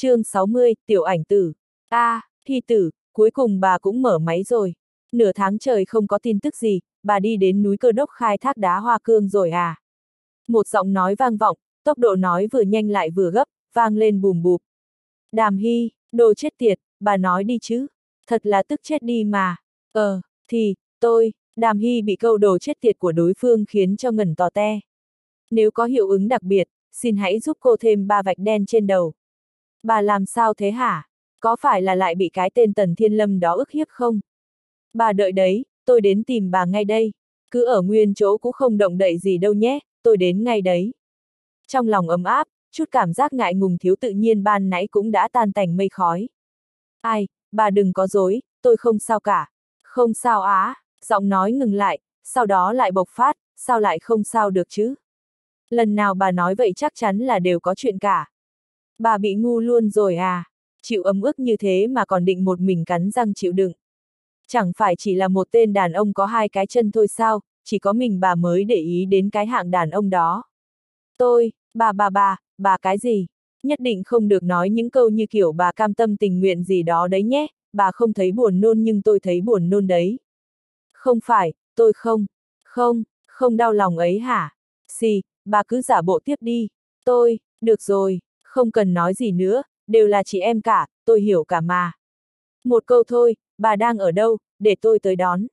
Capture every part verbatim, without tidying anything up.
chương sáu mươi, tiểu ảnh tử. A, à, Hy tử, cuối cùng bà cũng mở máy rồi. Nửa tháng trời không có tin tức gì, bà đi đến núi Cơ Đốc khai thác đá hoa cương rồi à? Một giọng nói vang vọng, tốc độ nói vừa nhanh lại vừa gấp, vang lên bùm bụp. Đàm Hy, đồ chết tiệt, bà nói đi chứ. Thật là tức chết đi mà. Ờ, thì, tôi, Đàm Hy bị câu đồ chết tiệt của đối phương khiến cho ngẩn tò te. Nếu có hiệu ứng đặc biệt, xin hãy giúp cô thêm ba vạch đen trên đầu. Bà làm sao thế hả? Có phải là lại bị cái tên Tần Thiên Lâm đó ức hiếp không? Bà đợi đấy, tôi đến tìm bà ngay đây. Cứ ở nguyên chỗ cũng không động đậy gì đâu nhé, tôi đến ngay đấy. Trong lòng ấm áp, chút cảm giác ngại ngùng thiếu tự nhiên ban nãy cũng đã tan tành mây khói. Ai, bà đừng có dối, tôi không sao cả. Không sao á, giọng nói ngừng lại, sau đó lại bộc phát, sao lại không sao được chứ? Lần nào bà nói vậy chắc chắn là đều có chuyện cả. Bà bị ngu luôn rồi à? Chịu ấm ức như thế mà còn định một mình cắn răng chịu đựng. Chẳng phải chỉ là một tên đàn ông có hai cái chân thôi sao, chỉ có mình bà mới để ý đến cái hạng đàn ông đó. Tôi, bà bà bà, bà cái gì? Nhất định không được nói những câu như kiểu bà cam tâm tình nguyện gì đó đấy nhé, bà không thấy buồn nôn nhưng tôi thấy buồn nôn đấy. Không phải, tôi không, không, không đau lòng ấy hả? Xì, bà cứ giả bộ tiếp đi. Tôi, được rồi, không cần nói gì nữa, đều là chị em cả, tôi hiểu cả mà. Một câu thôi, bà đang ở đâu, để tôi tới đón.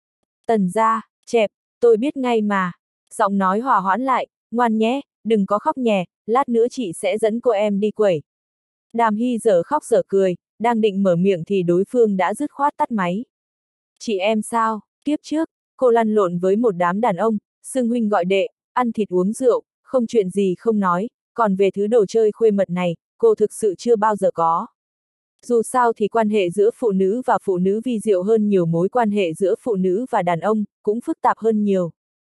Tần gia, chẹp, tôi biết ngay mà. Giọng nói hòa hoãn lại, ngoan nhé, đừng có khóc nhè, lát nữa chị sẽ dẫn cô em đi quẩy. Đàm Hy dở khóc dở cười, đang định mở miệng thì đối phương đã dứt khoát tắt máy. Chị em sao, kiếp trước, cô lăn lộn với một đám đàn ông, xưng huynh gọi đệ, ăn thịt uống rượu, không chuyện gì không nói, còn về thứ đồ chơi khuê mật này, cô thực sự chưa bao giờ có. Dù sao thì quan hệ giữa phụ nữ và phụ nữ vi diệu hơn nhiều mối quan hệ giữa phụ nữ và đàn ông, cũng phức tạp hơn nhiều.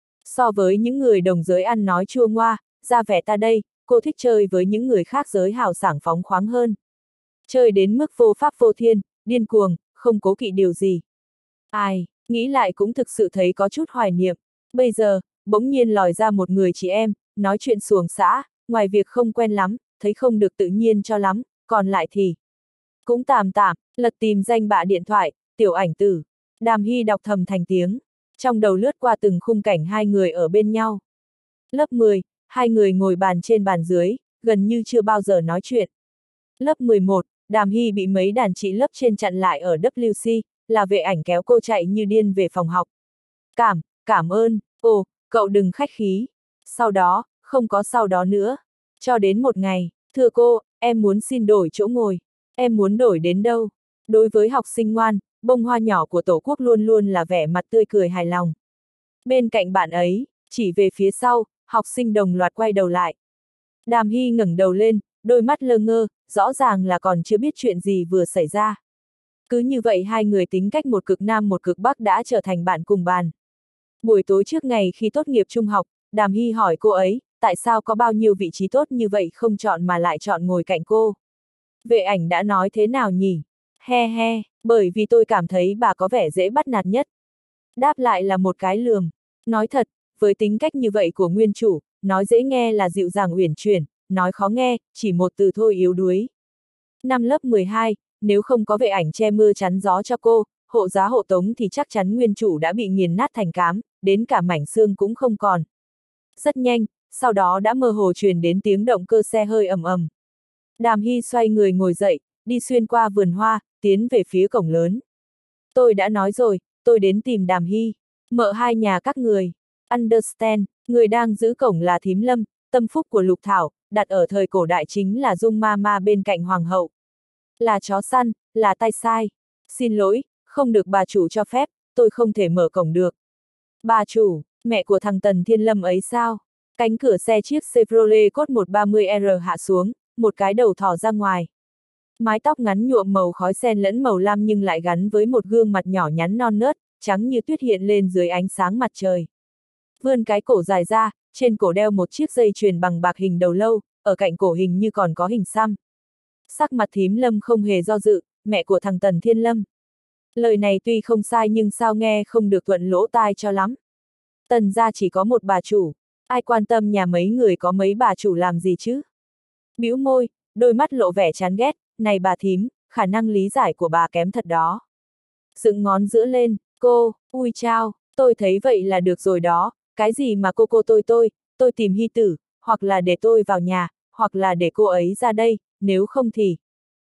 So với những người đồng giới ăn nói chua ngoa, ra vẻ ta đây, cô thích chơi với những người khác giới hào sảng phóng khoáng hơn. Chơi đến mức vô pháp vô thiên, điên cuồng, không cố kỵ điều gì. Ai, nghĩ lại cũng thực sự thấy có chút hoài niệm. Bây giờ, bỗng nhiên lòi ra một người chị em, nói chuyện xuồng xã, ngoài việc không quen lắm, thấy không được tự nhiên cho lắm, còn lại thì cũng tạm tạm, lật tìm danh bạ điện thoại, tiểu ảnh tử. Đàm Hy đọc thầm thành tiếng, trong đầu lướt qua từng khung cảnh hai người ở bên nhau. Lớp mười, hai người ngồi bàn trên bàn dưới, gần như chưa bao giờ nói chuyện. Lớp mười một, Đàm Hy bị mấy đàn chị lớp trên chặn lại ở W C, là vệ ảnh kéo cô chạy như điên về phòng học. Cảm, cảm ơn, ồ, cậu đừng khách khí. Sau đó, không có sau đó nữa. Cho đến một ngày, thưa cô, em muốn xin đổi chỗ ngồi. Em muốn đổi đến đâu? Đối với học sinh ngoan, bông hoa nhỏ của Tổ quốc luôn luôn là vẻ mặt tươi cười hài lòng. Bên cạnh bạn ấy, chỉ về phía sau, học sinh đồng loạt quay đầu lại. Đàm Hy ngẩng đầu lên, đôi mắt lơ ngơ, rõ ràng là còn chưa biết chuyện gì vừa xảy ra. Cứ như vậy hai người tính cách một cực nam một cực bắc đã trở thành bạn cùng bàn. Buổi tối trước ngày khi tốt nghiệp trung học, Đàm Hy hỏi cô ấy, tại sao có bao nhiêu vị trí tốt như vậy không chọn mà lại chọn ngồi cạnh cô. Vệ ảnh đã nói thế nào nhỉ? He he, bởi vì tôi cảm thấy bà có vẻ dễ bắt nạt nhất. Đáp lại là một cái lườm. Nói thật, với tính cách như vậy của nguyên chủ, nói dễ nghe là dịu dàng uyển chuyển, nói khó nghe, chỉ một từ thôi yếu đuối. Năm lớp mười hai, nếu không có vệ ảnh che mưa chắn gió cho cô, hộ giá hộ tống thì chắc chắn nguyên chủ đã bị nghiền nát thành cám, đến cả mảnh xương cũng không còn. Rất nhanh, sau đó đã mơ hồ truyền đến tiếng động cơ xe hơi ầm ầm. Đàm Hy xoay người ngồi dậy, đi xuyên qua vườn hoa, tiến về phía cổng lớn. Tôi đã nói rồi, tôi đến tìm Đàm Hy. Mợ hai nhà các người. Understand, người đang giữ cổng là Thím Lâm, tâm phúc của Lục Thảo, đặt ở thời cổ đại chính là Dung Ma Ma bên cạnh Hoàng hậu. Là chó săn, là tay sai. Xin lỗi, không được bà chủ cho phép, tôi không thể mở cổng được. Bà chủ, mẹ của thằng Tần Thiên Lâm ấy sao? Cánh cửa xe chiếc Chevrolet Code một ba mươi R hạ xuống, một cái đầu thò ra ngoài. Mái tóc ngắn nhuộm màu khói sen lẫn màu lam nhưng lại gắn với một gương mặt nhỏ nhắn non nớt, trắng như tuyết hiện lên dưới ánh sáng mặt trời. Vươn cái cổ dài ra, trên cổ đeo một chiếc dây chuyền bằng bạc hình đầu lâu, ở cạnh cổ hình như còn có hình xăm. Sắc mặt Thím Lâm không hề do dự, mẹ của thằng Tần Thiên Lâm. Lời này tuy không sai nhưng sao nghe không được thuận lỗ tai cho lắm. Tần gia chỉ có một bà chủ, ai quan tâm nhà mấy người có mấy bà chủ làm gì chứ? Bĩu môi, đôi mắt lộ vẻ chán ghét, này bà thím, khả năng lý giải của bà kém thật đó. Dựng ngón giữa lên, cô, ui chao, tôi thấy vậy là được rồi đó, cái gì mà cô cô tôi tôi, tôi tìm Hy Tử, hoặc là để tôi vào nhà, hoặc là để cô ấy ra đây, nếu không thì...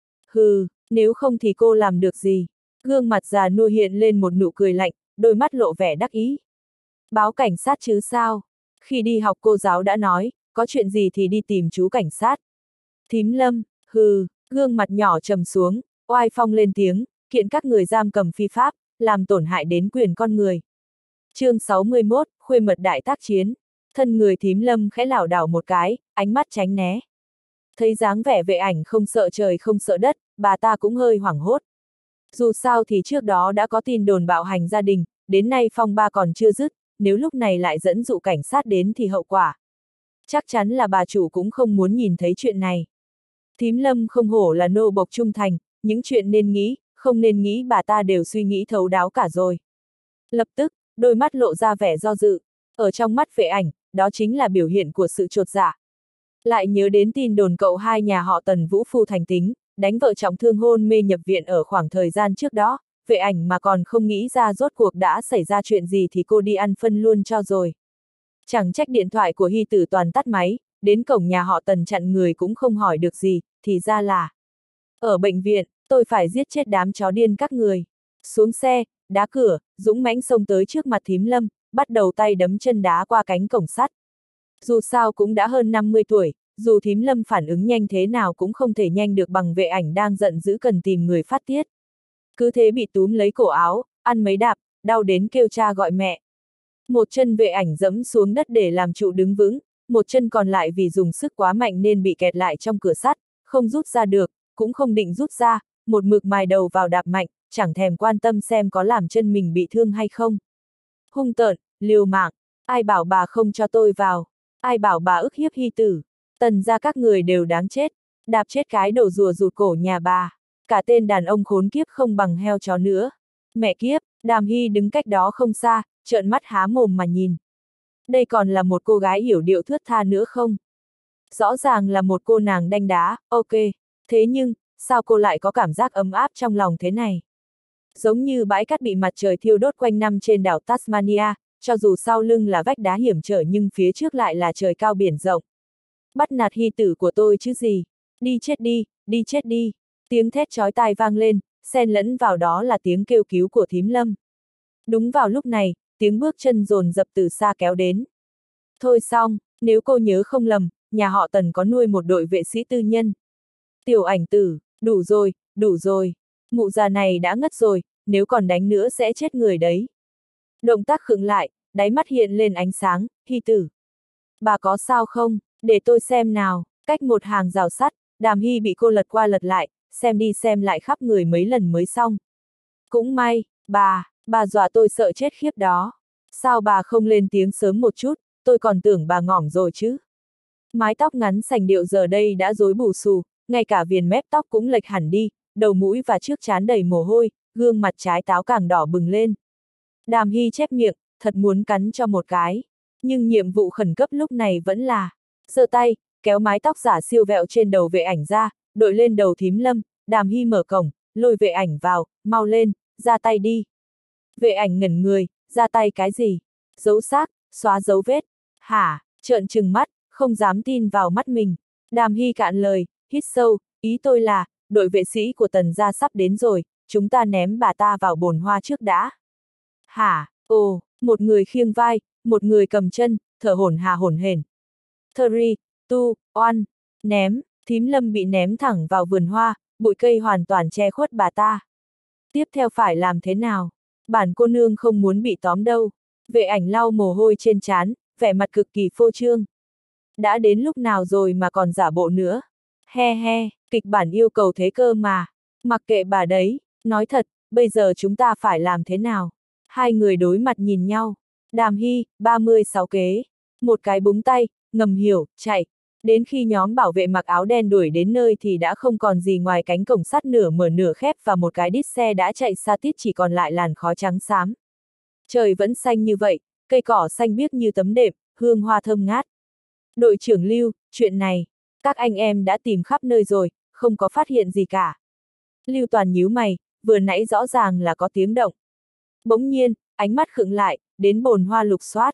Hừ, nếu không thì cô làm được gì? Gương mặt già nua hiện lên một nụ cười lạnh, đôi mắt lộ vẻ đắc ý. Báo cảnh sát chứ sao? Khi đi học cô giáo đã nói, có chuyện gì thì đi tìm chú cảnh sát. Thím Lâm, hừ, gương mặt nhỏ trầm xuống, oai phong lên tiếng, kiện các người giam cầm phi pháp, làm tổn hại đến quyền con người. Chương sáu mươi mốt, khuê mật đại tác chiến. Thân người thím Lâm khẽ lảo đảo một cái, ánh mắt tránh né. Thấy dáng vẻ vệ ảnh không sợ trời không sợ đất, bà ta cũng hơi hoảng hốt. Dù sao thì trước đó đã có tin đồn bạo hành gia đình, đến nay phong ba còn chưa dứt, nếu lúc này lại dẫn dụ cảnh sát đến thì hậu quả. Chắc chắn là bà chủ cũng không muốn nhìn thấy chuyện này. Thím Lâm không hổ là nô bộc trung thành, những chuyện nên nghĩ, không nên nghĩ bà ta đều suy nghĩ thấu đáo cả rồi. Lập tức, đôi mắt lộ ra vẻ do dự, ở trong mắt vệ ảnh, đó chính là biểu hiện của sự chột dạ. Lại nhớ đến tin đồn cậu hai nhà họ Tần Vũ Phu thành tính, đánh vợ trọng thương hôn mê nhập viện ở khoảng thời gian trước đó, vệ ảnh mà còn không nghĩ ra rốt cuộc đã xảy ra chuyện gì thì cô đi ăn phân luôn cho rồi. Chẳng trách điện thoại của Hy Tử toàn tắt máy, đến cổng nhà họ Tần chặn người cũng không hỏi được gì, thì ra là... Ở bệnh viện, tôi phải giết chết đám chó điên các người. Xuống xe, đá cửa, dũng mãnh xông tới trước mặt thím Lâm, bắt đầu tay đấm chân đá qua cánh cổng sắt. Dù sao cũng đã hơn năm mươi tuổi, dù thím Lâm phản ứng nhanh thế nào cũng không thể nhanh được bằng vệ ảnh đang giận dữ cần tìm người phát tiết. Cứ thế bị túm lấy cổ áo, ăn mấy đạp, đau đến kêu cha gọi mẹ. Một chân vệ ảnh dẫm xuống đất để làm trụ đứng vững, một chân còn lại vì dùng sức quá mạnh nên bị kẹt lại trong cửa sắt, không rút ra được, cũng không định rút ra, một mực mài đầu vào đạp mạnh, chẳng thèm quan tâm xem có làm chân mình bị thương hay không. Hung tợn, liều mạng, ai bảo bà không cho tôi vào, ai bảo bà ức hiếp Hy Tử, Tần gia các người đều đáng chết, đạp chết cái đầu rùa rụt cổ nhà bà, cả tên đàn ông khốn kiếp không bằng heo chó nữa. Mẹ kiếp, Đàm Hy đứng cách đó không xa, trợn mắt há mồm mà nhìn. Đây còn là một cô gái hiểu điệu thướt tha nữa không? Rõ ràng là một cô nàng đanh đá, ok, thế nhưng, sao cô lại có cảm giác ấm áp trong lòng thế này? Giống như bãi cát bị mặt trời thiêu đốt quanh năm trên đảo Tasmania, cho dù sau lưng là vách đá hiểm trở nhưng phía trước lại là trời cao biển rộng. Bắt nạt Hy Tử của tôi chứ gì? Đi chết đi, đi chết đi. Tiếng thét chói tai vang lên, xen lẫn vào đó là tiếng kêu cứu của thím Lâm. Đúng vào lúc này, tiếng bước chân dồn dập từ xa kéo đến. Thôi xong, nếu cô nhớ không lầm, nhà họ Tần có nuôi một đội vệ sĩ tư nhân. Tiểu Ảnh Tử, đủ rồi, đủ rồi. Mụ già này đã ngất rồi, nếu còn đánh nữa sẽ chết người đấy. Động tác khựng lại, đáy mắt hiện lên ánh sáng, Hy Tử. Bà có sao không? Để tôi xem nào. Cách một hàng rào sắt, Đàm Hy bị cô lật qua lật lại, xem đi xem lại khắp người mấy lần mới xong. Cũng may, bà, bà dọa tôi sợ chết khiếp đó. Sao bà không lên tiếng sớm một chút, tôi còn tưởng bà ngỏm rồi chứ. Mái tóc ngắn sành điệu giờ đây đã rối bù xù, ngay cả viền mép tóc cũng lệch hẳn đi, đầu mũi và trước trán đầy mồ hôi, gương mặt trái táo càng đỏ bừng lên. Đàm Hy chép miệng, thật muốn cắn cho một cái. Nhưng nhiệm vụ khẩn cấp lúc này vẫn là giơ tay, kéo mái tóc giả siêu vẹo trên đầu vệ ảnh ra, đội lên đầu thím Lâm. Đàm Hy mở cổng, lôi vệ ảnh vào, mau lên, ra tay đi. Vệ ảnh ngẩn người, ra tay cái gì? Giấu xác, xóa dấu vết. Hả, trợn trừng mắt, không dám tin vào mắt mình. Đàm Hy cạn lời, hít sâu, ý tôi là, đội vệ sĩ của Tần gia sắp đến rồi, chúng ta ném bà ta vào bồn hoa trước đã. Hả, ồ, một người khiêng vai, một người cầm chân, thở hổn hà hổn hển. Three, two, one, ném, thím Lâm bị ném thẳng vào vườn hoa, bụi cây hoàn toàn che khuất bà ta. Tiếp theo phải làm thế nào? Bản cô nương không muốn bị tóm đâu. Vệ ảnh lau mồ hôi trên trán, vẻ mặt cực kỳ phô trương. Đã đến lúc nào rồi mà còn giả bộ nữa? He he, kịch bản yêu cầu thế cơ mà. Mặc kệ bà đấy, nói thật, bây giờ chúng ta phải làm thế nào? Hai người đối mặt nhìn nhau. Đàm Hy, ba mươi sáu kế. Một cái búng tay, ngầm hiểu, chạy. Đến khi nhóm bảo vệ mặc áo đen đuổi đến nơi thì đã không còn gì ngoài cánh cổng sắt nửa mở nửa khép và một cái đít xe đã chạy xa tít, chỉ còn lại làn khói trắng xám. Trời vẫn xanh như vậy, cây cỏ xanh biếc như tấm đệm, hương hoa thơm ngát. Đội trưởng Lưu, chuyện này, Các anh em đã tìm khắp nơi rồi, không có phát hiện gì cả. Lưu Toàn nhíu mày, vừa nãy rõ ràng là có tiếng động. Bỗng nhiên, ánh mắt khựng lại, đến bồn hoa lục soát.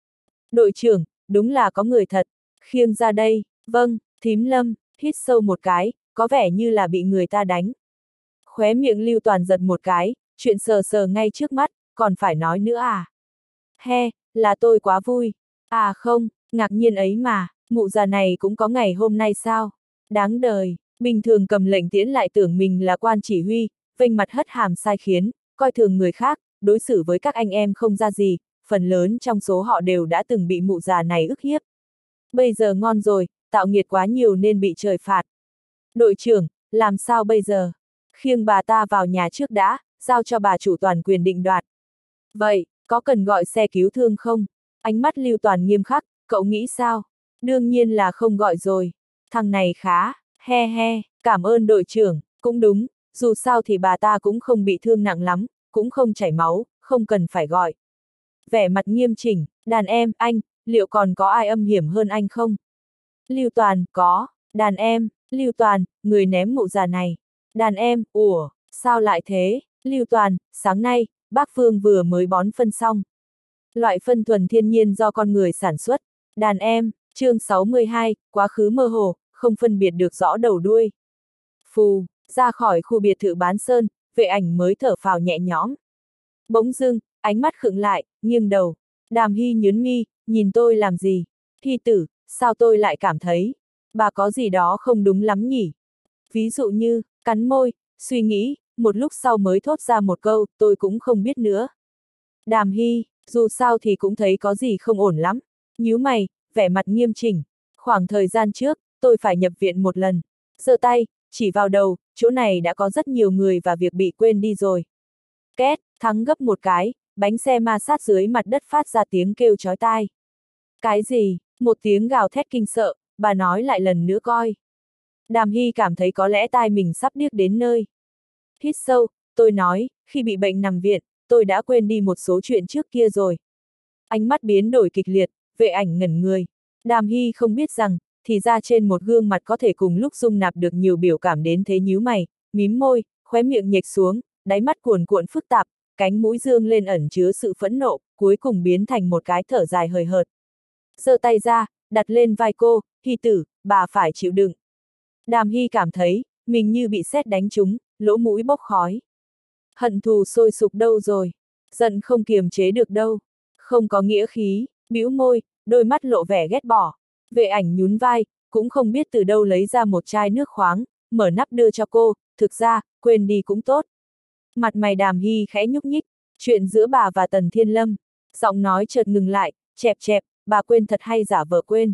Đội trưởng, đúng là có người thật. Khiêng ra đây. Vâng, Thím Lâm, hít sâu một cái, có vẻ như là bị người ta đánh. Khóe miệng Lưu Toàn giật một cái, chuyện sờ sờ ngay trước mắt, còn phải nói nữa à? He, là tôi quá vui. À không, ngạc nhiên ấy mà, mụ già này cũng có ngày hôm nay sao? Đáng đời, bình thường cầm lệnh tiễn lại tưởng mình là quan chỉ huy, vênh mặt hất hàm sai khiến, coi thường người khác, đối xử với các anh em không ra gì, phần lớn trong số họ đều đã từng bị mụ già này ức hiếp. Bây giờ ngon rồi, tạo nghiệt quá nhiều nên bị trời phạt. Đội trưởng, làm sao bây giờ? Khiêng bà ta vào nhà trước đã, giao cho bà chủ toàn quyền định đoạt. Vậy, có cần gọi xe cứu thương không? Ánh mắt Lưu Toàn nghiêm khắc, cậu nghĩ sao? Đương nhiên là không gọi rồi. Thằng này khá, he he, cảm ơn đội trưởng, cũng đúng, dù sao thì bà ta cũng không bị thương nặng lắm, cũng không chảy máu, không cần phải gọi. Vẻ mặt nghiêm chỉnh, đàn em, anh, liệu còn có ai âm hiểm hơn anh không? Lưu Toàn, có, đàn em, Lưu Toàn, người ném mụ già này. Đàn em, ủa, sao lại thế? Lưu Toàn, sáng nay, bác Phương vừa mới bón phân xong. Loại phân thuần thiên nhiên do con người sản xuất. Đàn em, chương sáu mươi hai, quá khứ mơ hồ, không phân biệt được rõ đầu đuôi. Phù, ra khỏi khu biệt thự bán sơn, Vệ Ảnh mới thở phào nhẹ nhõm. Bỗng dưng, ánh mắt khựng lại, nghiêng đầu. Đàm Hy nhướng mi, nhìn tôi làm gì? Hy tử, sao tôi lại cảm thấy, bà có gì đó không đúng lắm nhỉ? Ví dụ như, cắn môi, suy nghĩ, một lúc sau mới thốt ra một câu, tôi cũng không biết nữa. Đàm Hy, dù sao thì cũng thấy có gì không ổn lắm. Nhíu mày, vẻ mặt nghiêm chỉnh. Khoảng thời gian trước, tôi phải nhập viện một lần. Giơ tay, chỉ vào đầu, chỗ này đã có rất nhiều người và việc bị quên đi rồi. Két, thắng gấp một cái, bánh xe ma sát dưới mặt đất phát ra tiếng kêu chói tai. Cái gì? Một tiếng gào thét kinh sợ, bà nói lại lần nữa coi. Đàm Hy cảm thấy có lẽ tai mình sắp điếc đến nơi. Hít sâu, tôi nói, khi bị bệnh nằm viện, tôi đã quên đi một số chuyện trước kia rồi. Ánh mắt biến đổi kịch liệt, Vệ Ảnh ngẩn người. Đàm Hy không biết rằng, thì ra trên một gương mặt có thể cùng lúc dung nạp được nhiều biểu cảm đến thế nhíu mày, mím môi, khóe miệng nhếch xuống, đáy mắt cuồn cuộn phức tạp, cánh mũi dương lên ẩn chứa sự phẫn nộ, cuối cùng biến thành một cái thở dài hời hợt. Giơ tay ra, đặt lên vai cô, Hy tử, bà phải chịu đựng. Đàm Hy cảm thấy, mình như bị sét đánh trúng, lỗ mũi bốc khói. Hận thù sôi sục đâu rồi? Giận không kiềm chế được đâu. Không có nghĩa khí, bĩu môi, đôi mắt lộ vẻ ghét bỏ. Vệ Ảnh nhún vai, cũng không biết từ đâu lấy ra một chai nước khoáng, mở nắp đưa cho cô, thực ra, quên đi cũng tốt. Mặt mày Đàm Hy khẽ nhúc nhích, chuyện giữa bà và Tần Thiên Lâm. Giọng nói chợt ngừng lại, chẹp chẹp, bà quên thật hay giả vờ quên?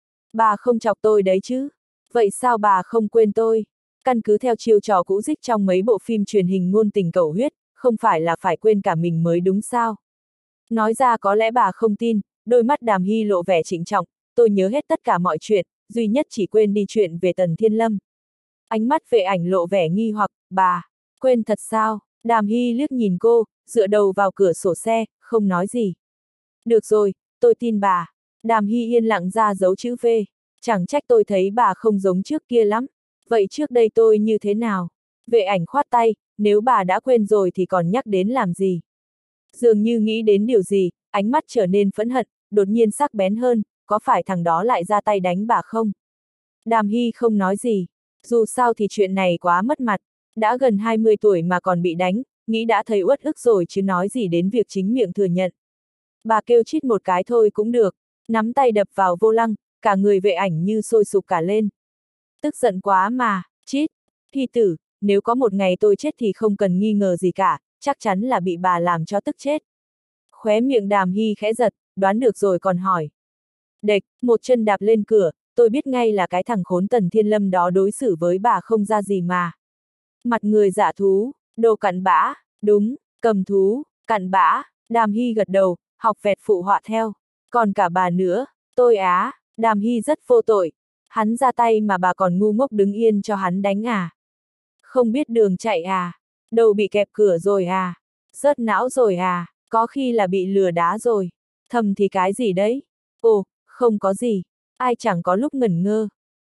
Bà không chọc tôi đấy chứ? Vậy sao bà không quên tôi? Căn cứ theo chiêu trò cũ dích trong mấy bộ phim truyền hình ngôn tình cầu huyết, không phải là phải quên cả mình mới đúng sao? Nói ra có lẽ bà không tin, đôi mắt Đàm Hy lộ vẻ trịnh trọng, tôi nhớ hết tất cả mọi chuyện, duy nhất chỉ quên đi chuyện về Tần Thiên Lâm. Ánh mắt Vệ Ảnh lộ vẻ nghi hoặc, bà, quên thật sao? Đàm Hy liếc nhìn cô, dựa đầu vào cửa sổ xe, không nói gì. Được rồi, tôi tin bà. Đàm Hy yên lặng ra dấu chữ V. Chẳng trách tôi thấy bà không giống trước kia lắm. Vậy trước đây tôi như thế nào? Vệ Ảnh khoát tay, nếu bà đã quên rồi thì còn nhắc đến làm gì? Dường như nghĩ đến điều gì, ánh mắt trở nên phẫn hận, đột nhiên sắc bén hơn, có phải thằng đó lại ra tay đánh bà không? Đàm Hy không nói gì. Dù sao thì chuyện này quá mất mặt. Đã gần hai mươi tuổi mà còn bị đánh, nghĩ đã thấy uất ức rồi chứ nói gì đến việc chính miệng thừa nhận. Bà kêu chít một cái thôi cũng được, nắm tay đập vào vô lăng, cả người Vệ Ảnh như sôi sục cả lên. Tức giận quá mà, chít, Hy tử, nếu có một ngày tôi chết thì không cần nghi ngờ gì cả, chắc chắn là bị bà làm cho tức chết. Khóe miệng Đàm Hy khẽ giật, đoán được rồi còn hỏi. Đệch, một chân đạp lên cửa, tôi biết ngay là cái thằng khốn Tần Thiên Lâm đó đối xử với bà không ra gì mà. Mặt người dạ thú, đồ cặn bã, đúng, cầm thú, cặn bã, Đàm Hy gật đầu, học vẹt phụ họa theo. Còn cả bà nữa, tôi á, Đàm Hy rất vô tội. Hắn ra tay mà bà còn ngu ngốc đứng yên cho hắn đánh à? Không biết đường chạy à? Đầu bị kẹp cửa rồi à? Rớt não rồi à? Có khi là bị lừa đá rồi. Thầm thì cái gì đấy? Ồ, không có gì. Ai chẳng có lúc ngẩn ngơ. Ai,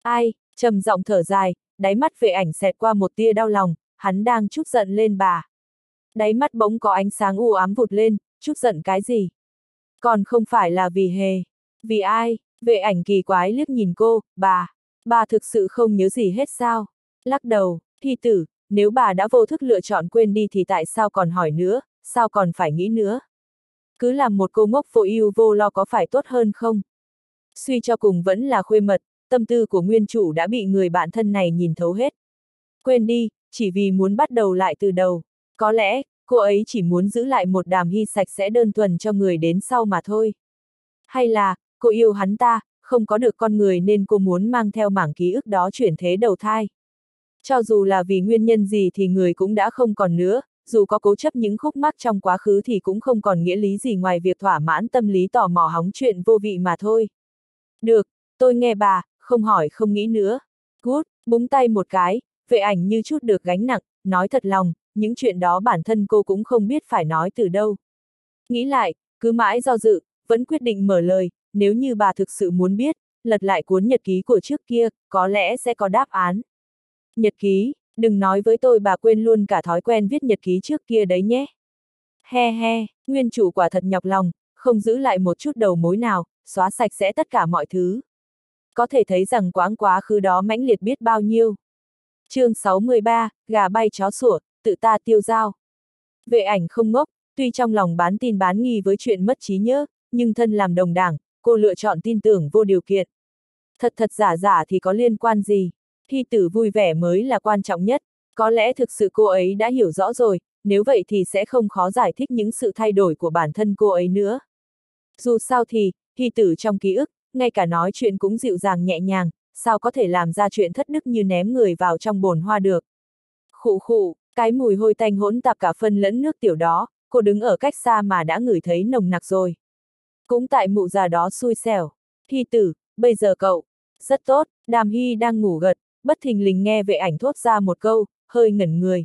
Trầm giọng thở dài, đáy mắt Vệ Ảnh xẹt qua một tia đau lòng, hắn đang trút giận lên bà. Đáy mắt bỗng có ánh sáng u ám vụt lên, trút giận cái gì? Còn không phải là vì Hề. Vì ai? Vệ Ảnh kỳ quái liếc nhìn cô, bà. Bà thực sự không nhớ gì hết sao? Lắc đầu, Hy tử, nếu bà đã vô thức lựa chọn quên đi thì tại sao còn hỏi nữa, sao còn phải nghĩ nữa? Cứ làm một cô ngốc vô ưu vô lo có phải tốt hơn không? Suy cho cùng vẫn là khuê mật, tâm tư của nguyên chủ đã bị người bạn thân này nhìn thấu hết. Quên đi, chỉ vì muốn bắt đầu lại từ đầu. Có lẽ, cô ấy chỉ muốn giữ lại một Đàm Hy sạch sẽ đơn thuần cho người đến sau mà thôi. Hay là, cô yêu hắn ta, không có được con người nên cô muốn mang theo mảng ký ức đó chuyển thế đầu thai. Cho dù là vì nguyên nhân gì thì người cũng đã không còn nữa, dù có cố chấp những khúc mắc trong quá khứ thì cũng không còn nghĩa lý gì ngoài việc thỏa mãn tâm lý tò mò hóng chuyện vô vị mà thôi. Được, tôi nghe bà, không hỏi không nghĩ nữa. Good, búng tay một cái, Vệ Ảnh như chút được gánh nặng, nói thật lòng, những chuyện đó bản thân cô cũng không biết phải nói từ đâu. Nghĩ lại, cứ mãi do dự, vẫn quyết định mở lời, nếu như bà thực sự muốn biết, lật lại cuốn nhật ký của trước kia, có lẽ sẽ có đáp án. Nhật ký, đừng nói với tôi bà quên luôn cả thói quen viết nhật ký trước kia đấy nhé. He he, nguyên chủ quả thật nhọc lòng, không giữ lại một chút đầu mối nào, xóa sạch sẽ tất cả mọi thứ. Có thể thấy rằng quãng quá khứ đó mãnh liệt biết bao nhiêu. chương sáu mươi ba, gà bay chó sủa, tự ta tiêu dao. Vệ Ảnh không ngốc, tuy trong lòng bán tin bán nghi với chuyện mất trí nhớ, nhưng thân làm đồng đảng, cô lựa chọn tin tưởng vô điều kiện. Thật thật giả giả thì có liên quan gì? Hy tử vui vẻ mới là quan trọng nhất. Có lẽ thực sự cô ấy đã hiểu rõ rồi, nếu vậy thì sẽ không khó giải thích những sự thay đổi của bản thân cô ấy nữa. Dù sao thì, Hy tử trong ký ức, ngay cả nói chuyện cũng dịu dàng nhẹ nhàng, sao có thể làm ra chuyện thất đức như ném người vào trong bồn hoa được. Khụ khụ, cái mùi hôi tanh hỗn tạp cả phân lẫn nước tiểu đó, cô đứng ở cách xa mà đã ngửi thấy nồng nặc rồi. Cũng tại mụ già đó xui xẻo. Hy tử, bây giờ cậu. Rất tốt, Đàm Hy đang ngủ gật, bất thình lình nghe Vệ Ảnh thốt ra một câu, hơi ngẩn người.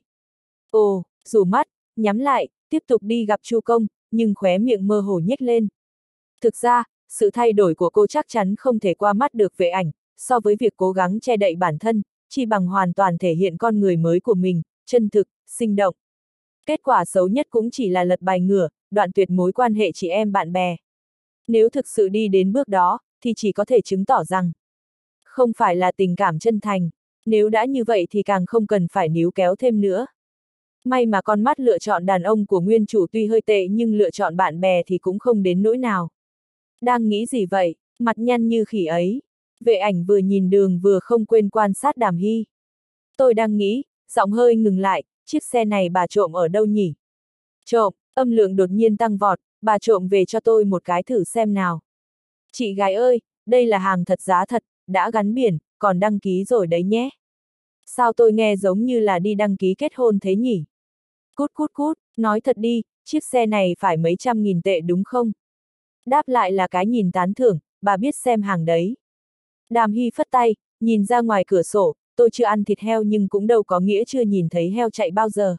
Ồ, rủ mắt, nhắm lại, tiếp tục đi gặp Chu Công, nhưng khóe miệng mơ hồ nhếch lên. Thực ra, sự thay đổi của cô chắc chắn không thể qua mắt được Vệ Ảnh, so với việc cố gắng che đậy bản thân, chỉ bằng hoàn toàn thể hiện con người mới của mình, chân thực, sinh động. Kết quả xấu nhất cũng chỉ là lật bài ngửa, đoạn tuyệt mối quan hệ chị em bạn bè. Nếu thực sự đi đến bước đó, thì chỉ có thể chứng tỏ rằng không phải là tình cảm chân thành, nếu đã như vậy thì càng không cần phải níu kéo thêm nữa. May mà con mắt lựa chọn đàn ông của nguyên chủ tuy hơi tệ nhưng lựa chọn bạn bè thì cũng không đến nỗi nào. Đang nghĩ gì vậy, mặt nhăn như khỉ ấy. Vệ Ảnh vừa nhìn đường vừa không quên quan sát Đàm Hy. Tôi đang nghĩ, giọng hơi ngừng lại, chiếc xe này bà trộm ở đâu nhỉ? Trộm, âm lượng đột nhiên tăng vọt, bà trộm về cho tôi một cái thử xem nào. Chị gái ơi, đây là hàng thật giá thật, đã gắn biển, còn đăng ký rồi đấy nhé. Sao tôi nghe giống như là đi đăng ký kết hôn thế nhỉ? Cút cút cút, nói thật đi, chiếc xe này phải mấy trăm nghìn tệ đúng không? Đáp lại là cái nhìn tán thưởng, bà biết xem hàng đấy. Đàm Hy phất tay, nhìn ra ngoài cửa sổ, tôi chưa ăn thịt heo nhưng cũng đâu có nghĩa chưa nhìn thấy heo chạy bao giờ.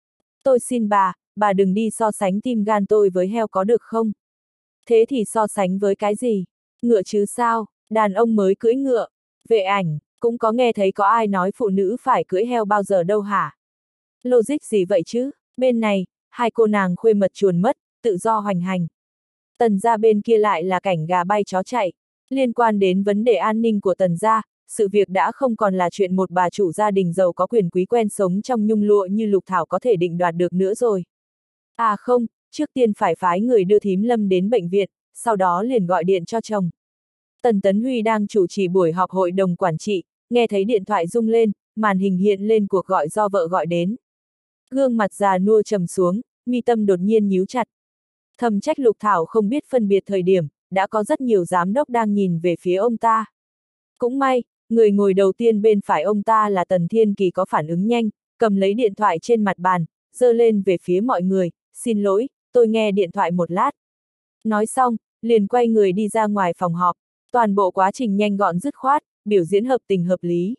Tôi xin bà, bà đừng đi so sánh tim gan tôi với heo có được không? Thế thì so sánh với cái gì? Ngựa chứ sao, đàn ông mới cưỡi ngựa. Vệ Ảnh, cũng có nghe thấy có ai nói phụ nữ phải cưỡi heo bao giờ đâu hả? Logic gì vậy chứ? Bên này, hai cô nàng khuê mật chuồn mất, tự do hoành hành. Tần gia bên kia lại là cảnh gà bay chó chạy. Liên quan đến vấn đề an ninh của Tần gia, sự việc đã không còn là chuyện một bà chủ gia đình giàu có quyền quý quen sống trong nhung lụa như Lục Thảo có thể định đoạt được nữa rồi. À không, trước tiên phải phái người đưa thím Lâm đến bệnh viện, sau đó liền gọi điện cho chồng. Tần Tấn Huy đang chủ trì buổi họp hội đồng quản trị, nghe thấy điện thoại rung lên, màn hình hiện lên cuộc gọi do vợ gọi đến. Gương mặt già nua trầm xuống, mi tâm đột nhiên nhíu chặt. Thầm trách Lục Thảo không biết phân biệt thời điểm, đã có rất nhiều giám đốc đang nhìn về phía ông ta. Cũng may, người ngồi đầu tiên bên phải ông ta là Tần Thiên Kỳ có phản ứng nhanh, cầm lấy điện thoại trên mặt bàn, giơ lên về phía mọi người, xin lỗi, tôi nghe điện thoại một lát. Nói xong, liền quay người đi ra ngoài phòng họp, toàn bộ quá trình nhanh gọn dứt khoát, biểu diễn hợp tình hợp lý.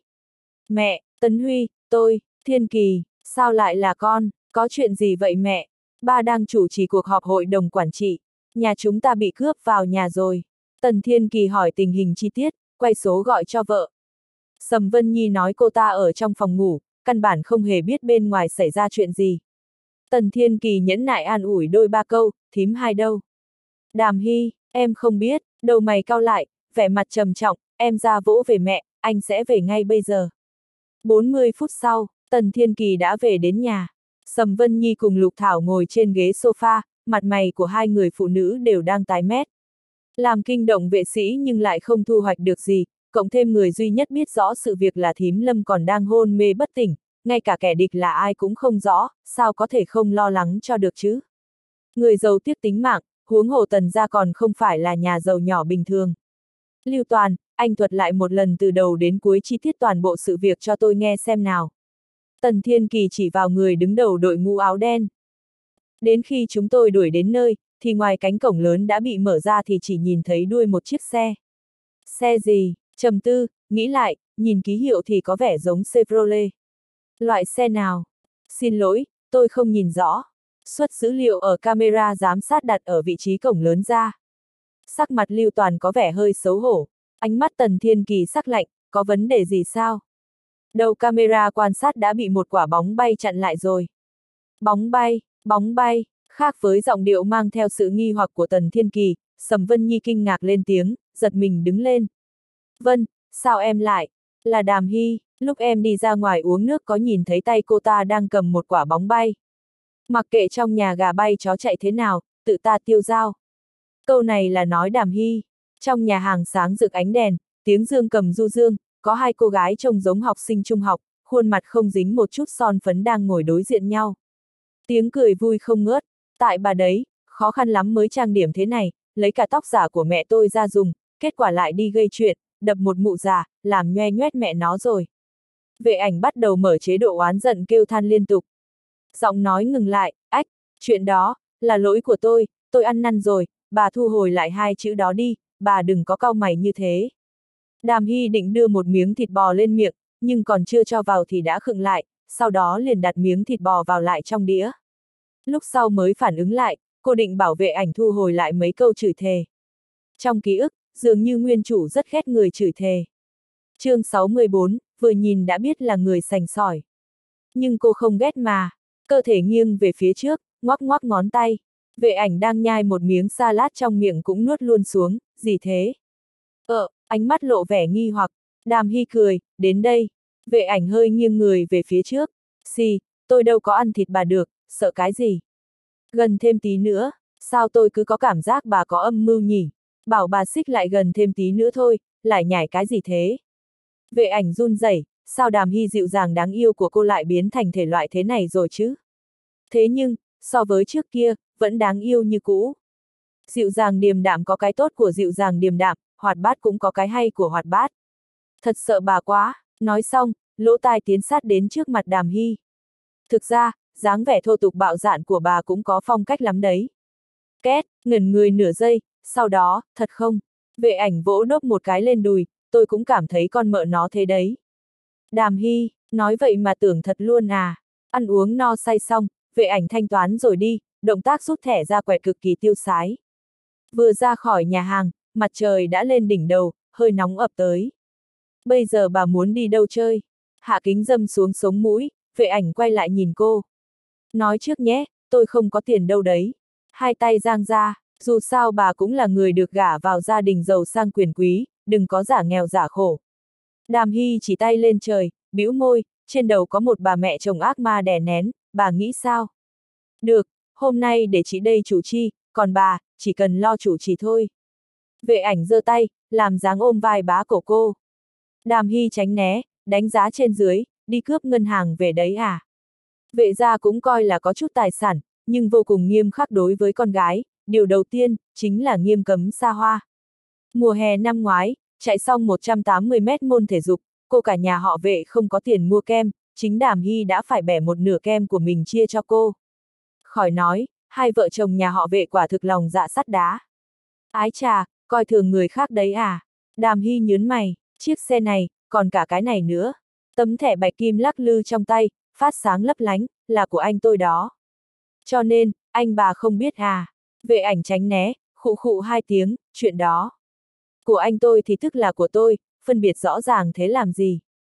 Mẹ, Tấn Huy, tôi, Thiên Kỳ, sao lại là con, có chuyện gì vậy mẹ? Ba đang chủ trì cuộc họp hội đồng quản trị, nhà chúng ta bị cướp vào nhà rồi. Tần Thiên Kỳ hỏi tình hình chi tiết, quay số gọi cho vợ. Sầm Vân Nhi nói cô ta ở trong phòng ngủ, căn bản không hề biết bên ngoài xảy ra chuyện gì. Tần Thiên Kỳ nhẫn nại an ủi đôi ba câu, thím hai đâu? Đàm Hy, em không biết, đầu mày cau lại, vẻ mặt trầm trọng, em ra vỗ về mẹ, anh sẽ về ngay bây giờ. bốn mươi phút sau, Tần Thiên Kỳ đã về đến nhà. Sầm Vân Nhi cùng Lục Thảo ngồi trên ghế sofa, mặt mày của hai người phụ nữ đều đang tái mét. Làm kinh động vệ sĩ nhưng lại không thu hoạch được gì, cộng thêm người duy nhất biết rõ sự việc là thím Lâm còn đang hôn mê bất tỉnh, ngay cả kẻ địch là ai cũng không rõ, sao có thể không lo lắng cho được chứ. Người giàu tiếc tính mạng, huống hồ Tần gia còn không phải là nhà giàu nhỏ bình thường. Lưu Toàn, anh thuật lại một lần từ đầu đến cuối chi tiết toàn bộ sự việc cho tôi nghe xem nào. Tần Thiên Kỳ chỉ vào người đứng đầu đội ngũ áo đen. Đến khi chúng tôi đuổi đến nơi, thì ngoài cánh cổng lớn đã bị mở ra thì chỉ nhìn thấy đuôi một chiếc xe. Xe gì? Trầm tư, nghĩ lại, nhìn ký hiệu thì có vẻ giống Chevrolet. Loại xe nào? Xin lỗi, tôi không nhìn rõ. Xuất dữ liệu ở camera giám sát đặt ở vị trí cổng lớn ra. Sắc mặt Lưu Toàn có vẻ hơi xấu hổ. Ánh mắt Tần Thiên Kỳ sắc lạnh, có vấn đề gì sao? Đầu camera quan sát đã bị một quả bóng bay chặn lại rồi. Bóng bay, bóng bay, khác với giọng điệu mang theo sự nghi hoặc của Tần Thiên Kỳ, Sầm Vân Nhi kinh ngạc lên tiếng, giật mình đứng lên. Vân, sao em lại? Là Đàm Hy, lúc em đi ra ngoài uống nước có nhìn thấy tay cô ta đang cầm một quả bóng bay. Mặc kệ trong nhà gà bay chó chạy thế nào, tự ta tiêu dao. Câu này là nói Đàm Hy. Trong nhà hàng sáng rực ánh đèn, tiếng dương cầm du dương, có hai cô gái trông giống học sinh trung học, khuôn mặt không dính một chút son phấn đang ngồi đối diện nhau. Tiếng cười vui không ngớt, tại bà đấy, khó khăn lắm mới trang điểm thế này, lấy cả tóc giả của mẹ tôi ra dùng, kết quả lại đi gây chuyện, đập một mụ già, làm nhoe nhoét mẹ nó rồi. Vệ ảnh bắt đầu mở chế độ oán giận kêu than liên tục. Giọng nói ngừng lại, ách, chuyện đó, là lỗi của tôi, tôi ăn năn rồi, bà thu hồi lại hai chữ đó đi, bà đừng có cau mày như thế. Đàm Hy định đưa một miếng thịt bò lên miệng, nhưng còn chưa cho vào thì đã khựng lại, sau đó liền đặt miếng thịt bò vào lại trong đĩa. Lúc sau mới phản ứng lại, cô định bảo vệ ảnh thu hồi lại mấy câu chửi thề. Trong ký ức, dường như nguyên chủ rất ghét người chửi thề. Chương sáu mươi bốn, vừa nhìn đã biết là người sành sỏi. Nhưng cô không ghét mà, cơ thể nghiêng về phía trước, ngoắc ngoắc ngón tay. Vệ ảnh đang nhai một miếng salad trong miệng cũng nuốt luôn xuống, gì thế? Ờ, ánh mắt lộ vẻ nghi hoặc, Đàm Hy cười, đến đây. Vệ ảnh hơi nghiêng người về phía trước. Xì, tôi đâu có ăn thịt bà được, sợ cái gì? Gần thêm tí nữa, sao tôi cứ có cảm giác bà có âm mưu nhỉ? Bảo bà xích lại gần thêm tí nữa thôi, lại nhảy cái gì thế? Vệ ảnh run rẩy, sao Đàm Hy dịu dàng đáng yêu của cô lại biến thành thể loại thế này rồi chứ? Thế nhưng, so với trước kia, vẫn đáng yêu như cũ. Dịu dàng điềm đạm có cái tốt của dịu dàng điềm đạm, hoạt bát cũng có cái hay của hoạt bát. Thật sợ bà quá, nói xong, lỗ tai tiến sát đến trước mặt Đàm Hy. Thực ra, dáng vẻ thô tục bạo dạn của bà cũng có phong cách lắm đấy. Két, ngẩn người nửa giây, sau đó, thật không? Vệ ảnh vỗ đốc một cái lên đùi, tôi cũng cảm thấy con mợ nó thế đấy. Đàm Hy, nói vậy mà tưởng thật luôn à. Ăn uống no say xong, vệ ảnh thanh toán rồi đi, động tác rút thẻ ra quẹt cực kỳ tiêu sái. Vừa ra khỏi nhà hàng, mặt trời đã lên đỉnh đầu, hơi nóng ập tới. Bây giờ bà muốn đi đâu chơi? Hạ kính dâm xuống sống mũi, vệ ảnh quay lại nhìn cô. Nói trước nhé, tôi không có tiền đâu đấy. Hai tay giang ra, dù sao bà cũng là người được gả vào gia đình giàu sang quyền quý, đừng có giả nghèo giả khổ. Đàm Hy chỉ tay lên trời, bĩu môi, trên đầu có một bà mẹ chồng ác ma đè nén, bà nghĩ sao? Được, hôm nay để chị đây chủ chi, còn bà, chỉ cần lo chủ trì thôi. Vệ ảnh giơ tay, làm dáng ôm vai bá cổ cô. Đàm Hy tránh né, đánh giá trên dưới, đi cướp ngân hàng về đấy à? Vệ gia cũng coi là có chút tài sản, nhưng vô cùng nghiêm khắc đối với con gái, điều đầu tiên, chính là nghiêm cấm xa hoa. Mùa hè năm ngoái, chạy xong một trăm tám mươi mét môn thể dục, cô cả nhà họ Vệ không có tiền mua kem, chính Đàm Hy đã phải bẻ một nửa kem của mình chia cho cô. Khỏi nói, hai vợ chồng nhà họ Vệ quả thực lòng dạ sắt đá. Ái chà, coi thường người khác đấy à? Đàm Hy nhớn mày, chiếc xe này, còn cả cái này nữa. Tấm thẻ bạch kim lắc lư trong tay, phát sáng lấp lánh, là của anh tôi đó. Cho nên, anh bà không biết à? Vệ ảnh tránh né, khụ khụ hai tiếng, chuyện đó. Của anh tôi thì tức là của tôi, phân biệt rõ ràng thế làm gì?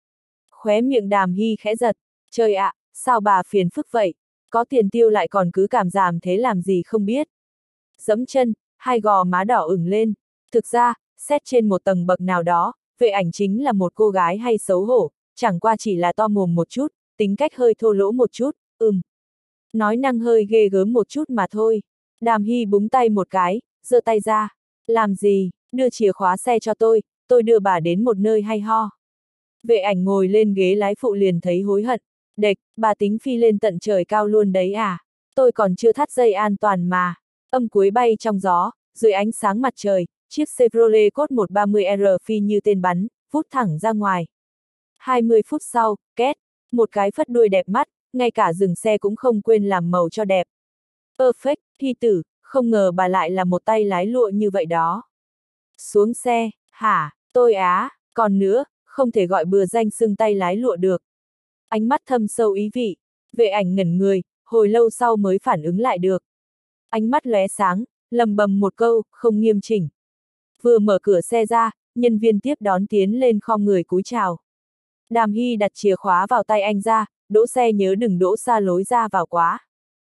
Khóe miệng Đàm Hy khẽ giật. Trời ạ, sao bà phiền phức vậy? Có tiền tiêu lại còn cứ cảm giảm thế làm gì không biết. Dẫm chân, hai gò má đỏ ửng lên. Thực ra, xét trên một tầng bậc nào đó, Vệ Ảnh chính là một cô gái hay xấu hổ, chẳng qua chỉ là to mồm một chút, tính cách hơi thô lỗ một chút, ừm. Nói năng hơi ghê gớm một chút mà thôi. Đàm Hy búng tay một cái, giơ tay ra. Làm gì, đưa chìa khóa xe cho tôi, tôi đưa bà đến một nơi hay ho. Vệ Ảnh ngồi lên ghế lái phụ liền thấy hối hận. Đệch, bà tính phi lên tận trời cao luôn đấy à? Tôi còn chưa thắt dây an toàn mà. Âm cuối bay trong gió, dưới ánh sáng mặt trời, chiếc Chevrolet Code một ba mươi R phi như tên bắn, vút thẳng ra ngoài. hai mươi phút sau, két, một cái phất đuôi đẹp mắt, ngay cả dừng xe cũng không quên làm màu cho đẹp. Perfect, Thi tử, không ngờ bà lại là một tay lái lụa như vậy đó. Xuống xe, hả, tôi á, còn nữa, không thể gọi bừa danh xưng tay lái lụa được. Ánh mắt thâm sâu ý vị, Vệ Ảnh ngẩn người, hồi lâu sau mới phản ứng lại được. Ánh mắt lóe sáng, lầm bầm một câu, không nghiêm chỉnh. Vừa mở cửa xe ra, nhân viên tiếp đón tiến lên khom người cúi chào. Đàm Hy đặt chìa khóa vào tay anh ra, đỗ xe nhớ đừng đỗ xa lối ra vào quá.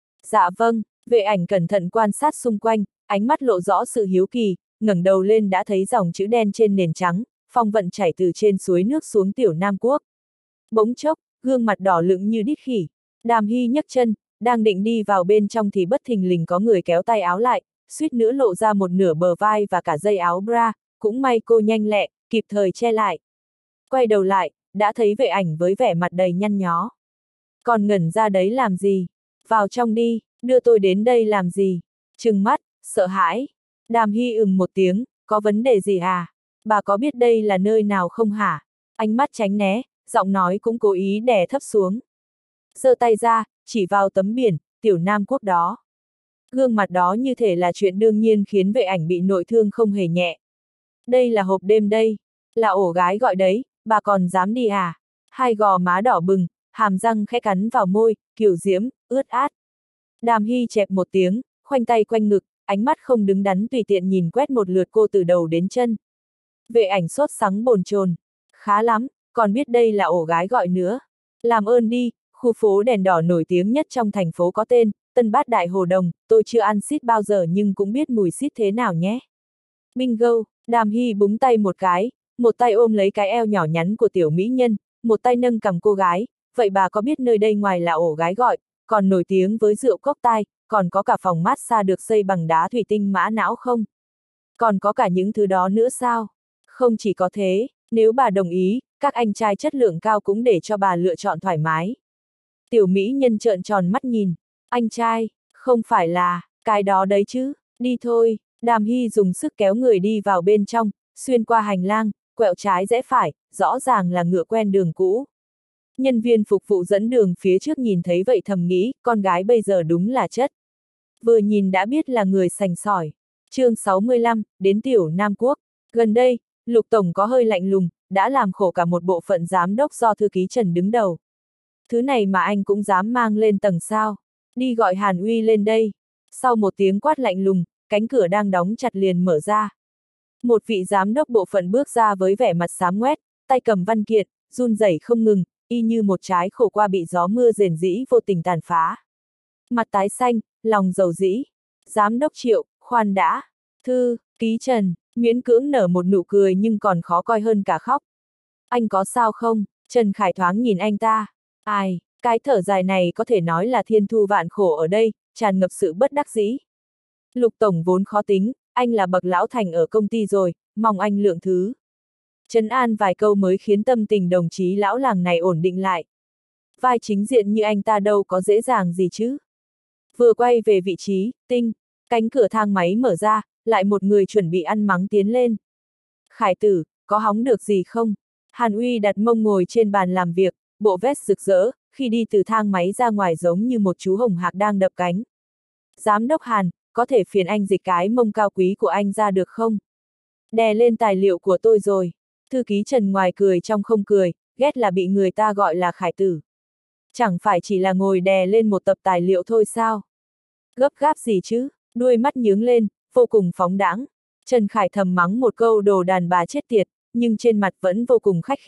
Dạ vâng, Vệ Ảnh cẩn thận quan sát xung quanh, ánh mắt lộ rõ sự hiếu kỳ, ngẩng đầu lên đã thấy dòng chữ đen trên nền trắng, phong vận chảy từ trên suối nước xuống tiểu Nam Quốc. Bỗng chốc, gương mặt đỏ lựng như đít khỉ. Đàm Hy nhấc chân, đang định đi vào bên trong thì bất thình lình có người kéo tay áo lại, suýt nữa lộ ra một nửa bờ vai và cả dây áo bra, cũng may cô nhanh lẹ, kịp thời che lại. Quay đầu lại, đã thấy Vệ Ảnh với vẻ mặt đầy nhăn nhó. Còn ngẩn ra đấy làm gì? Vào trong đi, đưa tôi đến đây làm gì? Trừng mắt, sợ hãi. Đàm Hy ừm một tiếng, có vấn đề gì à? Bà có biết đây là nơi nào không hả? Ánh mắt tránh né, giọng nói cũng cố ý đè thấp xuống. Giơ tay ra, chỉ vào tấm biển, tiểu Nam Quốc đó. Gương mặt đó như thể là chuyện đương nhiên khiến Vệ Ảnh bị nội thương không hề nhẹ. Đây là hộp đêm đây, là ổ gái gọi đấy, bà còn dám đi à? Hai gò má đỏ bừng, hàm răng khẽ cắn vào môi, kiều diễm, ướt át. Đàm Hy chẹp một tiếng, khoanh tay quanh ngực, ánh mắt không đứng đắn tùy tiện nhìn quét một lượt cô từ đầu đến chân. Vệ Ảnh sốt sắng bồn chồn. Khá lắm, còn biết đây là ổ gái gọi nữa. Làm ơn đi, khu phố đèn đỏ nổi tiếng nhất trong thành phố có tên, Tân Bát Đại Hồ Đồng, tôi chưa ăn xít bao giờ nhưng cũng biết mùi xít thế nào nhé. Bingo, Đàm Hy búng tay một cái, một tay ôm lấy cái eo nhỏ nhắn của tiểu mỹ nhân, một tay nâng cầm cô gái, vậy bà có biết nơi đây ngoài là ổ gái gọi, còn nổi tiếng với rượu cốc tai, còn có cả phòng massage được xây bằng đá thủy tinh mã não không? Còn có cả những thứ đó nữa sao? Không chỉ có thế, nếu bà đồng ý, các anh trai chất lượng cao cũng để cho bà lựa chọn thoải mái. Tiểu mỹ nhân trợn tròn mắt nhìn, anh trai, không phải là, cái đó đấy chứ, đi thôi. Đàm Hy dùng sức kéo người đi vào bên trong, xuyên qua hành lang, quẹo trái rẽ phải, rõ ràng là ngựa quen đường cũ. Nhân viên phục vụ dẫn đường phía trước nhìn thấy vậy thầm nghĩ, con gái bây giờ đúng là chất. Vừa nhìn đã biết là người sành sỏi. Chương sáu mươi lăm, đến tiểu Nam Quốc. Gần đây, Lục Tổng có hơi lạnh lùng, đã làm khổ cả một bộ phận giám đốc do thư ký Trần đứng đầu. Thứ này mà anh cũng dám mang lên tầng sao? Đi gọi Hàn Uy lên đây. Sau một tiếng quát lạnh lùng, cánh cửa đang đóng chặt liền mở ra. Một vị giám đốc bộ phận bước ra với vẻ mặt xám ngoét, tay cầm văn kiện, run rẩy không ngừng, y như một trái khổ qua bị gió mưa rền rĩ vô tình tàn phá. Mặt tái xanh, lòng dầu dĩ. Giám đốc Triệu, khoan đã. Thư ký Trần, miễn cưỡng nở một nụ cười nhưng còn khó coi hơn cả khóc. Anh có sao không? Trần Khải thoáng nhìn anh ta. Ai, cái thở dài này có thể nói là thiên thu vạn khổ ở đây, tràn ngập sự bất đắc dĩ. Lục Tổng vốn khó tính, anh là bậc lão thành ở công ty rồi, mong anh lượng thứ. Trấn an vài câu mới khiến tâm tình đồng chí lão làng này ổn định lại. Vai chính diện như anh ta đâu có dễ dàng gì chứ. Vừa quay về vị trí, tinh, cánh cửa thang máy mở ra, lại một người chuẩn bị ăn mắng tiến lên. Khải tử, có hóng được gì không? Hàn Uy đặt mông ngồi trên bàn làm việc, bộ vest rực rỡ, khi đi từ thang máy ra ngoài giống như một chú hồng hạc đang đập cánh. Giám đốc Hàn, có thể phiền anh dịch cái mông cao quý của anh ra được không? Đè lên tài liệu của tôi rồi. Thư ký Trần ngoài cười trong không cười, ghét là bị người ta gọi là Khải tử. Chẳng phải chỉ là ngồi đè lên một tập tài liệu thôi sao? Gấp gáp gì chứ? Đuôi mắt nhướng lên, vô cùng phóng đãng. Trần Khải thầm mắng một câu đồ đàn bà chết tiệt, nhưng trên mặt vẫn vô cùng khách khí,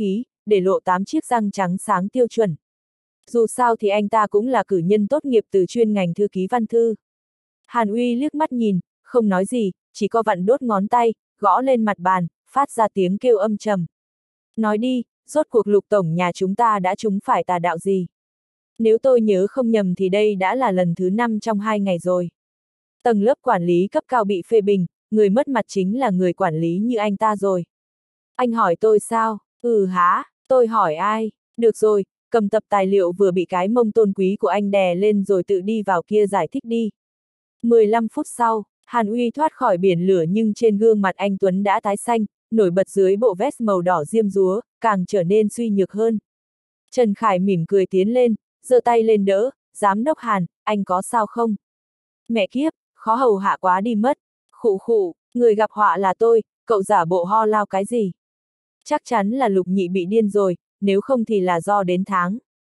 để lộ tám chiếc răng trắng sáng tiêu chuẩn. Dù sao thì anh ta cũng là cử nhân tốt nghiệp từ chuyên ngành thư ký văn thư. Hàn Uy liếc mắt nhìn, không nói gì, chỉ có vặn đốt ngón tay, gõ lên mặt bàn, phát ra tiếng kêu âm trầm. Nói đi, rốt cuộc Lục tổng nhà chúng ta đã trúng phải tà đạo gì? Nếu tôi nhớ không nhầm thì đây đã là lần thứ năm trong hai ngày rồi. Tầng lớp quản lý cấp cao bị phê bình, người mất mặt chính là người quản lý như anh ta rồi. Anh hỏi tôi sao? Ừ hả, tôi hỏi ai? Được rồi, cầm tập tài liệu vừa bị cái mông tôn quý của anh đè lên rồi tự đi vào kia giải thích đi. mười lăm phút sau, Hàn Uy thoát khỏi biển lửa nhưng trên gương mặt anh Tuấn đã tái xanh, nổi bật dưới bộ vest màu đỏ diêm dúa, càng trở nên suy nhược hơn. Trần Khải mỉm cười tiến lên, giơ tay lên đỡ, giám đốc Hàn, anh có sao không? Mẹ kiếp, khó hầu hạ quá đi mất. Khụ khụ, người gặp họa là tôi, cậu giả bộ ho lao cái gì? Chắc chắn là Lục Nhị bị điên rồi, nếu không thì là do đến tháng.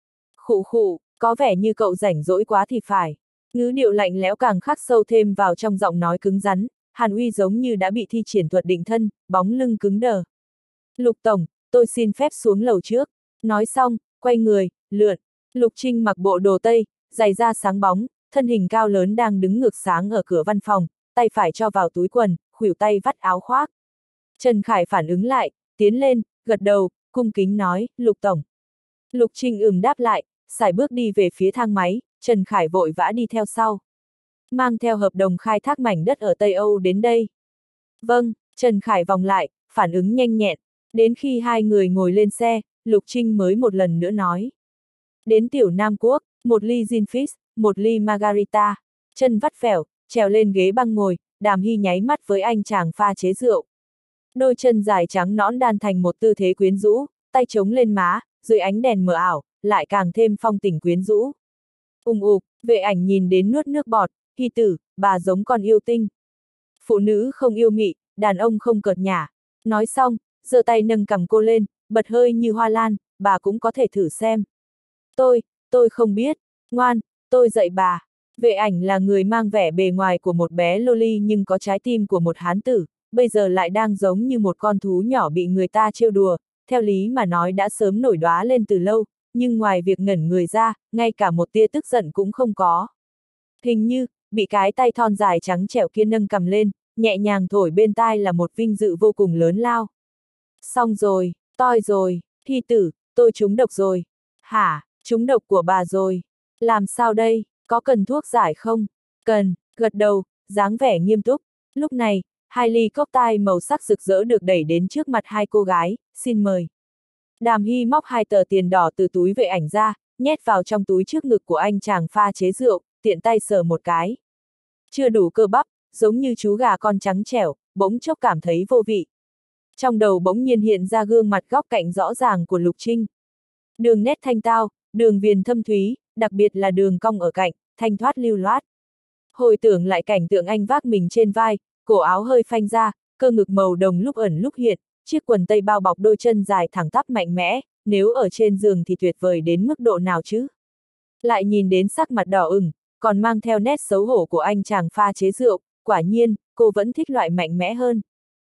Khụ khụ, có vẻ như cậu rảnh rỗi quá thì phải. Ngữ điệu lạnh lẽo càng khắc sâu thêm vào trong giọng nói cứng rắn, Hàn Uy giống như đã bị thi triển thuật định thân, bóng lưng cứng đờ. Lục tổng, tôi xin phép xuống lầu trước. Nói xong, quay người, lượn. Lục Trinh mặc bộ đồ tây, giày da sáng bóng, thân hình cao lớn đang đứng ngược sáng ở cửa văn phòng, tay phải cho vào túi quần, khuỷu tay vắt áo khoác. Trần Khải phản ứng lại, tiến lên, gật đầu, cung kính nói, Lục tổng. Lục Trinh ừm đáp lại, sải bước đi về phía thang máy, Trần Khải vội vã đi theo sau. Mang theo hợp đồng khai thác mảnh đất ở Tây Âu đến đây. Vâng, Trần Khải vòng lại, phản ứng nhanh nhẹn. Đến khi hai người ngồi lên xe, Lục Trinh mới một lần nữa nói. Đến tiểu Nam Quốc, một ly gin fizz, một ly margarita. Chân vắt vẻo, trèo lên ghế băng ngồi, Đàm Hy nháy mắt với anh chàng pha chế rượu. Đôi chân dài trắng nõn đan thành một tư thế quyến rũ, tay chống lên má, dưới ánh đèn mờ ảo, lại càng thêm phong tình quyến rũ. Ùng ục, Vệ Ảnh nhìn đến nuốt nước bọt, Hy tử, bà giống con yêu tinh. Phụ nữ không yêu mị, đàn ông không cợt nhả. Nói xong, giơ tay nâng cằm cô lên, bật hơi như hoa lan, bà cũng có thể thử xem. Tôi, tôi không biết. Ngoan, tôi dạy bà. Vệ Ảnh là người mang vẻ bề ngoài của một bé loli nhưng có trái tim của một hán tử, bây giờ lại đang giống như một con thú nhỏ bị người ta trêu đùa, theo lý mà nói đã sớm nổi đóa lên từ lâu, nhưng ngoài việc ngẩn người ra, ngay cả một tia tức giận cũng không có. Hình như, bị cái tay thon dài trắng trẻo kia nâng cầm lên, nhẹ nhàng thổi bên tai là một vinh dự vô cùng lớn lao. Xong rồi, toi rồi, Hy tử, tôi trúng độc rồi. Hả, trúng độc của bà rồi. Làm sao đây, có cần thuốc giải không? Cần, gật đầu, dáng vẻ nghiêm túc. Lúc này, hai ly cocktail màu sắc rực rỡ được đẩy đến trước mặt hai cô gái, xin mời. Đàm Hy móc hai tờ tiền đỏ từ túi Vệ Ảnh ra, nhét vào trong túi trước ngực của anh chàng pha chế rượu, tiện tay sờ một cái. Chưa đủ cơ bắp, giống như chú gà con trắng trẻo, bỗng chốc cảm thấy vô vị. Trong đầu bỗng nhiên hiện ra gương mặt góc cạnh rõ ràng của Lục Trinh. Đường nét thanh tao, đường viền thâm thúy, đặc biệt là đường cong ở cạnh, thanh thoát lưu loát. Hồi tưởng lại cảnh tượng anh vác mình trên vai, cổ áo hơi phanh ra, cơ ngực màu đồng lúc ẩn lúc hiện, chiếc quần tây bao bọc đôi chân dài thẳng tắp mạnh mẽ, nếu ở trên giường thì tuyệt vời đến mức độ nào chứ? Lại nhìn đến sắc mặt đỏ ửng, còn mang theo nét xấu hổ của anh chàng pha chế rượu, quả nhiên, cô vẫn thích loại mạnh mẽ hơn.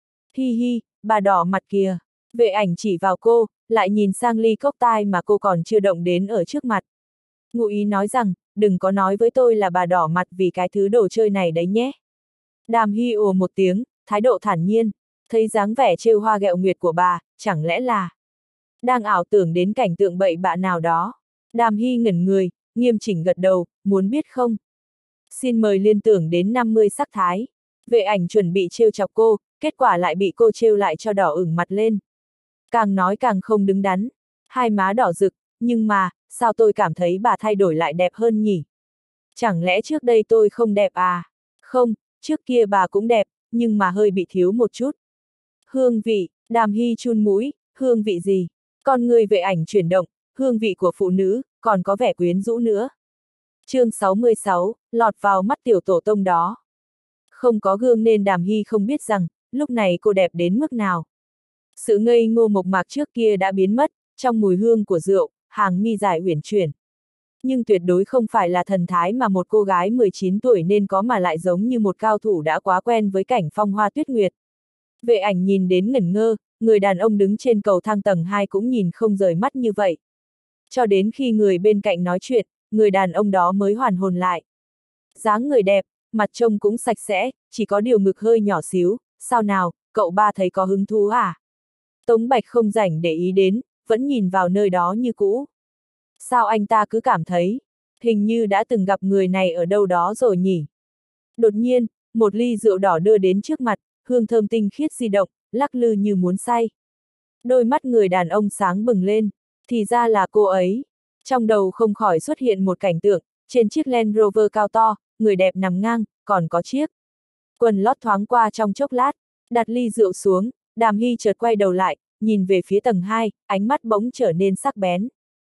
Hi hi, bà đỏ mặt kìa. Vệ Ảnh chỉ vào cô, lại nhìn sang ly cocktail mà cô còn chưa động đến ở trước mặt. Ngụ ý nói rằng, đừng có nói với tôi là bà đỏ mặt vì cái thứ đồ chơi này đấy nhé. Đàm Hy ồ một tiếng, thái độ thản nhiên, thấy dáng vẻ trêu hoa ghẹo nguyệt của bà, chẳng lẽ là đang ảo tưởng đến cảnh tượng bậy bạ nào đó. Đàm Hy ngẩn người, nghiêm chỉnh gật đầu, muốn biết không? Xin mời liên tưởng đến năm mươi sắc thái. Vệ Ảnh chuẩn bị trêu chọc cô, kết quả lại bị cô trêu lại cho đỏ ửng mặt lên. Càng nói càng không đứng đắn, hai má đỏ rực, nhưng mà, sao tôi cảm thấy bà thay đổi lại đẹp hơn nhỉ? Chẳng lẽ trước đây tôi không đẹp à? Không, trước kia bà cũng đẹp, nhưng mà hơi bị thiếu một chút. Hương vị, Đàm Hy chun mũi, hương vị gì? Con người Vệ Ảnh chuyển động, hương vị của phụ nữ, còn có vẻ quyến rũ nữa. Chương sáu mươi sáu, lọt vào mắt tiểu tổ tông đó. Không có gương nên Đàm Hy không biết rằng, lúc này cô đẹp đến mức nào. Sự ngây ngô mộc mạc trước kia đã biến mất, trong mùi hương của rượu, hàng mi dài uyển chuyển. Nhưng tuyệt đối không phải là thần thái mà một cô gái mười chín tuổi nên có mà lại giống như một cao thủ đã quá quen với cảnh phong hoa tuyết nguyệt. Vệ Ảnh nhìn đến ngẩn ngơ, người đàn ông đứng trên cầu thang tầng hai cũng nhìn không rời mắt như vậy. Cho đến khi người bên cạnh nói chuyện, người đàn ông đó mới hoàn hồn lại. Dáng người đẹp, mặt trông cũng sạch sẽ, chỉ có điều ngực hơi nhỏ xíu, sao nào, cậu ba thấy có hứng thú à? Tống Bạch không rảnh để ý đến, vẫn nhìn vào nơi đó như cũ. Sao anh ta cứ cảm thấy, hình như đã từng gặp người này ở đâu đó rồi nhỉ? Đột nhiên, một ly rượu đỏ đưa đến trước mặt, hương thơm tinh khiết di động, lắc lư như muốn say. Đôi mắt người đàn ông sáng bừng lên, thì ra là cô ấy. Trong đầu không khỏi xuất hiện một cảnh tượng, trên chiếc Land Rover cao to, người đẹp nằm ngang, còn có chiếc quần lót thoáng qua trong chốc lát, đặt ly rượu xuống, Đàm Hy chợt quay đầu lại, nhìn về phía tầng hai, ánh mắt bỗng trở nên sắc bén.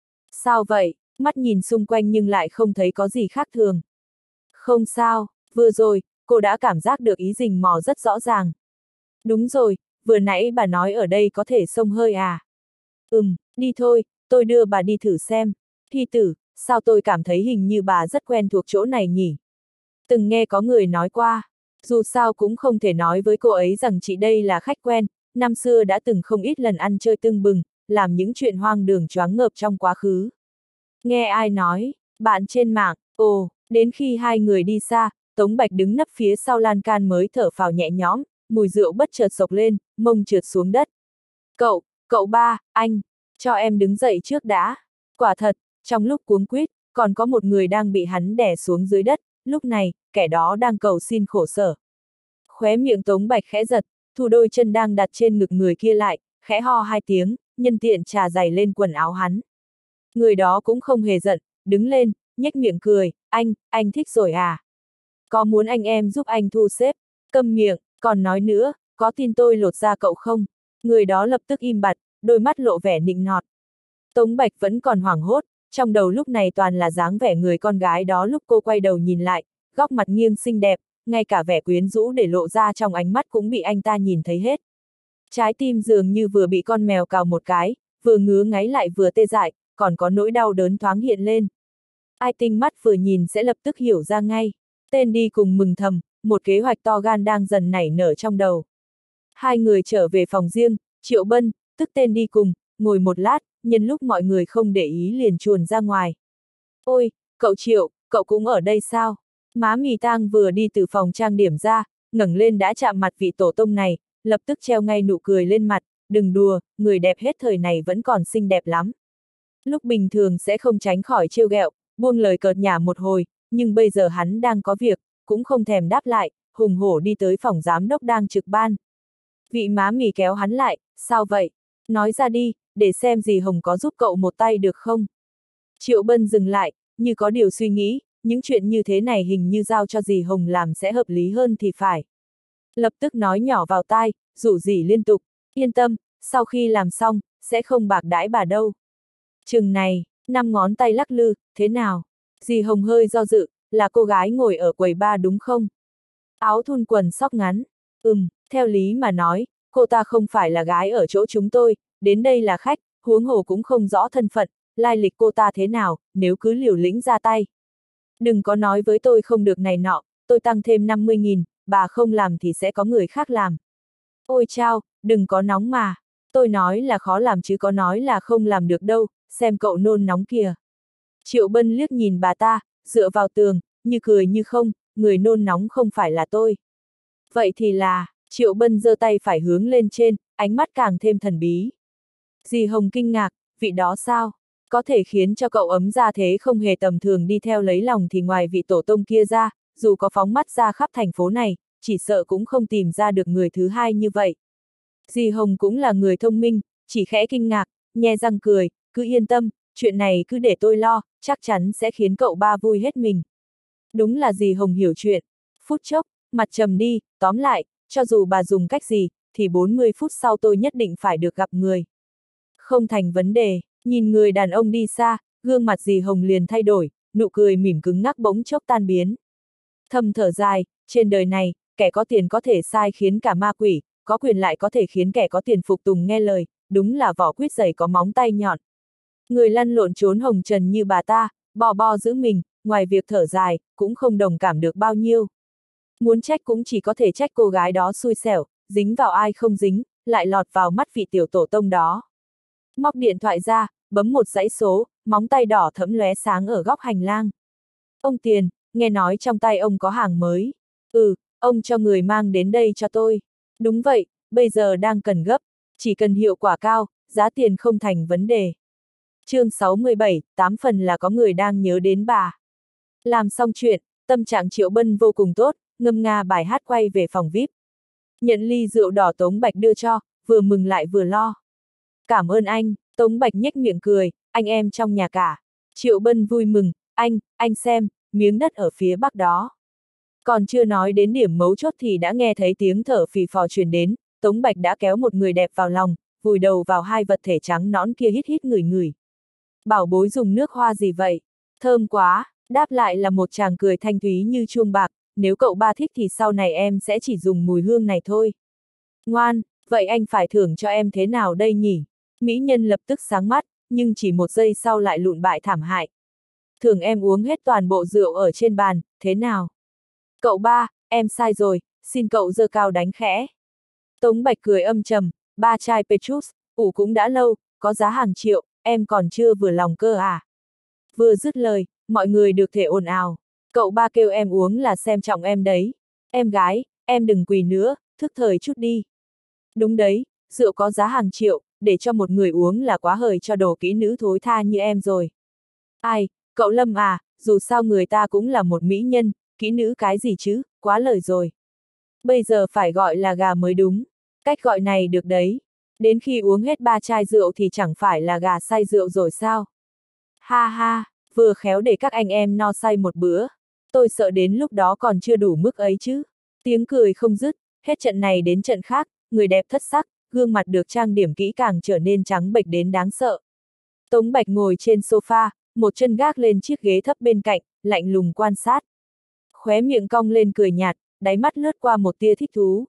Sao vậy? Mắt nhìn xung quanh nhưng lại không thấy có gì khác thường. Không sao, vừa rồi, cô đã cảm giác được ý rình mò rất rõ ràng. Đúng rồi, vừa nãy bà nói ở đây có thể xông hơi à? Ừm, đi thôi, tôi đưa bà đi thử xem. Thi tử, sao tôi cảm thấy hình như bà rất quen thuộc chỗ này nhỉ? Từng nghe có người nói qua, dù sao cũng không thể nói với cô ấy rằng chị đây là khách quen, năm xưa đã từng không ít lần ăn chơi tưng bừng, làm những chuyện hoang đường choáng ngợp trong quá khứ. Nghe ai nói, bạn trên mạng, ồ, đến khi hai người đi xa, Tống Bạch đứng nấp phía sau lan can mới thở phào nhẹ nhõm, mùi rượu bất chợt sộc lên, mông trượt xuống đất. Cậu, cậu ba, anh, cho em đứng dậy trước đã. Quả thật, trong lúc cuống quýt, còn có một người đang bị hắn đè xuống dưới đất, lúc này, kẻ đó đang cầu xin khổ sở. Khóe miệng Tống Bạch khẽ giật, thu đôi chân đang đặt trên ngực người kia lại, khẽ ho hai tiếng, nhân tiện trà giày lên quần áo hắn. Người đó cũng không hề giận, đứng lên, nhếch miệng cười, anh, anh thích rồi à? Có muốn anh em giúp anh thu xếp? Câm miệng, còn nói nữa, có tin tôi lột da cậu không? Người đó lập tức im bặt, đôi mắt lộ vẻ nịnh nọt. Tống Bạch vẫn còn hoảng hốt, trong đầu lúc này toàn là dáng vẻ người con gái đó lúc cô quay đầu nhìn lại, góc mặt nghiêng xinh đẹp, ngay cả vẻ quyến rũ để lộ ra trong ánh mắt cũng bị anh ta nhìn thấy hết. Trái tim dường như vừa bị con mèo cào một cái, vừa ngứa ngáy lại vừa tê dại, còn có nỗi đau đớn thoáng hiện lên. Ai tinh mắt vừa nhìn sẽ lập tức hiểu ra ngay. Tên đi cùng mừng thầm, một kế hoạch to gan đang dần nảy nở trong đầu. Hai người trở về phòng riêng, Triệu Bân, tức tên đi cùng, ngồi một lát, nhân lúc mọi người không để ý liền chuồn ra ngoài. Ôi, cậu Triệu, cậu cũng ở đây sao? Má Mì Tang vừa đi từ phòng trang điểm ra, ngẩng lên đã chạm mặt vị tổ tông này, lập tức treo ngay nụ cười lên mặt, đừng đùa, người đẹp hết thời này vẫn còn xinh đẹp lắm. Lúc bình thường sẽ không tránh khỏi trêu ghẹo, buông lời cợt nhả một hồi, nhưng bây giờ hắn đang có việc, cũng không thèm đáp lại, hùng hổ đi tới phòng giám đốc đang trực ban. Vị má Mì kéo hắn lại, sao vậy? Nói ra đi, để xem dì Hồng có giúp cậu một tay được không? Triệu Bân dừng lại, như có điều suy nghĩ, những chuyện như thế này hình như giao cho dì Hồng làm sẽ hợp lý hơn thì phải. Lập tức nói nhỏ vào tai, rủ rỉ liên tục, yên tâm, sau khi làm xong, sẽ không bạc đãi bà đâu. Chừng này, năm ngón tay lắc lư, thế nào? Dì Hồng hơi do dự, là cô gái ngồi ở quầy bar đúng không? Áo thun quần sóc ngắn, ừm, theo lý mà nói, cô ta không phải là gái ở chỗ chúng tôi, đến đây là khách, huống hồ cũng không rõ thân phận, lai lịch cô ta thế nào, nếu cứ liều lĩnh ra tay. Đừng có nói với tôi không được này nọ, tôi tăng thêm năm mươi nghìn, bà không làm thì sẽ có người khác làm. Ôi chao, đừng có nóng mà, tôi nói là khó làm chứ có nói là không làm được đâu, xem cậu nôn nóng kìa. Triệu Bân liếc nhìn bà ta, dựa vào tường, như cười như không, người nôn nóng không phải là tôi. Vậy thì là, Triệu Bân giơ tay phải hướng lên trên, ánh mắt càng thêm thần bí. Dì Hồng kinh ngạc, vị đó sao? Có thể khiến cho cậu ấm ra thế không hề tầm thường đi theo lấy lòng thì ngoài vị tổ tông kia ra, dù có phóng mắt ra khắp thành phố này, chỉ sợ cũng không tìm ra được người thứ hai như vậy. Dì Hồng cũng là người thông minh, chỉ khẽ kinh ngạc, nhe răng cười, cứ yên tâm, chuyện này cứ để tôi lo, chắc chắn sẽ khiến cậu ba vui hết mình. Đúng là dì Hồng hiểu chuyện. Phút chốc, mặt trầm đi, tóm lại, cho dù bà dùng cách gì, thì bốn mươi phút sau tôi nhất định phải được gặp người. Không thành vấn đề, nhìn người đàn ông đi xa, gương mặt dì Hồng liền thay đổi, nụ cười mỉm cứng ngắc bỗng chốc tan biến. Thầm thở dài, trên đời này, kẻ có tiền có thể sai khiến cả ma quỷ, có quyền lại có thể khiến kẻ có tiền phục tùng nghe lời, đúng là vỏ quýt dày có móng tay nhọn. Người lăn lộn trốn hồng trần như bà ta, bò bo giữ mình, ngoài việc thở dài, cũng không đồng cảm được bao nhiêu. Muốn trách cũng chỉ có thể trách cô gái đó xui xẻo, dính vào ai không dính, lại lọt vào mắt vị tiểu tổ tông đó. Móc điện thoại ra, bấm một dãy số, móng tay đỏ thẫm lóe sáng ở góc hành lang. Ông Tiền, nghe nói trong tay ông có hàng mới. Ừ, ông cho người mang đến đây cho tôi. Đúng vậy, bây giờ đang cần gấp, chỉ cần hiệu quả cao, giá tiền không thành vấn đề. chương sáu mươi bảy, tám phần là có người đang nhớ đến bà. Làm xong chuyện, tâm trạng Triệu Bân vô cùng tốt, ngâm nga bài hát quay về phòng vi ai pi. Nhận ly rượu đỏ Tống Bạch đưa cho, vừa mừng lại vừa lo. Cảm ơn anh, Tống Bạch nhếch miệng cười, anh em trong nhà cả. Triệu Bân vui mừng, anh, anh xem, miếng đất ở phía bắc đó. Còn chưa nói đến điểm mấu chốt thì đã nghe thấy tiếng thở phì phò truyền đến, Tống Bạch đã kéo một người đẹp vào lòng, vùi đầu vào hai vật thể trắng nõn kia hít hít ngửi ngửi. Bảo bối dùng nước hoa gì vậy? Thơm quá, đáp lại là một chàng cười thanh thúy như chuông bạc, nếu cậu ba thích thì sau này em sẽ chỉ dùng mùi hương này thôi. Ngoan, vậy anh phải thưởng cho em thế nào đây nhỉ? Mỹ nhân lập tức sáng mắt, nhưng chỉ một giây sau lại lụn bại thảm hại. Thưởng em uống hết toàn bộ rượu ở trên bàn, thế nào? Cậu ba, em sai rồi, xin cậu giơ cao đánh khẽ. Tống Bạch cười âm trầm, ba chai Petrus, ủ cũng đã lâu, có giá hàng triệu, em còn chưa vừa lòng cơ à? Vừa dứt lời, mọi người được thể ồn ào. Cậu ba kêu em uống là xem trọng em đấy. Em gái, em đừng quỳ nữa, thức thời chút đi. Đúng đấy, rượu có giá hàng triệu, để cho một người uống là quá hời cho đồ kỹ nữ thối tha như em rồi. Ai, cậu Lâm à, dù sao người ta cũng là một mỹ nhân, kỹ nữ cái gì chứ, quá lời rồi. Bây giờ phải gọi là gà mới đúng. Cách gọi này được đấy. Đến khi uống hết ba chai rượu thì chẳng phải là gà say rượu rồi sao? Ha ha, vừa khéo để các anh em no say một bữa. Tôi sợ đến lúc đó còn chưa đủ mức ấy chứ. Tiếng cười không dứt, hết trận này đến trận khác, người đẹp thất sắc, gương mặt được trang điểm kỹ càng trở nên trắng bệch đến đáng sợ. Tống Bạch ngồi trên sofa, một chân gác lên chiếc ghế thấp bên cạnh, lạnh lùng quan sát. Khóe miệng cong lên cười nhạt, đáy mắt lướt qua một tia thích thú.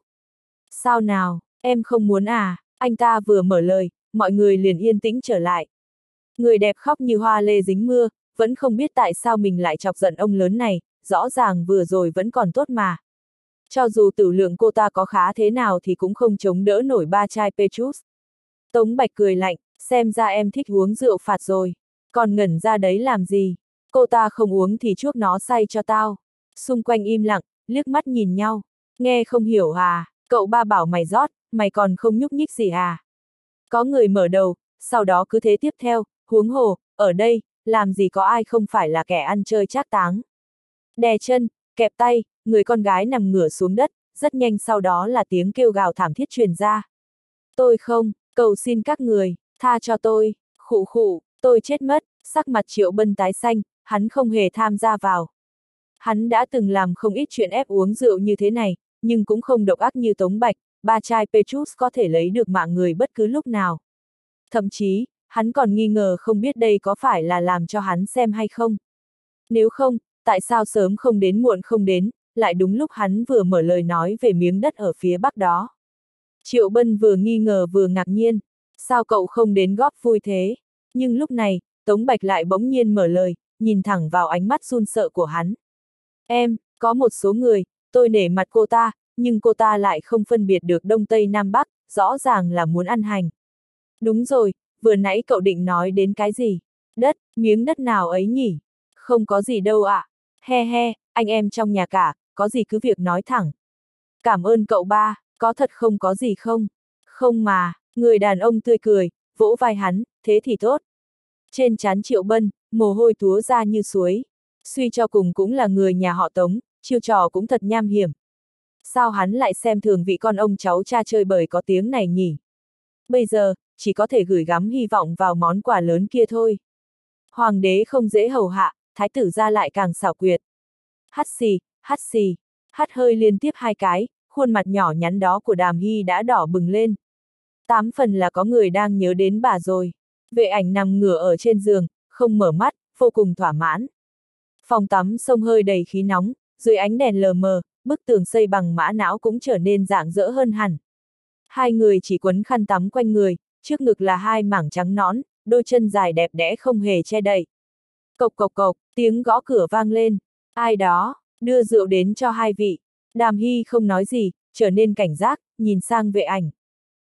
Sao nào, em không muốn à? Anh ta vừa mở lời, mọi người liền yên tĩnh trở lại. Người đẹp khóc như hoa lê dính mưa, vẫn không biết tại sao mình lại chọc giận ông lớn này, rõ ràng vừa rồi vẫn còn tốt mà. Cho dù tử lượng cô ta có khá thế nào thì cũng không chống đỡ nổi ba chai Petrus. Tống Bạch cười lạnh, xem ra em thích uống rượu phạt rồi. Còn ngẩn ra đấy làm gì? Cô ta không uống thì chuốc nó say cho tao. Xung quanh im lặng, liếc mắt nhìn nhau. Nghe không hiểu à, cậu ba bảo mày rót, mày còn không nhúc nhích gì à? Có người mở đầu, sau đó cứ thế tiếp theo, huống hồ, ở đây, làm gì có ai không phải là kẻ ăn chơi trác táng. Đè chân, kẹp tay, người con gái nằm ngửa xuống đất, rất nhanh sau đó là tiếng kêu gào thảm thiết truyền ra. Tôi không, cầu xin các người, tha cho tôi, khụ khụ, tôi chết mất, sắc mặt Triệu Bân tái xanh, hắn không hề tham gia vào. Hắn đã từng làm không ít chuyện ép uống rượu như thế này, nhưng cũng không độc ác như Tống Bạch, ba chai Petrus có thể lấy được mạng người bất cứ lúc nào. Thậm chí, hắn còn nghi ngờ không biết đây có phải là làm cho hắn xem hay không. Nếu không, tại sao sớm không đến muộn không đến, lại đúng lúc hắn vừa mở lời nói về miếng đất ở phía bắc đó. Triệu Bân vừa nghi ngờ vừa ngạc nhiên, sao cậu không đến góp vui thế? Nhưng lúc này, Tống Bạch lại bỗng nhiên mở lời, nhìn thẳng vào ánh mắt run sợ của hắn. Em, có một số người, tôi nể mặt cô ta, nhưng cô ta lại không phân biệt được Đông Tây Nam Bắc, rõ ràng là muốn ăn hành. Đúng rồi, vừa nãy cậu định nói đến cái gì? Đất, miếng đất nào ấy nhỉ? Không có gì đâu ạ. À. He he, anh em trong nhà cả, có gì cứ việc nói thẳng. Cảm ơn cậu ba, có thật không có gì không? Không mà, người đàn ông tươi cười, vỗ vai hắn, thế thì tốt. Trên trán Triệu Bân, mồ hôi túa ra như suối. Suy cho cùng cũng là người nhà họ Tống, chiêu trò cũng thật nham hiểm. Sao hắn lại xem thường vị con ông cháu cha chơi bời có tiếng này nhỉ? Bây giờ, chỉ có thể gửi gắm hy vọng vào món quà lớn kia thôi. Hoàng đế không dễ hầu hạ, thái tử ra lại càng xảo quyệt. Hắt xì, hắt xì, hắt hơi liên tiếp hai cái, khuôn mặt nhỏ nhắn đó của Đàm Hy đã đỏ bừng lên. Tám phần là có người đang nhớ đến bà rồi. Vệ ảnh nằm ngửa ở trên giường, không mở mắt, vô cùng thỏa mãn. Phòng tắm xông hơi đầy khí nóng, dưới ánh đèn lờ mờ, bức tường xây bằng mã não cũng trở nên rạng rỡ hơn hẳn. Hai người chỉ quấn khăn tắm quanh người, trước ngực là hai mảng trắng nõn, đôi chân dài đẹp đẽ không hề che đậy. Cộc cộc cộc, tiếng gõ cửa vang lên. Ai đó, đưa rượu đến cho hai vị. Đàm Hy không nói gì, trở nên cảnh giác, nhìn sang vệ ảnh.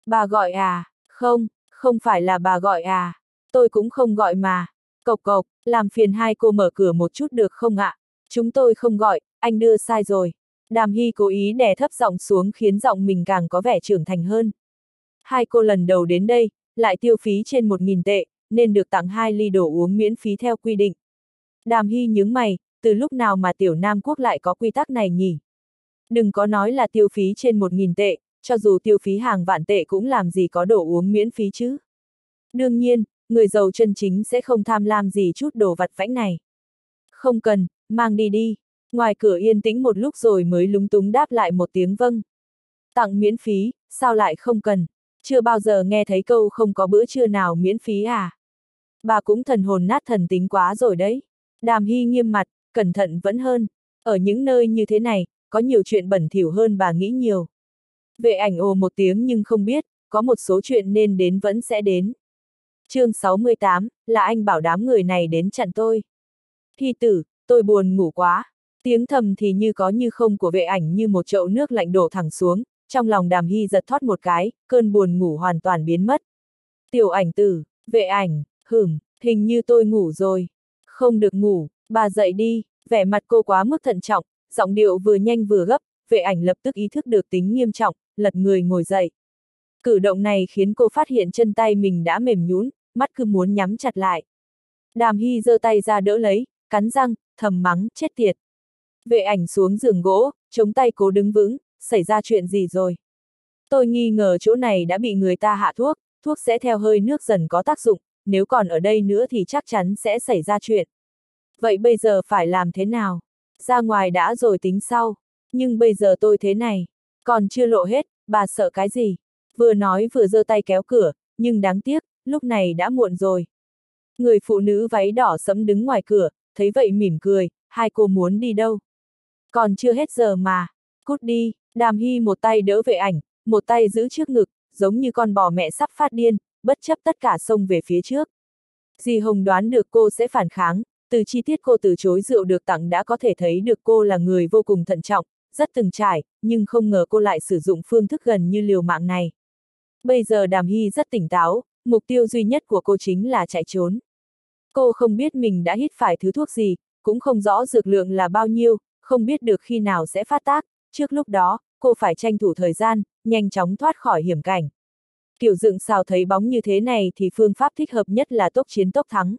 Bà gọi à? Không, không phải là bà gọi à? Tôi cũng không gọi mà. Cộc cộc, làm phiền hai cô mở cửa một chút được không ạ? Chúng tôi không gọi, anh đưa sai rồi. Đàm Hy cố ý đè thấp giọng xuống khiến giọng mình càng có vẻ trưởng thành hơn. Hai cô lần đầu đến đây, lại tiêu phí trên một nghìn tệ, nên được tặng hai ly đồ uống miễn phí theo quy định. Đàm Hy nhướng mày, từ lúc nào mà tiểu Nam Quốc lại có quy tắc này nhỉ? Đừng có nói là tiêu phí trên một nghìn tệ, cho dù tiêu phí hàng vạn tệ cũng làm gì có đồ uống miễn phí chứ. Đương nhiên, người giàu chân chính sẽ không tham lam gì chút đồ vặt vãnh này. Không cần, mang đi đi. Ngoài cửa yên tĩnh một lúc rồi mới lúng túng đáp lại một tiếng vâng. Tặng miễn phí, sao lại không cần? Chưa bao giờ nghe thấy câu không có bữa trưa nào miễn phí à? Bà cũng thần hồn nát thần tính quá rồi đấy. Đàm Hy nghiêm mặt, cẩn thận vẫn hơn. Ở những nơi như thế này, có nhiều chuyện bẩn thỉu hơn bà nghĩ nhiều. Vệ ảnh ồ một tiếng nhưng không biết, có một số chuyện nên đến vẫn sẽ đến. chương sáu mươi tám, là anh bảo đám người này đến chặn tôi. Hy tử, tôi buồn ngủ quá. Tiếng thầm thì như có như không của vệ ảnh như một chậu nước lạnh đổ thẳng xuống, trong lòng Đàm Hy giật thót một cái, cơn buồn ngủ hoàn toàn biến mất. Tiểu ảnh tử, vệ ảnh, hửm, hình như tôi ngủ rồi. Không được ngủ, bà dậy đi, vẻ mặt cô quá mức thận trọng, giọng điệu vừa nhanh vừa gấp, vệ ảnh lập tức ý thức được tính nghiêm trọng, lật người ngồi dậy. Cử động này khiến cô phát hiện chân tay mình đã mềm nhũn, mắt cứ muốn nhắm chặt lại. Đàm Hy giơ tay ra đỡ lấy, cắn răng, thầm mắng, chết tiệt. Vệ ảnh xuống giường gỗ, chống tay cố đứng vững, xảy ra chuyện gì rồi? Tôi nghi ngờ chỗ này đã bị người ta hạ thuốc, thuốc sẽ theo hơi nước dần có tác dụng, nếu còn ở đây nữa thì chắc chắn sẽ xảy ra chuyện. Vậy bây giờ phải làm thế nào? Ra ngoài đã rồi tính sau, nhưng bây giờ tôi thế này, còn chưa lộ hết, bà sợ cái gì? Vừa nói vừa giơ tay kéo cửa, nhưng đáng tiếc, lúc này đã muộn rồi. Người phụ nữ váy đỏ sẫm đứng ngoài cửa, thấy vậy mỉm cười, hai cô muốn đi đâu? Còn chưa hết giờ mà, cút đi. Đàm Hy một tay đỡ vệ ảnh, một tay giữ trước ngực, giống như con bò mẹ sắp phát điên, bất chấp tất cả xông về phía trước. Dì Hồng đoán được cô sẽ phản kháng, từ chi tiết cô từ chối rượu được tặng đã có thể thấy được cô là người vô cùng thận trọng, rất từng trải, nhưng không ngờ cô lại sử dụng phương thức gần như liều mạng này. Bây giờ Đàm Hy rất tỉnh táo, mục tiêu duy nhất của cô chính là chạy trốn. Cô không biết mình đã hít phải thứ thuốc gì, cũng không rõ dược lượng là bao nhiêu, không biết được khi nào sẽ phát tác, trước lúc đó, cô phải tranh thủ thời gian, nhanh chóng thoát khỏi hiểm cảnh. Kiểu dựng xào thấy bóng như thế này thì phương pháp thích hợp nhất là tốc chiến tốc thắng.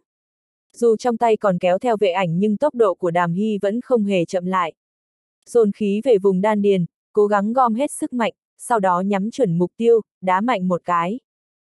Dù trong tay còn kéo theo vệ ảnh nhưng tốc độ của Đàm Hy vẫn không hề chậm lại. Dồn khí về vùng đan điền, cố gắng gom hết sức mạnh, sau đó nhắm chuẩn mục tiêu, đá mạnh một cái.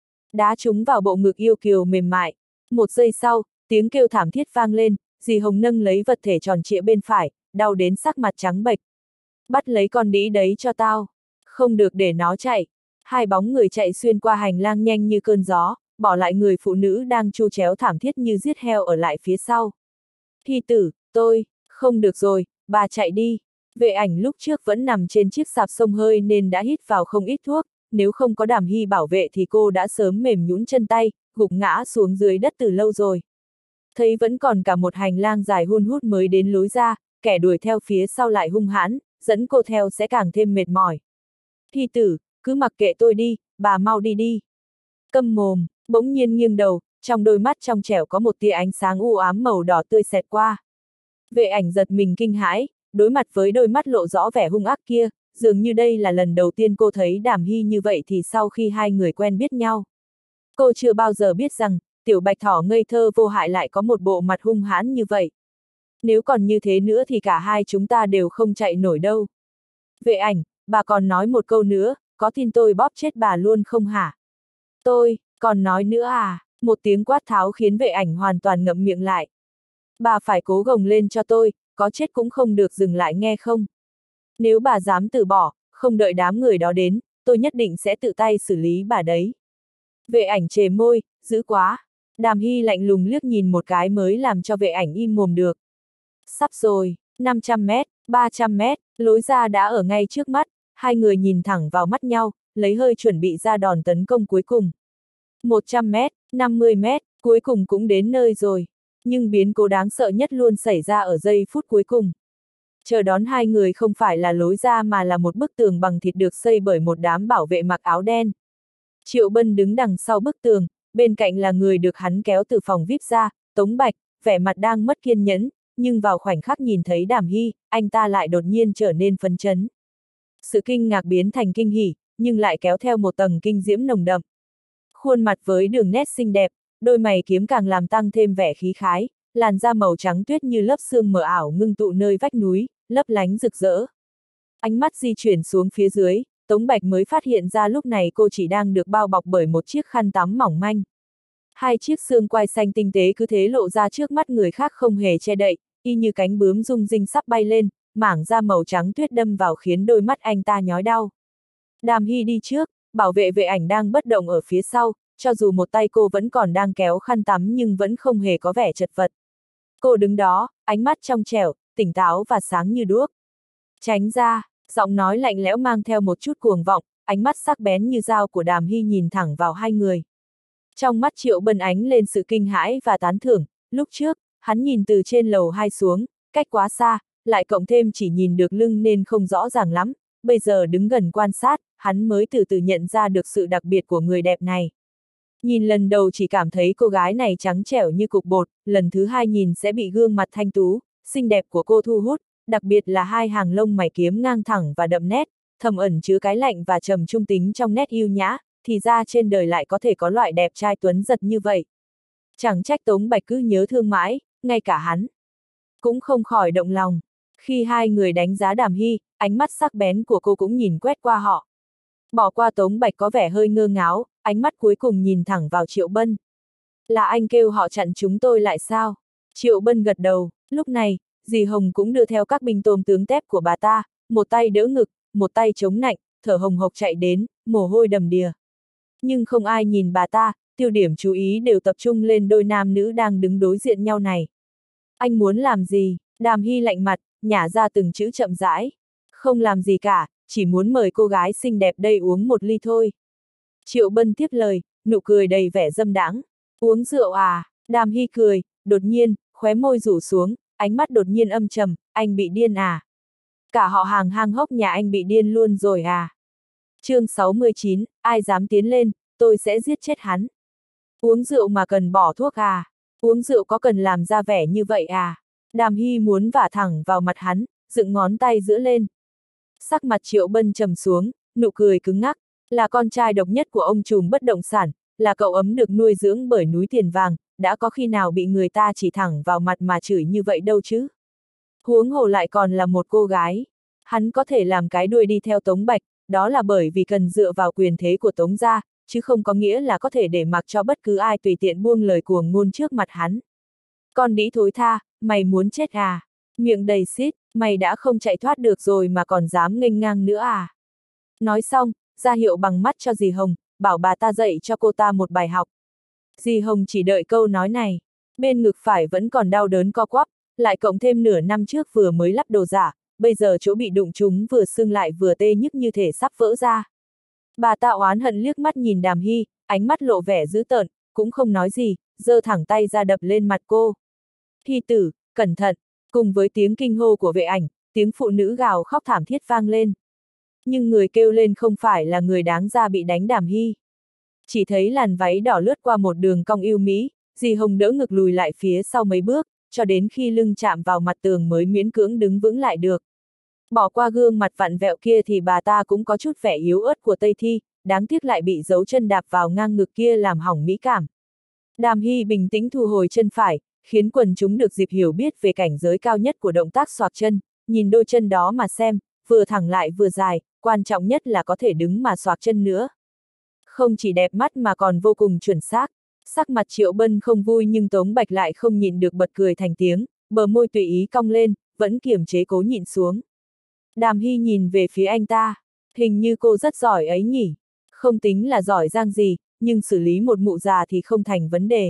Đá trúng vào bộ ngực yêu kiều mềm mại. Một giây sau, tiếng kêu thảm thiết vang lên, dì Hồng nâng lấy vật thể tròn trịa bên phải, đau đến sắc mặt trắng bệch. Bắt lấy con đĩ đấy cho tao. Không được để nó chạy. Hai bóng người chạy xuyên qua hành lang nhanh như cơn gió, bỏ lại người phụ nữ đang tru chéo thảm thiết như giết heo ở lại phía sau. Hy tử, tôi, không được rồi, bà chạy đi. Vệ ảnh lúc trước vẫn nằm trên chiếc sạp xông hơi nên đã hít vào không ít thuốc, nếu không có Đàm Hy bảo vệ thì cô đã sớm mềm nhũn chân tay, gục ngã xuống dưới đất từ lâu rồi. Thấy vẫn còn cả một hành lang dài hun hút mới đến lối ra, kẻ đuổi theo phía sau lại hung hãn, dẫn cô theo sẽ càng thêm mệt mỏi. Hy tử, cứ mặc kệ tôi đi, bà mau đi đi. Câm mồm, bỗng nhiên nghiêng đầu, trong đôi mắt trong trẻo có một tia ánh sáng u ám màu đỏ tươi xẹt qua. Vệ ảnh giật mình kinh hãi, đối mặt với đôi mắt lộ rõ vẻ hung ác kia, dường như đây là lần đầu tiên cô thấy Đàm Hy như vậy thì sau khi hai người quen biết nhau. Cô chưa bao giờ biết rằng, tiểu bạch thỏ ngây thơ vô hại lại có một bộ mặt hung hãn như vậy. Nếu còn như thế nữa thì cả hai chúng ta đều không chạy nổi đâu. Vệ ảnh, bà còn nói một câu nữa, có tin tôi bóp chết bà luôn không hả? Tôi, còn nói nữa à? Một tiếng quát tháo khiến vệ ảnh hoàn toàn ngậm miệng lại. Bà phải cố gồng lên cho tôi, có chết cũng không được dừng lại nghe không? Nếu bà dám từ bỏ, không đợi đám người đó đến, tôi nhất định sẽ tự tay xử lý bà đấy. Vệ ảnh trề môi, dữ quá. Đàm Hy lạnh lùng liếc nhìn một cái mới làm cho vệ ảnh im mồm được. Sắp rồi, năm trăm mét, ba trăm mét, lối ra đã ở ngay trước mắt, hai người nhìn thẳng vào mắt nhau, lấy hơi chuẩn bị ra đòn tấn công cuối cùng. một trăm mét, năm mươi mét, cuối cùng cũng đến nơi rồi. Nhưng biến cố đáng sợ nhất luôn xảy ra ở giây phút cuối cùng. Chờ đón hai người không phải là lối ra mà là một bức tường bằng thịt được xây bởi một đám bảo vệ mặc áo đen. Triệu Bân đứng đằng sau bức tường, bên cạnh là người được hắn kéo từ phòng vi ai pi ra, Tống Bạch, vẻ mặt đang mất kiên nhẫn, nhưng vào khoảnh khắc nhìn thấy Đàm Hy, anh ta lại đột nhiên trở nên phấn chấn. Sự kinh ngạc biến thành kinh hỉ, nhưng lại kéo theo một tầng kinh diễm nồng đậm. Khuôn mặt với đường nét xinh đẹp, đôi mày kiếm càng làm tăng thêm vẻ khí khái, làn da màu trắng tuyết như lớp sương mờ ảo ngưng tụ nơi vách núi, lấp lánh rực rỡ. Ánh mắt di chuyển xuống phía dưới, Tống Bạch mới phát hiện ra lúc này cô chỉ đang được bao bọc bởi một chiếc khăn tắm mỏng manh. Hai chiếc xương quai xanh tinh tế cứ thế lộ ra trước mắt người khác không hề che đậy, y như cánh bướm rung rinh sắp bay lên, mảng da màu trắng tuyết đâm vào khiến đôi mắt anh ta nhói đau. Đàm Hy đi trước, bảo vệ vệ ảnh đang bất động ở phía sau, cho dù một tay cô vẫn còn đang kéo khăn tắm nhưng vẫn không hề có vẻ chật vật. Cô đứng đó, ánh mắt trong trẻo, tỉnh táo và sáng như đuốc. Tránh ra, giọng nói lạnh lẽo mang theo một chút cuồng vọng, ánh mắt sắc bén như dao của Đàm Hy nhìn thẳng vào hai người. Trong mắt Triệu Bân ánh lên sự kinh hãi và tán thưởng, lúc trước, hắn nhìn từ trên lầu hai xuống, cách quá xa, lại cộng thêm chỉ nhìn được lưng nên không rõ ràng lắm, bây giờ đứng gần quan sát, hắn mới từ từ nhận ra được sự đặc biệt của người đẹp này. Nhìn lần đầu chỉ cảm thấy cô gái này trắng trẻo như cục bột, lần thứ hai nhìn sẽ bị gương mặt thanh tú, xinh đẹp của cô thu hút, đặc biệt là hai hàng lông mày kiếm ngang thẳng và đậm nét, thầm ẩn chứa cái lạnh và trầm trung tính trong nét yêu nhã, thì ra trên đời lại có thể có loại đẹp trai tuấn giật như vậy. Chẳng trách Tống Bạch cứ nhớ thương mãi, ngay cả hắn cũng không khỏi động lòng. Khi hai người đánh giá Đàm Hy, ánh mắt sắc bén của cô cũng nhìn quét qua họ. Bỏ qua Tống Bạch có vẻ hơi ngơ ngáo, ánh mắt cuối cùng nhìn thẳng vào Triệu Bân. Là anh kêu họ chặn chúng tôi lại sao? Triệu Bân gật đầu, lúc này, dì Hồng cũng đưa theo các binh tôm tướng tép của bà ta, một tay đỡ ngực, một tay chống nạnh, thở hồng hộc chạy đến, mồ hôi đầm đìa. Nhưng không ai nhìn bà ta, tiêu điểm chú ý đều tập trung lên đôi nam nữ đang đứng đối diện nhau này. Anh muốn làm gì? Đàm Hy lạnh mặt, nhả ra từng chữ chậm rãi. Không làm gì cả, chỉ muốn mời cô gái xinh đẹp đây uống một ly thôi. Triệu Bân tiếp lời, nụ cười đầy vẻ dâm đãng. Uống rượu à? Đàm Hy cười, đột nhiên, khóe môi rủ xuống, ánh mắt đột nhiên âm trầm, anh bị điên à? Cả họ hàng hang hốc nhà anh bị điên luôn rồi à? Chương sáu mươi chín, ai dám tiến lên, tôi sẽ giết chết hắn. Uống rượu mà cần bỏ thuốc à? Uống rượu có cần làm ra vẻ như vậy à? Đàm Hy muốn vả thẳng vào mặt hắn, dựng ngón tay giữa lên. Sắc mặt Triệu Bân trầm xuống, nụ cười cứng ngắc, là con trai độc nhất của ông trùm bất động sản, là cậu ấm được nuôi dưỡng bởi núi tiền vàng, đã có khi nào bị người ta chỉ thẳng vào mặt mà chửi như vậy đâu chứ? Huống hồ lại còn là một cô gái. Hắn có thể làm cái đuôi đi theo Tống Bạch, đó là bởi vì cần dựa vào quyền thế của Tống gia, chứ không có nghĩa là có thể để mặc cho bất cứ ai tùy tiện buông lời cuồng ngôn trước mặt hắn. Con đĩ thối tha, mày muốn chết à? Miệng đầy xít, mày đã không chạy thoát được rồi mà còn dám nghênh ngang nữa à? Nói xong, ra hiệu bằng mắt cho dì Hồng, bảo bà ta dạy cho cô ta một bài học. Dì Hồng chỉ đợi câu nói này, bên ngực phải vẫn còn đau đớn co quắp, lại cộng thêm nửa năm trước vừa mới lắp đồ giả, bây giờ chỗ bị đụng trúng vừa sưng lại vừa tê nhức như thể sắp vỡ ra. Bà ta oán hận liếc mắt nhìn Đàm Hy, ánh mắt lộ vẻ dữ tợn, cũng không nói gì, giơ thẳng tay ra đập lên mặt cô. Hy tử, cẩn thận, cùng với tiếng kinh hô của vệ ảnh, tiếng phụ nữ gào khóc thảm thiết vang lên. Nhưng người kêu lên không phải là người đáng ra bị đánh Đàm Hy. Chỉ thấy làn váy đỏ lướt qua một đường cong yêu mỹ, dì Hồng đỡ ngực lùi lại phía sau mấy bước, cho đến khi lưng chạm vào mặt tường mới miễn cưỡng đứng vững lại được. Bỏ qua gương mặt vặn vẹo kia thì bà ta cũng có chút vẻ yếu ớt của Tây Thi, đáng tiếc lại bị dấu chân đạp vào ngang ngực kia làm hỏng mỹ cảm. Đàm Hy bình tĩnh thu hồi chân phải, khiến quần chúng được dịp hiểu biết về cảnh giới cao nhất của động tác xoạc chân, nhìn đôi chân đó mà xem, vừa thẳng lại vừa dài, quan trọng nhất là có thể đứng mà xoạc chân nữa. Không chỉ đẹp mắt mà còn vô cùng chuẩn xác. Sắc mặt Triệu Bân không vui nhưng Tống Bạch lại không nhịn được bật cười thành tiếng, bờ môi tùy ý cong lên, vẫn kiềm chế cố nhịn xuống. Đàm Hy nhìn về phía anh ta, hình như cô rất giỏi ấy nhỉ, không tính là giỏi giang gì, nhưng xử lý một mụ già thì không thành vấn đề.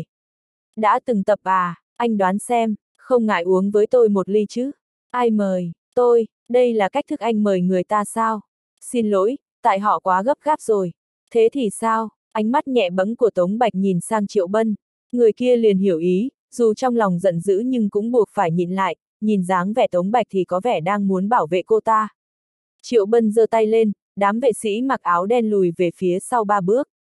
Đã từng tập à, anh đoán xem, không ngại uống với tôi một ly chứ? Ai mời, tôi, đây là cách thức anh mời người ta sao? Xin lỗi, tại họ quá gấp gáp rồi. Thế thì sao? Ánh mắt nhẹ bẫng của Tống Bạch nhìn sang Triệu Bân, người kia liền hiểu ý, dù trong lòng giận dữ nhưng cũng buộc phải nhịn lại, nhìn dáng vẻ Tống Bạch thì có vẻ đang muốn bảo vệ cô ta. Triệu Bân giơ tay lên, đám vệ sĩ mặc áo đen lùi về phía sau ba bước.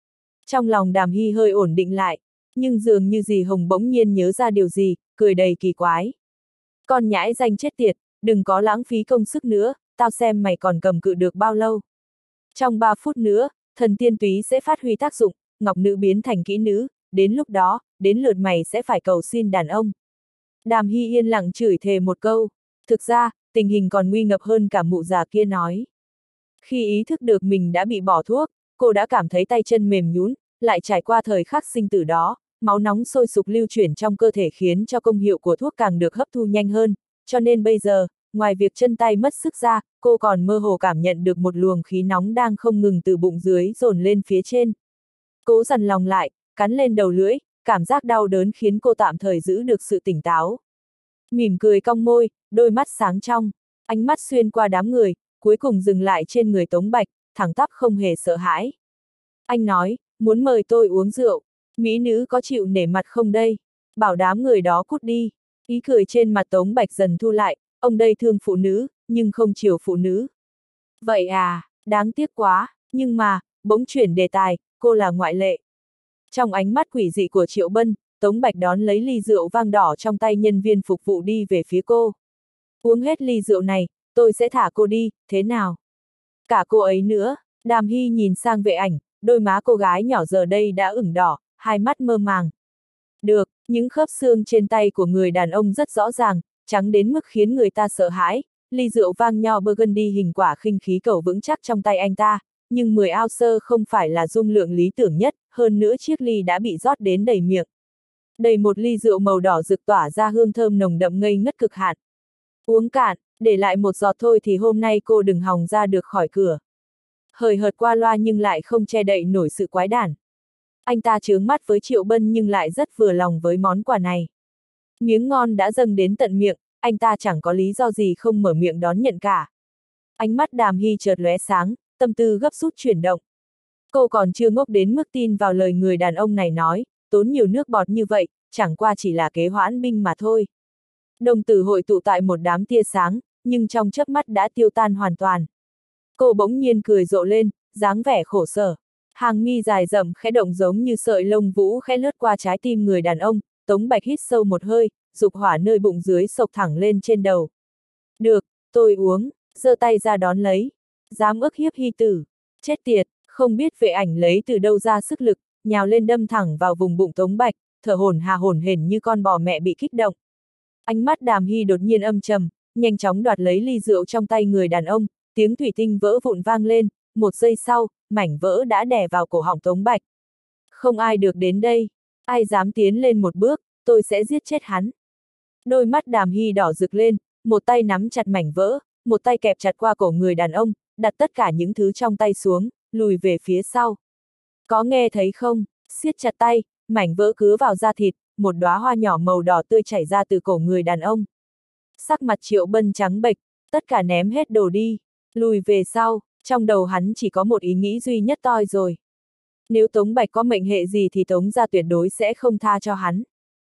Trong lòng Đàm Hy hơi ổn định lại, nhưng dường như dì Hồng bỗng nhiên nhớ ra điều gì, cười đầy kỳ quái. Con nhãi danh chết tiệt, đừng có lãng phí công sức nữa, tao xem mày còn cầm cự được bao lâu. Trong ba phút nữa, thần tiên túy sẽ phát huy tác dụng, ngọc nữ biến thành kỹ nữ, đến lúc đó, đến lượt mày sẽ phải cầu xin đàn ông. Đàm Hy yên lặng chửi thề một câu, thực ra, tình hình còn nguy ngập hơn cả mụ già kia nói. Khi ý thức được mình đã bị bỏ thuốc, cô đã cảm thấy tay chân mềm nhũn, lại trải qua thời khắc sinh tử đó, máu nóng sôi sục lưu chuyển trong cơ thể khiến cho công hiệu của thuốc càng được hấp thu nhanh hơn, cho nên bây giờ, ngoài việc chân tay mất sức ra, cô còn mơ hồ cảm nhận được một luồng khí nóng đang không ngừng từ bụng dưới dồn lên phía trên. Cố dằn lòng lại, cắn lên đầu lưỡi, cảm giác đau đớn khiến cô tạm thời giữ được sự tỉnh táo. Mỉm cười cong môi, đôi mắt sáng trong, ánh mắt xuyên qua đám người, cuối cùng dừng lại trên người Tống Bạch, thẳng tắp không hề sợ hãi. Anh nói, muốn mời tôi uống rượu, mỹ nữ có chịu nể mặt không đây? Bảo đám người đó cút đi. Ý cười trên mặt Tống Bạch dần thu lại, ông đây thương phụ nữ, nhưng không chiều phụ nữ. Vậy à, đáng tiếc quá, nhưng mà, bỗng chuyển đề tài, cô là ngoại lệ. Trong ánh mắt quỷ dị của Triệu Bân, Tống Bạch đón lấy ly rượu vang đỏ trong tay nhân viên phục vụ đi về phía cô. Uống hết ly rượu này, tôi sẽ thả cô đi, thế nào? Cả cô ấy nữa, Đàm Hy nhìn sang vệ ảnh, đôi má cô gái nhỏ giờ đây đã ửng đỏ, hai mắt mơ màng. Được, những khớp xương trên tay của người đàn ông rất rõ ràng, trắng đến mức khiến người ta sợ hãi, ly rượu vang nho Burgundy hình quả khinh khí cầu vững chắc trong tay anh ta, nhưng mười ounce không phải là dung lượng lý tưởng nhất, hơn nữa chiếc ly đã bị rót đến đầy miệng. Đầy một ly rượu màu đỏ rực tỏa ra hương thơm nồng đậm ngây ngất cực hạn. Uống cạn, để lại một giọt thôi thì hôm nay cô đừng hòng ra được khỏi cửa. Hời hợt qua loa nhưng lại không che đậy nổi sự quái đản. Anh ta chướng mắt với Triệu Bân nhưng lại rất vừa lòng với món quà này. Miếng ngon đã dâng đến tận miệng, anh ta chẳng có lý do gì không mở miệng đón nhận cả. Ánh mắt Đàm Hy chợt lóe sáng, tâm tư gấp rút chuyển động. Cô còn chưa ngốc đến mức tin vào lời người đàn ông này nói, tốn nhiều nước bọt như vậy, chẳng qua chỉ là kế hoãn binh mà thôi. Đồng tử hội tụ tại một đám tia sáng, nhưng trong chớp mắt đã tiêu tan hoàn toàn. Cô bỗng nhiên cười rộ lên, dáng vẻ khổ sở. Hàng mi dài rậm khẽ động giống như sợi lông vũ khẽ lướt qua trái tim người đàn ông, Tống Bạch hít sâu một hơi, dục hỏa nơi bụng dưới sộc thẳng lên trên đầu. Được, tôi uống, giơ tay ra đón lấy. Dám ức hiếp Hy tử. Chết tiệt, không biết vệ ảnh lấy từ đâu ra sức lực, nhào lên đâm thẳng vào vùng bụng Tống Bạch, thở hổn hà hổn hển như con bò mẹ bị kích động. Ánh mắt Đàm Hy đột nhiên âm trầm, nhanh chóng đoạt lấy ly rượu trong tay người đàn ông, tiếng thủy tinh vỡ vụn vang lên, một giây sau, mảnh vỡ đã đè vào cổ họng Tống Bạch. Không ai được đến đây, ai dám tiến lên một bước, tôi sẽ giết chết hắn. Đôi mắt Đàm Hy đỏ rực lên, một tay nắm chặt mảnh vỡ, một tay kẹp chặt qua cổ người đàn ông, đặt tất cả những thứ trong tay xuống, lùi về phía sau. Có nghe thấy không? Siết chặt tay, mảnh vỡ cứa vào da thịt, một đóa hoa nhỏ màu đỏ tươi chảy ra từ cổ người đàn ông. Sắc mặt Triệu Bân trắng bệch, tất cả ném hết đồ đi, lùi về sau, trong đầu hắn chỉ có một ý nghĩ duy nhất toi rồi. Nếu Tống Bạch có mệnh hệ gì thì Tống gia tuyệt đối sẽ không tha cho hắn.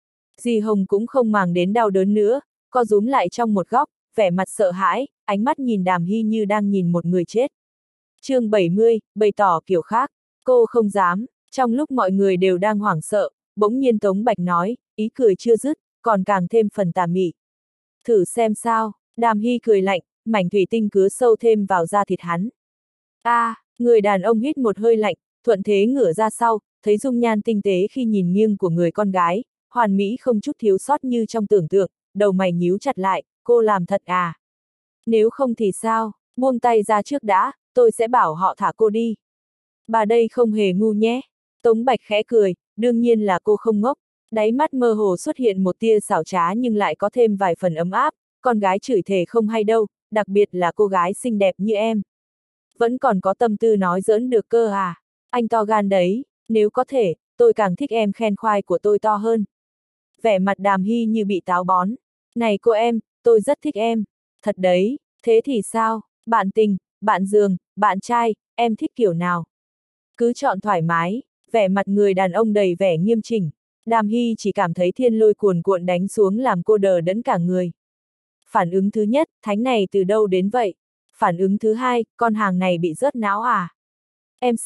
Dì Hồng cũng không màng đến đau đớn nữa, co rúm lại trong một góc, vẻ mặt sợ hãi, ánh mắt nhìn Đàm Hy như đang nhìn một người chết. chương bảy mươi, bày tỏ kiểu khác, cô không dám, trong lúc mọi người đều đang hoảng sợ, bỗng nhiên Tống Bạch nói, ý cười chưa dứt, còn càng thêm phần tà mị. Thử xem sao, Đàm Hy cười lạnh, mảnh thủy tinh cứa sâu thêm vào da thịt hắn. A, à, người đàn ông hít một hơi lạnh, thuận thế ngửa ra sau, thấy dung nhan tinh tế khi nhìn nghiêng của người con gái, hoàn mỹ không chút thiếu sót như trong tưởng tượng, đầu mày nhíu chặt lại, cô làm thật à? Nếu không thì sao, buông tay ra trước đã, tôi sẽ bảo họ thả cô đi. Bà đây không hề ngu nhé. Tống Bạch khẽ cười, đương nhiên là cô không ngốc, đáy mắt mơ hồ xuất hiện một tia xảo trá nhưng lại có thêm vài phần ấm áp, con gái chửi thề không hay đâu, đặc biệt là cô gái xinh đẹp như em. Vẫn còn có tâm tư nói giỡn được cơ à, anh to gan đấy, nếu có thể, tôi càng thích em khen khoai của tôi to hơn. Vẻ mặt Đàm Hy như bị táo bón. Này cô em, tôi rất thích em. Thật đấy, thế thì sao, bạn tình, bạn giường, bạn trai, em thích kiểu nào? Cứ chọn thoải mái, vẻ mặt người đàn ông đầy vẻ nghiêm chỉnh. Đàm Hy chỉ cảm thấy thiên lôi cuồn cuộn đánh xuống làm cô đờ đẫn cả người. Phản ứng thứ nhất, thánh này từ đâu đến vậy? Phản ứng thứ hai, con hàng này bị rớt não à? Em xem,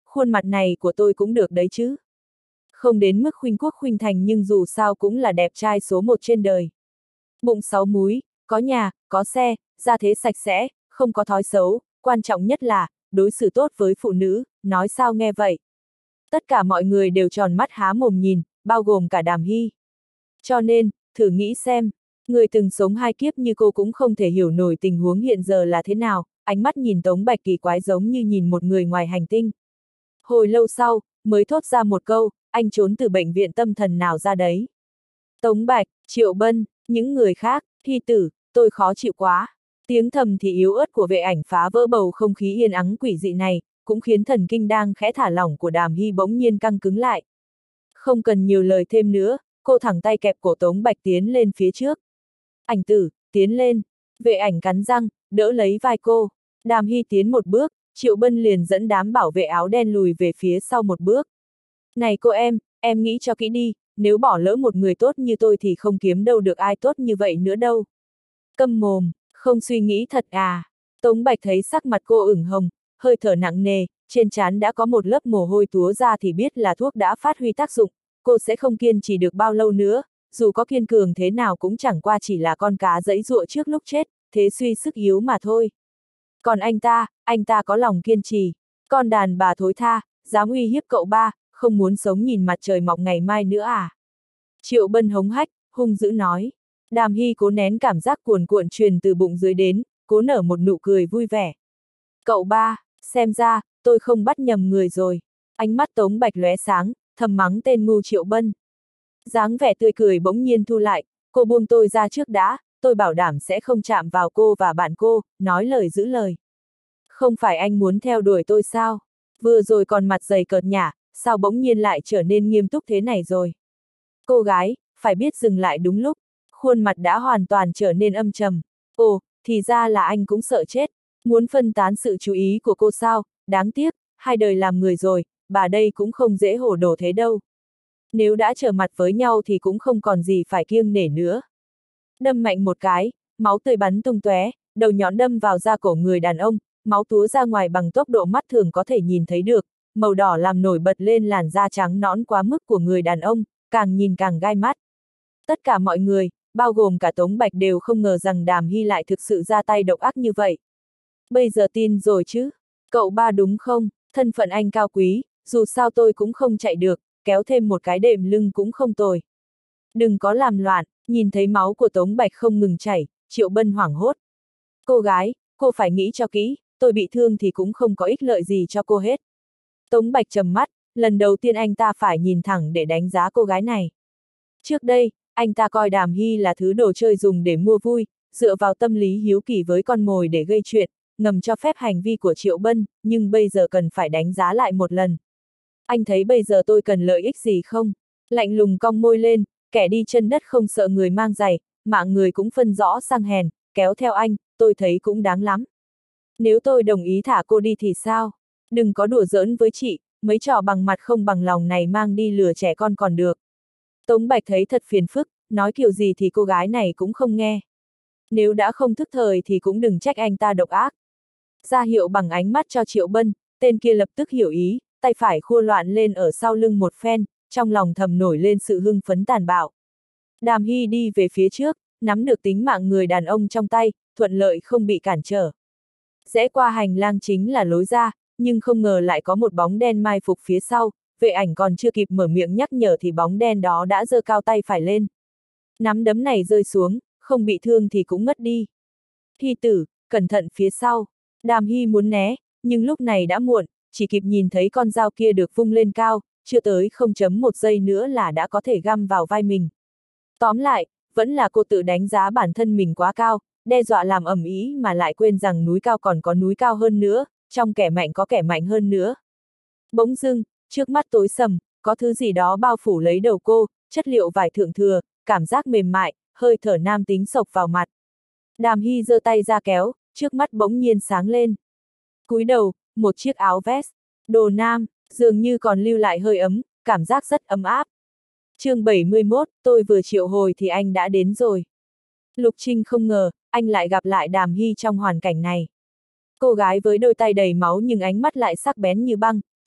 khuôn mặt này của tôi cũng được đấy chứ. Không đến mức khuynh quốc khuynh thành nhưng dù sao cũng là đẹp trai số một trên đời. Bụng sáu múi, có nhà, có xe, gia thế sạch sẽ, không có thói xấu, quan trọng nhất là, đối xử tốt với phụ nữ, nói sao nghe vậy. Tất cả mọi người đều tròn mắt há mồm nhìn, bao gồm cả Đàm Hy. Cho nên, thử nghĩ xem, người từng sống hai kiếp như cô cũng không thể hiểu nổi tình huống hiện giờ là thế nào, ánh mắt nhìn Tống Bạch kỳ quái giống như nhìn một người ngoài hành tinh. Hồi lâu sau, mới thốt ra một câu, anh trốn từ bệnh viện tâm thần nào ra đấy. Tống Bạch, Triệu Bân, những người khác, Thi Tử, tôi khó chịu quá. Tiếng thầm thì yếu ớt của vệ ảnh phá vỡ bầu không khí yên ắng quỷ dị này, cũng khiến thần kinh đang khẽ thả lỏng của Đàm Hy bỗng nhiên căng cứng lại. Không cần nhiều lời thêm nữa, cô thẳng tay kẹp cổ Tống Bạch tiến lên phía trước. Ảnh tử, tiến lên. Vệ ảnh cắn răng, đỡ lấy vai cô. Đàm Hy tiến một bước, Triệu Bân liền dẫn đám bảo vệ áo đen lùi về phía sau một bước. Này cô em, em nghĩ cho kỹ đi, nếu bỏ lỡ một người tốt như tôi thì không kiếm đâu được ai tốt như vậy nữa đâu. Câm mồm, không suy nghĩ thật à. Tống Bạch thấy sắc mặt cô ửng hồng, hơi thở nặng nề, trên trán đã có một lớp mồ hôi túa ra thì biết là thuốc đã phát huy tác dụng, cô sẽ không kiên trì được bao lâu nữa, dù có kiên cường thế nào cũng chẳng qua chỉ là con cá giãy giụa trước lúc chết, thế suy sức yếu mà thôi. Còn anh ta, anh ta có lòng kiên trì, con đàn bà thối tha, dám uy hiếp cậu ba, không muốn sống nhìn mặt trời mọc ngày mai nữa à? Triệu Bân hống hách, hung dữ nói. Đàm Hy cố nén cảm giác cuồn cuộn truyền từ bụng dưới đến, cố nở một nụ cười vui vẻ. Cậu ba, xem ra, tôi không bắt nhầm người rồi. Ánh mắt Tống Bạch lóe sáng, thầm mắng tên ngu Triệu Bân. Dáng vẻ tươi cười bỗng nhiên thu lại, cô buông tôi ra trước đã, tôi bảo đảm sẽ không chạm vào cô và bạn cô, nói lời giữ lời. Không phải anh muốn theo đuổi tôi sao? Vừa rồi còn mặt dày cợt nhả, sao bỗng nhiên lại trở nên nghiêm túc thế này rồi? Cô gái, phải biết dừng lại đúng lúc, khuôn mặt đã hoàn toàn trở nên âm trầm. Ồ, thì ra là anh cũng sợ chết, muốn phân tán sự chú ý của cô sao, đáng tiếc, hai đời làm người rồi, bà đây cũng không dễ hổ đổ thế đâu. Nếu đã trở mặt với nhau thì cũng không còn gì phải kiêng nể nữa. Đâm mạnh một cái, máu tươi bắn tung tóe, đầu nhọn đâm vào da cổ người đàn ông, máu túa ra ngoài bằng tốc độ mắt thường có thể nhìn thấy được, màu đỏ làm nổi bật lên làn da trắng nõn quá mức của người đàn ông, càng nhìn càng gai mắt. Tất cả mọi người, bao gồm cả Tống Bạch đều không ngờ rằng Đàm Hy lại thực sự ra tay độc ác như vậy. Bây giờ tin rồi chứ? Cậu ba đúng không? Thân phận anh cao quý, dù sao tôi cũng không chạy được, kéo thêm một cái đệm lưng cũng không tồi. Đừng có làm loạn, nhìn thấy máu của Tống Bạch không ngừng chảy, Triệu Bân hoảng hốt. Cô gái, cô phải nghĩ cho kỹ, tôi bị thương thì cũng không có ích lợi gì cho cô hết. Tống Bạch trầm mắt, lần đầu tiên anh ta phải nhìn thẳng để đánh giá cô gái này. Trước đây, anh ta coi Đàm Hy là thứ đồ chơi dùng để mua vui, dựa vào tâm lý hiếu kỳ với con mồi để gây chuyện, ngầm cho phép hành vi của Triệu Bân, nhưng bây giờ cần phải đánh giá lại một lần. Anh thấy bây giờ tôi cần lợi ích gì không? Lạnh lùng cong môi lên, kẻ đi chân đất không sợ người mang giày, mạng người cũng phân rõ sang hèn, kéo theo anh, tôi thấy cũng đáng lắm. Nếu tôi đồng ý thả cô đi thì sao? Đừng có đùa giỡn với chị, mấy trò bằng mặt không bằng lòng này mang đi lừa trẻ con còn được. Tống Bạch thấy thật phiền phức, nói kiểu gì thì cô gái này cũng không nghe. Nếu đã không thức thời thì cũng đừng trách anh ta độc ác. Ra hiệu bằng ánh mắt cho Triệu Bân, tên kia lập tức hiểu ý, tay phải khua loạn lên ở sau lưng một phen, trong lòng thầm nổi lên sự hưng phấn tàn bạo. Đàm Hy đi về phía trước, nắm được tính mạng người đàn ông trong tay, thuận lợi không bị cản trở. Rẽ qua hành lang chính là lối ra, nhưng không ngờ lại có một bóng đen mai phục phía sau, vệ ảnh còn chưa kịp mở miệng nhắc nhở thì bóng đen đó đã giơ cao tay phải lên. Nắm đấm này rơi xuống, không bị thương thì cũng ngất đi. Hy tử, cẩn thận phía sau. Đàm Hy muốn né, nhưng lúc này đã muộn, chỉ kịp nhìn thấy con dao kia được vung lên cao, chưa tới không chấm một giây nữa là đã có thể găm vào vai mình. Tóm lại, vẫn là cô tự đánh giá bản thân mình quá cao, đe dọa làm ầm ĩ mà lại quên rằng núi cao còn có núi cao hơn nữa, trong kẻ mạnh có kẻ mạnh hơn nữa. Bỗng dưng, trước mắt tối sầm, có thứ gì đó bao phủ lấy đầu cô, chất liệu vải thượng thừa, cảm giác mềm mại, hơi thở nam tính xộc vào mặt. Đàm Hy giơ tay ra kéo, trước mắt bỗng nhiên sáng lên. Cúi đầu, một chiếc áo vest, đồ nam, dường như còn lưu lại hơi ấm, cảm giác rất ấm áp. chương bảy mươi mốt, tôi vừa triệu hồi thì anh đã đến rồi. Lục Trinh không ngờ, anh lại gặp lại Đàm Hy trong hoàn cảnh này. Cô gái với đôi tay đầy máu nhưng ánh mắt lại sắc bén như băng,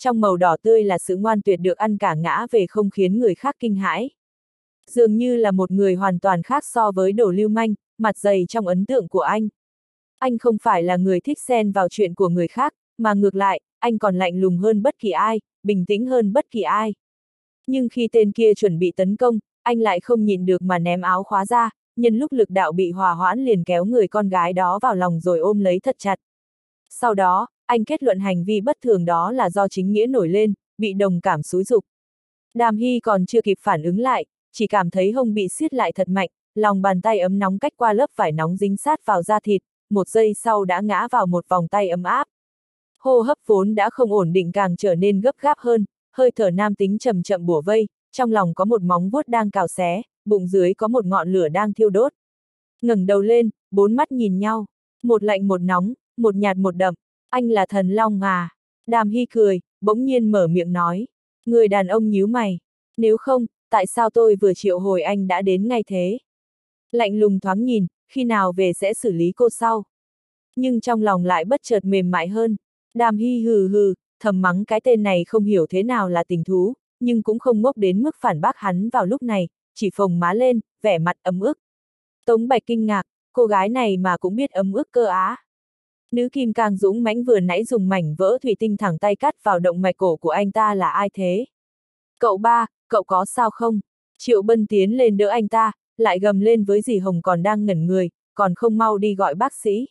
trong màu đỏ tươi là sự ngoan tuyệt được ăn cả ngã về không khiến người khác kinh hãi. Dường như là một người hoàn toàn khác so với Đồ Lưu Manh, mặt dày trong ấn tượng của anh. Anh không phải là người thích xen vào chuyện của người khác, mà ngược lại, anh còn lạnh lùng hơn bất kỳ ai, bình tĩnh hơn bất kỳ ai. Nhưng khi tên kia chuẩn bị tấn công, anh lại không nhịn được mà ném áo khóa ra, nhân lúc lực đạo bị hòa hoãn liền kéo người con gái đó vào lòng rồi ôm lấy thật chặt. Sau đó, anh kết luận hành vi bất thường đó là do chính nghĩa nổi lên, bị đồng cảm xúi giục. Đàm Hy còn chưa kịp phản ứng lại, chỉ cảm thấy hông bị siết lại thật mạnh, lòng bàn tay ấm nóng cách qua lớp vải nóng dính sát vào da thịt, một giây sau đã ngã vào một vòng tay ấm áp. Hô hấp vốn đã không ổn định càng trở nên gấp gáp hơn, hơi thở nam tính chậm chậm bủa vây, trong lòng có một móng vuốt đang cào xé, bụng dưới có một ngọn lửa đang thiêu đốt. Ngẩng đầu lên, bốn mắt nhìn nhau, một lạnh một nóng, một nhạt một đậm, anh là thần long à? Đàm Hy cười, bỗng nhiên mở miệng nói. Người đàn ông nhíu mày, nếu không, tại sao tôi vừa triệu hồi anh đã đến ngay thế? Lạnh lùng thoáng nhìn, khi nào về sẽ xử lý cô sau. Nhưng trong lòng lại bất chợt mềm mại hơn. Đàm Hy hừ hừ, thầm mắng cái tên này không hiểu thế nào là tình thú, nhưng cũng không ngốc đến mức phản bác hắn vào lúc này, chỉ phồng má lên, vẻ mặt ấm ức. Tống Bạch kinh ngạc, cô gái này mà cũng biết ấm ức cơ á. Nữ kim cang dũng mãnh vừa nãy dùng mảnh vỡ thủy tinh thẳng tay cắt vào động mạch cổ của anh ta là ai thế? Cậu ba, cậu có sao không? Triệu Bân tiến lên đỡ anh ta, lại gầm lên với dì Hồng còn đang ngẩn người, còn không mau đi gọi bác sĩ.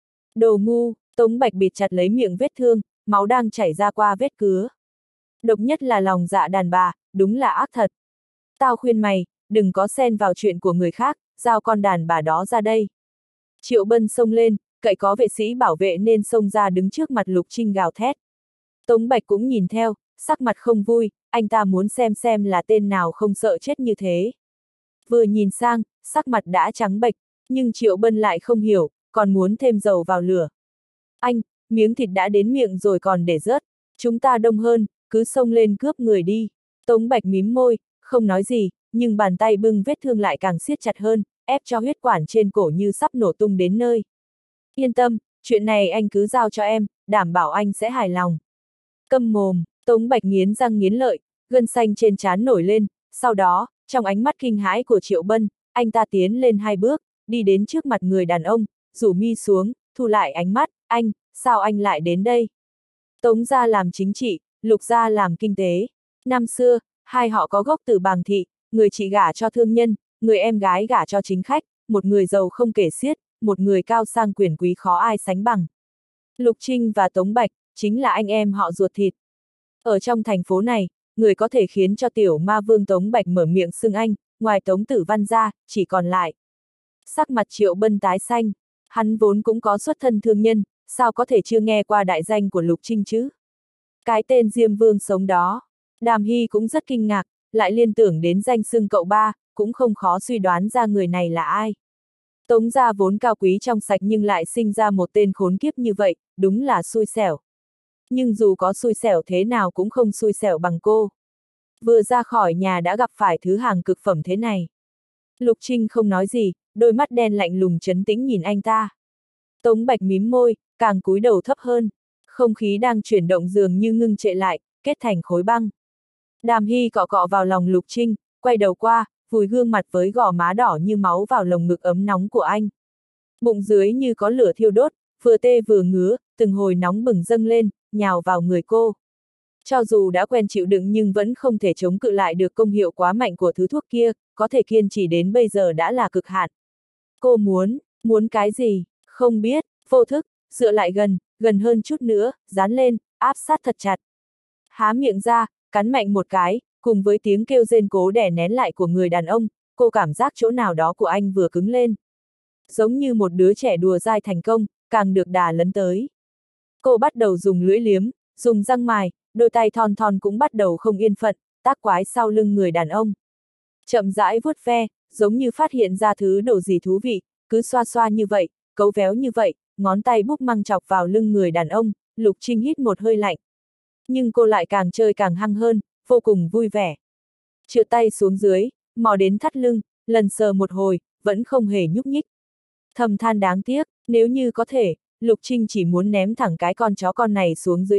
Đồ ngu, Tống Bạch bịt chặt lấy miệng vết thương, máu đang chảy ra qua vết cứa. Độc nhất là lòng dạ đàn bà, đúng là ác thật. Tao khuyên mày, đừng có xen vào chuyện của người khác, giao con đàn bà đó ra đây. Triệu Bân xông lên, cậy có vệ sĩ bảo vệ nên xông ra đứng trước mặt Lục Trinh gào thét. Tống Bạch cũng nhìn theo, sắc mặt không vui, anh ta muốn xem xem là tên nào không sợ chết như thế. Vừa nhìn sang, sắc mặt đã trắng bệch, nhưng Triệu Bân lại không hiểu, còn muốn thêm dầu vào lửa. Anh, miếng thịt đã đến miệng rồi còn để rớt, chúng ta đông hơn, cứ xông lên cướp người đi. Tống Bạch mím môi, không nói gì, nhưng bàn tay bưng vết thương lại càng siết chặt hơn, ép cho huyết quản trên cổ như sắp nổ tung đến nơi. Yên tâm, chuyện này anh cứ giao cho em, đảm bảo anh sẽ hài lòng. Câm mồm, Tống Bạch nghiến răng nghiến lợi, gân xanh trên trán nổi lên, sau đó, trong ánh mắt kinh hãi của Triệu Bân, anh ta tiến lên hai bước, đi đến trước mặt người đàn ông, rủ mi xuống, thu lại ánh mắt, anh, sao anh lại đến đây? Tống gia làm chính trị, Lục gia làm kinh tế. Năm xưa, hai họ có gốc từ Bàng Thị, người chị gả cho thương nhân, người em gái gả cho chính khách, một người giàu không kể xiết, một người cao sang quyền quý khó ai sánh bằng. Lục Trinh và Tống Bạch, chính là anh em họ ruột thịt. Ở trong thành phố này, người có thể khiến cho tiểu ma vương Tống Bạch mở miệng xưng anh, ngoài Tống Tử Văn ra, chỉ còn lại. Sắc mặt Triệu Bân tái xanh, hắn vốn cũng có xuất thân thương nhân, sao có thể chưa nghe qua đại danh của Lục Trinh chứ? Cái tên Diêm Vương sống đó, Đàm Hy cũng rất kinh ngạc, lại liên tưởng đến danh xưng cậu ba, cũng không khó suy đoán ra người này là ai. Tống gia vốn cao quý trong sạch nhưng lại sinh ra một tên khốn kiếp như vậy, đúng là xui xẻo. Nhưng dù có xui xẻo thế nào cũng không xui xẻo bằng cô. Vừa ra khỏi nhà đã gặp phải thứ hàng cực phẩm thế này. Lục Trinh không nói gì, đôi mắt đen lạnh lùng trấn tĩnh nhìn anh ta. Tống Bạch mím môi, càng cúi đầu thấp hơn. Không khí đang chuyển động dường như ngưng trệ lại, kết thành khối băng. Đàm Hy cọ cọ vào lòng Lục Trinh, quay đầu qua, vùi gương mặt với gò má đỏ như máu vào lồng ngực ấm nóng của anh. Bụng dưới như có lửa thiêu đốt, vừa tê vừa ngứa, từng hồi nóng bừng dâng lên, nhào vào người cô. Cho dù đã quen chịu đựng nhưng vẫn không thể chống cự lại được công hiệu quá mạnh của thứ thuốc kia, có thể kiên trì đến bây giờ đã là cực hạn. Cô muốn, muốn cái gì, không biết, vô thức, dựa lại gần, gần hơn chút nữa, dán lên, áp sát thật chặt. Há miệng ra, cắn mạnh một cái, cùng với tiếng kêu rên cố đè nén lại của người đàn ông, cô cảm giác chỗ nào đó của anh vừa cứng lên. Giống như một đứa trẻ đùa dai thành công, càng được đà lấn tới. Cô bắt đầu dùng lưỡi liếm, dùng răng mài, đôi tay thon thon cũng bắt đầu không yên phận, tác quái sau lưng người đàn ông. Chậm rãi vuốt ve, giống như phát hiện ra thứ đồ gì thú vị, cứ xoa xoa như vậy, cấu véo như vậy, ngón tay búp măng chọc vào lưng người đàn ông, Lục Trinh hít một hơi lạnh. Nhưng cô lại càng chơi càng hăng hơn, vô cùng vui vẻ. Trượt tay xuống dưới, mò đến thắt lưng, lần sờ một hồi, vẫn không hề nhúc nhích. Thầm than đáng tiếc, nếu như có thể, Lục Trinh chỉ muốn ném thẳng cái con chó con này xuống dưới đất,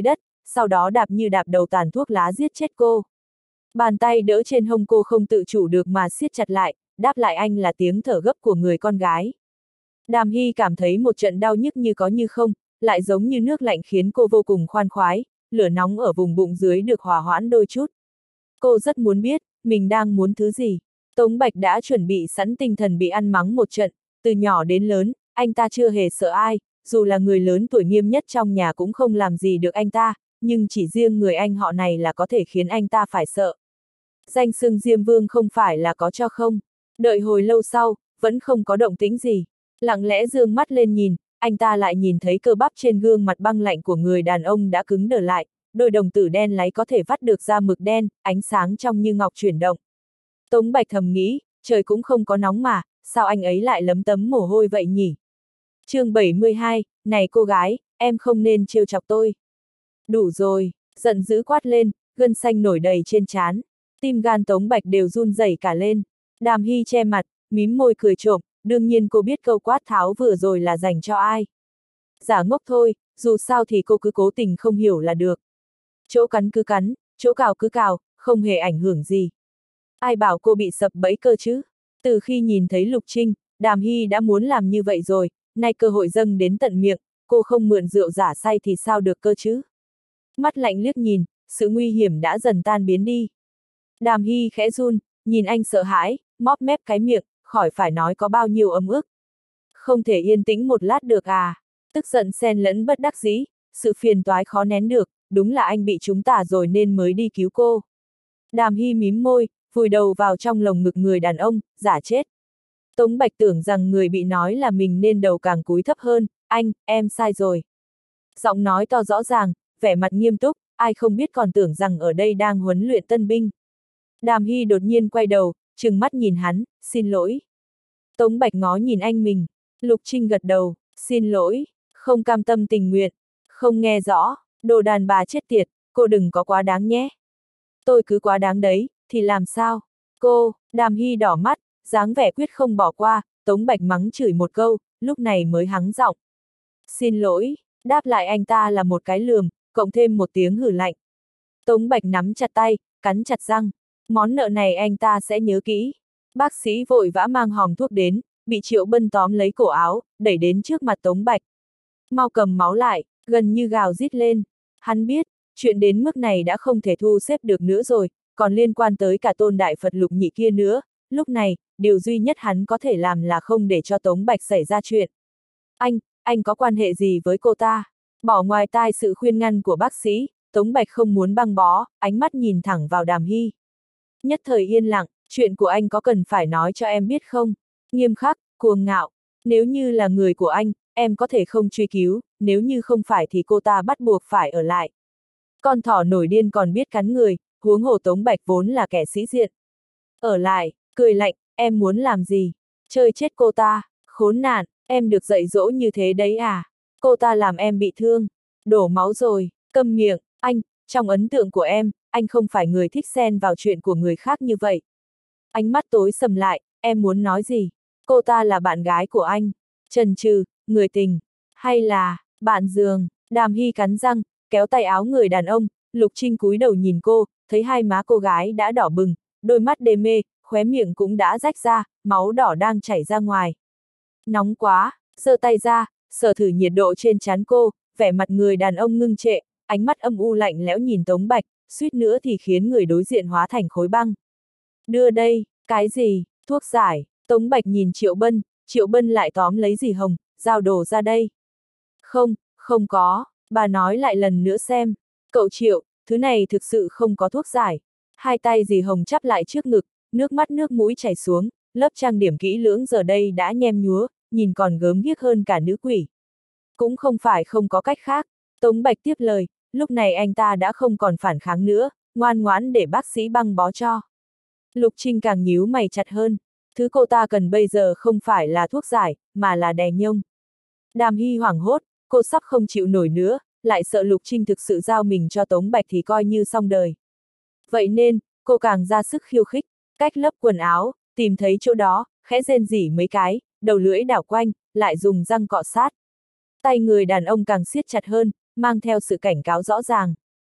sau đó đạp như đạp đầu tàn thuốc lá giết chết cô. Bàn tay đỡ trên hông cô không tự chủ được mà siết chặt lại, đáp lại anh là tiếng thở gấp của người con gái. Đàm Hy cảm thấy một trận đau nhức như có như không, lại giống như nước lạnh khiến cô vô cùng khoan khoái, lửa nóng ở vùng bụng dưới được hòa hoãn đôi chút. Cô rất muốn biết, mình đang muốn thứ gì. Tống Bạch đã chuẩn bị sẵn tinh thần bị ăn mắng một trận, từ nhỏ đến lớn, anh ta chưa hề sợ ai, dù là người lớn tuổi nghiêm nhất trong nhà cũng không làm gì được anh ta, nhưng chỉ riêng người anh họ này là có thể khiến anh ta phải sợ. Danh xưng Diêm Vương không phải là có cho không. Đợi hồi lâu sau, vẫn không có động tĩnh gì. Lặng lẽ dương mắt lên nhìn, anh ta lại nhìn thấy cơ bắp trên gương mặt băng lạnh của người đàn ông đã cứng đờ lại, đôi đồng tử đen láy có thể vắt được ra mực đen, ánh sáng trong như ngọc chuyển động. Tống Bạch thầm nghĩ, trời cũng không có nóng mà, sao anh ấy lại lấm tấm mồ hôi vậy nhỉ? chương bảy mươi hai, này cô gái, em không nên trêu chọc tôi. Đủ rồi, giận dữ quát lên, gân xanh nổi đầy trên trán. Tim gan Tống Bạch đều run rẩy cả lên. Đàm Hy che mặt, mím môi cười trộm, đương nhiên cô biết câu quát tháo vừa rồi là dành cho ai. Giả ngốc thôi, dù sao thì cô cứ cố tình không hiểu là được. Chỗ cắn cứ cắn, chỗ cào cứ cào, không hề ảnh hưởng gì. Ai bảo cô bị sập bẫy cơ chứ? Từ khi nhìn thấy Lục Trinh, Đàm Hy đã muốn làm như vậy rồi, nay cơ hội dâng đến tận miệng, cô không mượn rượu giả say thì sao được cơ chứ? Mắt lạnh liếc nhìn, sự nguy hiểm đã dần tan biến đi. Đàm Hy khẽ run, nhìn anh sợ hãi, móp mép cái miệng, khỏi phải nói có bao nhiêu ấm ức. Không thể yên tĩnh một lát được à? Tức giận xen lẫn bất đắc dĩ, sự phiền toái khó nén được, đúng là anh bị trúng tà rồi nên mới đi cứu cô. Đàm Hy mím môi, vùi đầu vào trong lồng ngực người đàn ông, giả chết. Tống Bạch tưởng rằng người bị nói là mình nên đầu càng cúi thấp hơn, anh, em sai rồi. Giọng nói to rõ ràng, vẻ mặt nghiêm túc, ai không biết còn tưởng rằng ở đây đang huấn luyện tân binh. Đàm Hy đột nhiên quay đầu, trừng mắt nhìn hắn, xin lỗi. Tống Bạch ngó nhìn anh mình, Lục Trinh gật đầu, xin lỗi, không cam tâm tình nguyện, không nghe rõ, đồ đàn bà chết tiệt, cô đừng có quá đáng nhé. Tôi cứ quá đáng đấy, thì làm sao? Cô, Đàm Hy đỏ mắt, dáng vẻ quyết không bỏ qua, Tống Bạch mắng chửi một câu, lúc này mới hắng giọng. Xin lỗi, đáp lại anh ta là một cái lườm, cộng thêm một tiếng hử lạnh. Tống Bạch nắm chặt tay, cắn chặt răng, món nợ này anh ta sẽ nhớ kỹ. Bác sĩ vội vã mang hòm thuốc đến, bị Triệu Bân tóm lấy cổ áo, đẩy đến trước mặt Tống Bạch. Mau cầm máu lại, gần như gào rít lên. Hắn biết, chuyện đến mức này đã không thể thu xếp được nữa rồi, còn liên quan tới cả Tôn Đại Phật Lục Nhị kia nữa. Lúc này, điều duy nhất hắn có thể làm là không để cho Tống Bạch xảy ra chuyện. Anh, anh có quan hệ gì với cô ta? Bỏ ngoài tai sự khuyên ngăn của bác sĩ, Tống Bạch không muốn băng bó, ánh mắt nhìn thẳng vào Đàm Hy. Nhất thời yên lặng, chuyện của anh có cần phải nói cho em biết không? Nghiêm khắc, cuồng ngạo. Nếu như là người của anh, em có thể không truy cứu, nếu như không phải thì cô ta bắt buộc phải ở lại. Con thỏ nổi điên còn biết cắn người, huống hồ Tống Bạch vốn là kẻ sĩ diện. Ở lại, cười lạnh, em muốn làm gì? Chơi chết cô ta, khốn nạn, em được dạy dỗ như thế đấy à? Cô ta làm em bị thương, đổ máu rồi, câm miệng, anh, trong ấn tượng của em, anh không phải người thích xen vào chuyện của người khác như vậy. Ánh mắt tối sầm lại, em muốn nói gì? Cô ta là bạn gái của anh, chần chừ, người tình, hay là, bạn giường? Đàm Hy cắn răng, kéo tay áo người đàn ông, Lục Trinh cúi đầu nhìn cô, thấy hai má cô gái đã đỏ bừng, đôi mắt đê mê, khóe miệng cũng đã rách ra, máu đỏ đang chảy ra ngoài. Nóng quá, giơ tay ra, sờ thử nhiệt độ trên trán cô, vẻ mặt người đàn ông ngưng trệ, ánh mắt âm u lạnh lẽo nhìn Tống Bạch, suýt nữa thì khiến người đối diện hóa thành khối băng. Đưa đây, cái gì, thuốc giải? Tống Bạch nhìn Triệu Bân, Triệu Bân lại tóm lấy dì Hồng, giao đồ ra đây. Không, không có, bà nói lại lần nữa xem. Cậu Triệu, thứ này thực sự không có thuốc giải. Hai tay dì Hồng chắp lại trước ngực, nước mắt nước mũi chảy xuống, lớp trang điểm kỹ lưỡng giờ đây đã nhem nhúa, nhìn còn gớm ghiếc hơn cả nữ quỷ. Cũng không phải không có cách khác, Tống Bạch tiếp lời, lúc này anh ta đã không còn phản kháng nữa, ngoan ngoãn để bác sĩ băng bó cho. Lục Trinh càng nhíu mày chặt hơn, thứ cô ta cần bây giờ không phải là thuốc giải, mà là đè nhông. Đàm Hy hoảng hốt, cô sắp không chịu nổi nữa, lại sợ Lục Trinh thực sự giao mình cho Tống Bạch thì coi như xong đời. Vậy nên, cô càng ra sức khiêu khích, cách lớp quần áo, tìm thấy chỗ đó, khẽ rên rỉ mấy cái, đầu lưỡi đảo quanh, lại dùng răng cọ sát. Tay người đàn ông càng siết chặt hơn, mang theo sự cảnh cáo rõ ràng.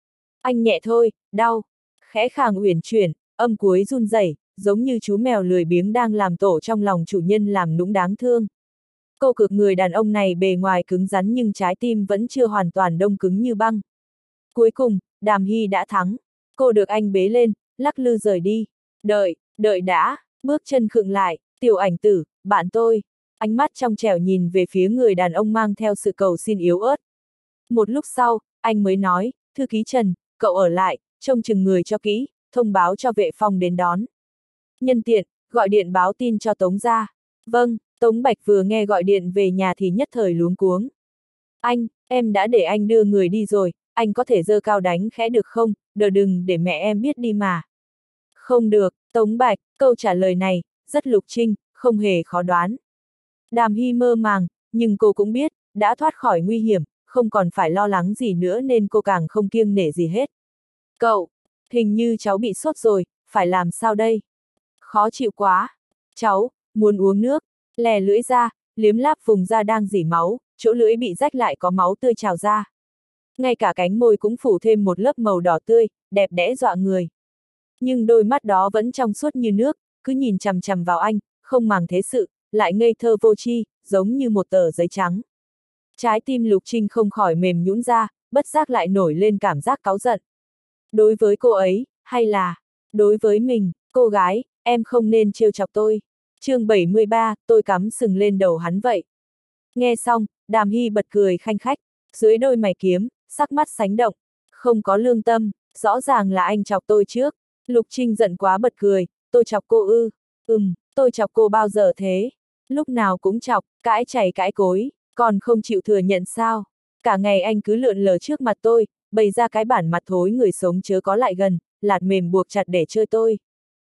Anh nhẹ thôi, đau. Khẽ khàng uyển chuyển, âm cuối run rẩy, giống như chú mèo lười biếng đang làm tổ trong lòng chủ nhân làm nũng đáng thương. Cô cực người đàn ông này bề ngoài cứng rắn nhưng trái tim vẫn chưa hoàn toàn đông cứng như băng. Cuối cùng, Đàm Hy đã thắng. Cô được anh bế lên, lắc lư rời đi. Đợi, đợi đã, bước chân khựng lại, Tiểu Ảnh Tử, bạn tôi. Ánh mắt trong trẻo nhìn về phía người đàn ông mang theo sự cầu xin yếu ớt. Một lúc sau, anh mới nói, thư ký Trần, cậu ở lại, trông chừng người cho kỹ, thông báo cho vệ phong đến đón. Nhân tiện, gọi điện báo tin cho Tống gia. Vâng, Tống Bạch vừa nghe gọi điện về nhà thì nhất thời luống cuống. Anh, em đã để anh đưa người đi rồi, anh có thể giơ cao đánh khẽ được không, đờ đừng để mẹ em biết đi mà. Không được, Tống Bạch, câu trả lời này, rất lục trinh, không hề khó đoán. Đàm Hy mơ màng, nhưng cô cũng biết, đã thoát khỏi nguy hiểm, không còn phải lo lắng gì nữa nên cô càng không kiêng nể gì hết. Cậu, hình như cháu bị sốt rồi, phải làm sao đây? Khó chịu quá. Cháu, muốn uống nước, lè lưỡi ra, liếm láp vùng da đang rỉ máu, chỗ lưỡi bị rách lại có máu tươi trào ra. Ngay cả cánh môi cũng phủ thêm một lớp màu đỏ tươi, đẹp đẽ dọa người. Nhưng đôi mắt đó vẫn trong suốt như nước, cứ nhìn chằm chằm vào anh, không màng thế sự, lại ngây thơ vô tri, giống như một tờ giấy trắng. Trái tim Lục Trinh không khỏi mềm nhũn ra, bất giác lại nổi lên cảm giác cáu giận. Đối với cô ấy, hay là, đối với mình, cô gái, em không nên trêu chọc tôi. chương bảy mươi ba, tôi cắm sừng lên đầu hắn vậy. Nghe xong, Đàm Hy bật cười khanh khách, dưới đôi mày kiếm, sắc mắt sánh động, không có lương tâm, rõ ràng là anh chọc tôi trước. Lục Trinh giận quá bật cười, tôi chọc cô ư, ừm, tôi chọc cô bao giờ thế? Lúc nào cũng chọc, cãi chảy cãi cối, còn không chịu thừa nhận sao? Cả ngày anh cứ lượn lờ trước mặt tôi, bày ra cái bản mặt thối người sống chớ có lại gần, lạt mềm buộc chặt để chơi tôi.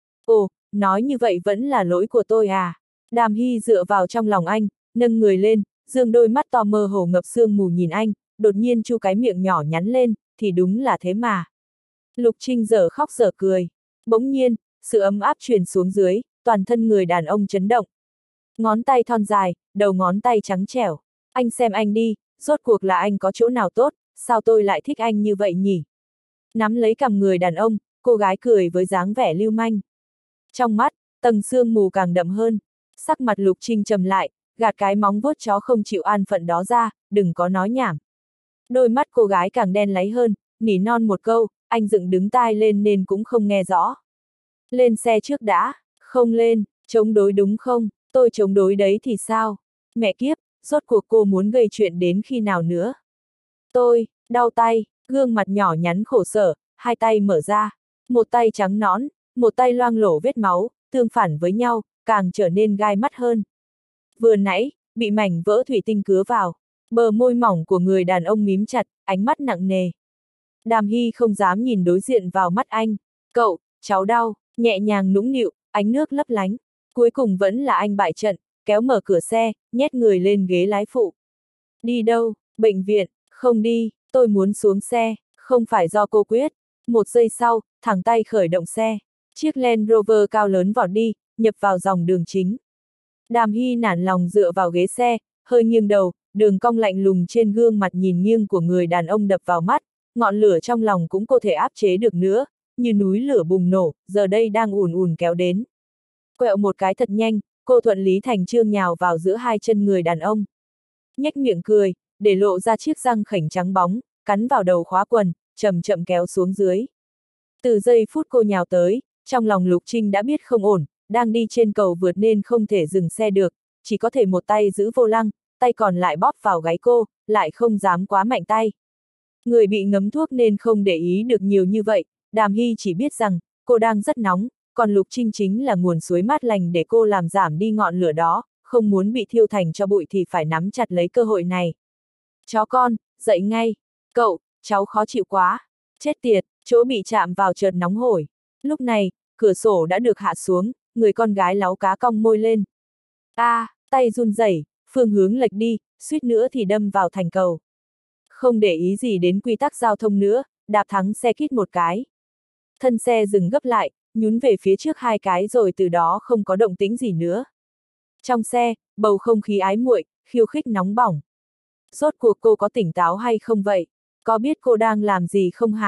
Ồ, nói như vậy vẫn là lỗi của tôi à? Đàm Hy dựa vào trong lòng anh, nâng người lên, dương đôi mắt to mơ hồ ngập sương mù nhìn anh, đột nhiên chu cái miệng nhỏ nhắn lên, thì đúng là thế mà. Lục Trinh dở khóc dở cười. Bỗng nhiên, sự ấm áp truyền xuống dưới, toàn thân người đàn ông chấn động. Ngón tay thon dài, đầu ngón tay trắng trẻo. Anh xem anh đi, rốt cuộc là anh có chỗ nào tốt, sao tôi lại thích anh như vậy nhỉ? Nắm lấy cằm người đàn ông, cô gái cười với dáng vẻ lưu manh. Trong mắt, tầng sương mù càng đậm hơn. Sắc mặt Lục Trinh trầm lại, gạt cái móng vuốt chó không chịu an phận đó ra, đừng có nói nhảm. Đôi mắt cô gái càng đen láy hơn, nỉ non một câu, anh dựng đứng tai lên nên cũng không nghe rõ. Lên xe trước đã, không lên, chống đối đúng không, tôi chống đối đấy thì sao? Mẹ kiếp, rốt cuộc cô muốn gây chuyện đến khi nào nữa? Tôi, đau tay, gương mặt nhỏ nhắn khổ sở, hai tay mở ra, một tay trắng nõn, một tay loang lổ vết máu, tương phản với nhau, càng trở nên gai mắt hơn. Vừa nãy, bị mảnh vỡ thủy tinh cứa vào, bờ môi mỏng của người đàn ông mím chặt, ánh mắt nặng nề. Đàm Hy không dám nhìn đối diện vào mắt anh. Cậu, cháu đau, nhẹ nhàng nũng nịu, ánh nước lấp lánh. Cuối cùng vẫn là anh bại trận, kéo mở cửa xe, nhét người lên ghế lái phụ. Đi đâu, bệnh viện, không đi, tôi muốn xuống xe, không phải do cô quyết. Một giây sau, thẳng tay khởi động xe. Chiếc Land Rover cao lớn vọt đi, nhập vào dòng đường chính. Đàm Hy nản lòng dựa vào ghế xe, hơi nghiêng đầu, đường cong lạnh lùng trên gương mặt nhìn nghiêng của người đàn ông đập vào mắt, ngọn lửa trong lòng cũng không thể áp chế được nữa, như núi lửa bùng nổ, giờ đây đang ùn ùn kéo đến. Quẹo một cái thật nhanh, cô thuận lý thành chương nhào vào giữa hai chân người đàn ông. Nhếch miệng cười, để lộ ra chiếc răng khểnh trắng bóng, cắn vào đầu khóa quần, chậm chậm kéo xuống dưới. Từ giây phút cô nhào tới, trong lòng Lục Trinh đã biết không ổn, đang đi trên cầu vượt nên không thể dừng xe được, chỉ có thể một tay giữ vô lăng, tay còn lại bóp vào gáy cô, lại không dám quá mạnh tay. Người bị ngấm thuốc nên không để ý được nhiều như vậy, Đàm Hy chỉ biết rằng, cô đang rất nóng, còn Lục Trinh chính là nguồn suối mát lành để cô làm giảm đi ngọn lửa đó, không muốn bị thiêu thành cho bụi thì phải nắm chặt lấy cơ hội này. Chó con, dậy ngay. Cậu, cháu khó chịu quá. Chết tiệt, chỗ bị chạm vào chợt nóng hổi. Lúc này, cửa sổ đã được hạ xuống, người con gái láu cá cong môi lên. A, à, tay run rẩy, phương hướng lệch đi, suýt nữa thì đâm vào thành cầu. Không để ý gì đến quy tắc giao thông nữa, đạp thắng xe kít một cái. Thân xe dừng gấp lại, nhún về phía trước hai cái rồi từ đó không có động tĩnh gì nữa. Trong xe, bầu không khí ái muội, khiêu khích nóng bỏng. Rốt cuộc cô có tỉnh táo hay không vậy? Có biết cô đang làm gì không hả?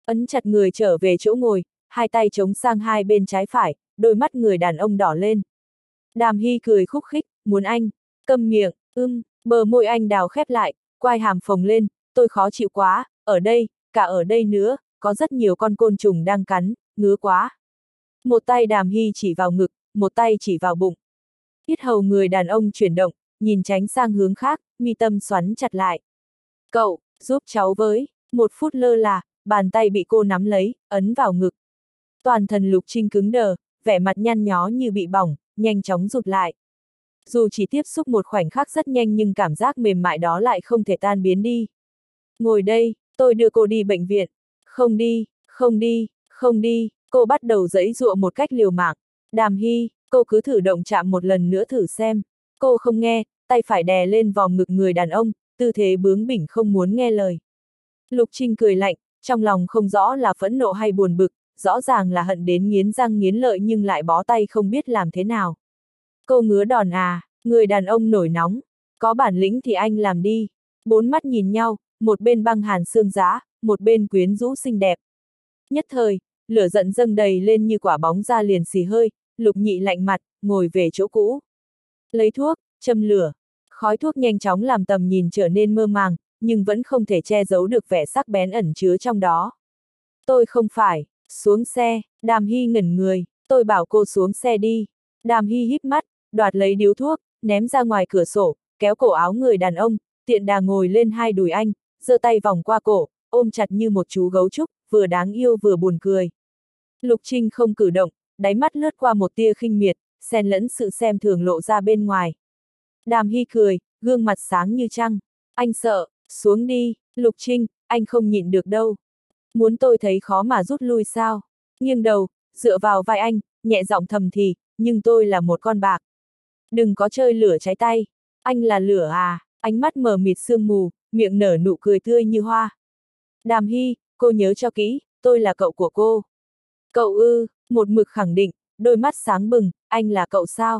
Ấn chặt người trở về chỗ ngồi, hai tay chống sang hai bên trái phải, đôi mắt người đàn ông đỏ lên. Đàm Hy cười khúc khích, muốn anh, câm miệng, ưm, bờ môi anh đào khép lại, quai hàm phồng lên, tôi khó chịu quá, ở đây, cả ở đây nữa, có rất nhiều con côn trùng đang cắn, ngứa quá. Một tay Đàm Hy chỉ vào ngực, một tay chỉ vào bụng. Yết hầu người đàn ông chuyển động, nhìn tránh sang hướng khác, mi tâm xoắn chặt lại. Cậu, giúp cháu với, một phút lơ là, bàn tay bị cô nắm lấy, ấn vào ngực. Toàn thân Lục Trinh cứng đờ, vẻ mặt nhăn nhó như bị bỏng, nhanh chóng rụt lại. Dù chỉ tiếp xúc một khoảnh khắc rất nhanh nhưng cảm giác mềm mại đó lại không thể tan biến đi. Ngồi đây, tôi đưa cô đi bệnh viện. Không đi, không đi, không đi, cô bắt đầu giãy giụa một cách liều mạng. Đàm Hy, cô cứ thử động chạm một lần nữa thử xem. Cô không nghe, tay phải đè lên vòng ngực người đàn ông, tư thế bướng bỉnh không muốn nghe lời. Lục Trinh cười lạnh, trong lòng không rõ là phẫn nộ hay buồn bực, rõ ràng là hận đến nghiến răng nghiến lợi nhưng lại bó tay không biết làm thế nào. Cô ngứa đòn à, người đàn ông nổi nóng, có bản lĩnh thì anh làm đi. Bốn mắt nhìn nhau, một bên băng hàn xương giá, một bên quyến rũ xinh đẹp. Nhất thời, lửa giận dâng đầy lên như quả bóng ra liền xì hơi, Lục Nhị lạnh mặt, ngồi về chỗ cũ. Lấy thuốc, châm lửa, khói thuốc nhanh chóng làm tầm nhìn trở nên mơ màng, nhưng vẫn không thể che giấu được vẻ sắc bén ẩn chứa trong đó. Tôi không phải, xuống xe, Đàm Hy ngẩn người, tôi bảo cô xuống xe đi. Đàm Hy híp mắt, đoạt lấy điếu thuốc, ném ra ngoài cửa sổ, kéo cổ áo người đàn ông, tiện đà ngồi lên hai đùi anh, giơ tay vòng qua cổ, ôm chặt như một chú gấu trúc, vừa đáng yêu vừa buồn cười. Lục Trinh không cử động, đáy mắt lướt qua một tia khinh miệt, xen lẫn sự xem thường lộ ra bên ngoài. Đàm Hy cười, gương mặt sáng như trăng. Anh sợ, xuống đi, Lục Trinh, anh không nhịn được đâu. Muốn tôi thấy khó mà rút lui sao? Nghiêng đầu, dựa vào vai anh, nhẹ giọng thầm thì, nhưng tôi là một con bạc. Đừng có chơi lửa cháy tay. Anh là lửa à? Ánh mắt mờ mịt sương mù, miệng nở nụ cười tươi như hoa. Đàm Hy, cô nhớ cho kỹ, tôi là cậu của cô. Cậu ư, một mực khẳng định, đôi mắt sáng bừng, anh là cậu sao?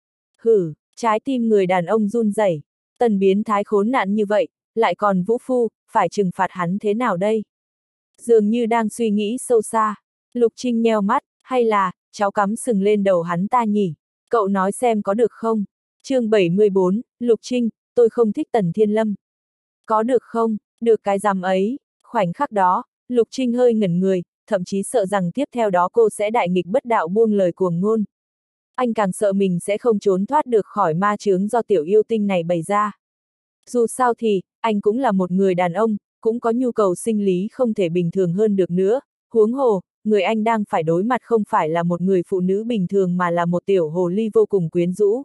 Hử, trái tim người đàn ông run rẩy. Tần biến thái khốn nạn như vậy, lại còn vũ phu, phải trừng phạt hắn thế nào đây? Dường như đang suy nghĩ sâu xa. Lục Trinh nheo mắt, hay là, cháu cắm sừng lên đầu hắn ta nhỉ? Cậu nói xem có được không? chương bảy mươi bốn, Lục Trinh, tôi không thích Tần Thiên Lâm. Có được không? Được cái rằm ấy. Khoảnh khắc đó, Lục Trinh hơi ngẩn người, thậm chí sợ rằng tiếp theo đó cô sẽ đại nghịch bất đạo buông lời cuồng ngôn. Anh càng sợ mình sẽ không trốn thoát được khỏi ma chướng do tiểu yêu tinh này bày ra. Dù sao thì, anh cũng là một người đàn ông, cũng có nhu cầu sinh lý không thể bình thường hơn được nữa, huống hồ, người anh đang phải đối mặt không phải là một người phụ nữ bình thường mà là một tiểu hồ ly vô cùng quyến rũ.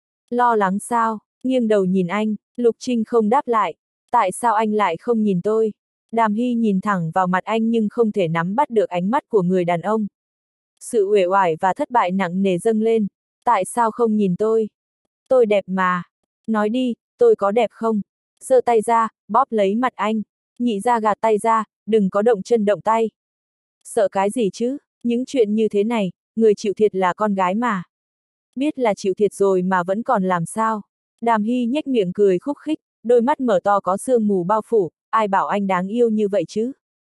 Lo lắng sao? Nghiêng đầu nhìn anh, Lục Trinh không đáp lại. Tại sao anh lại không nhìn tôi? Đàm Hy nhìn thẳng vào mặt anh nhưng không thể nắm bắt được ánh mắt của người đàn ông. Sự uể oải và thất bại nặng nề dâng lên. Tại sao không nhìn tôi? Tôi đẹp mà. Nói đi, tôi có đẹp không? Giơ tay ra, bóp lấy mặt anh. Nhị ra gạt tay ra, đừng có động chân động tay. Sợ cái gì chứ? Những chuyện như thế này, người chịu thiệt là con gái mà. Biết là chịu thiệt rồi mà vẫn còn làm sao? Đàm Hy nhếch miệng cười khúc khích, đôi mắt mở to có sương mù bao phủ, ai bảo anh đáng yêu như vậy chứ?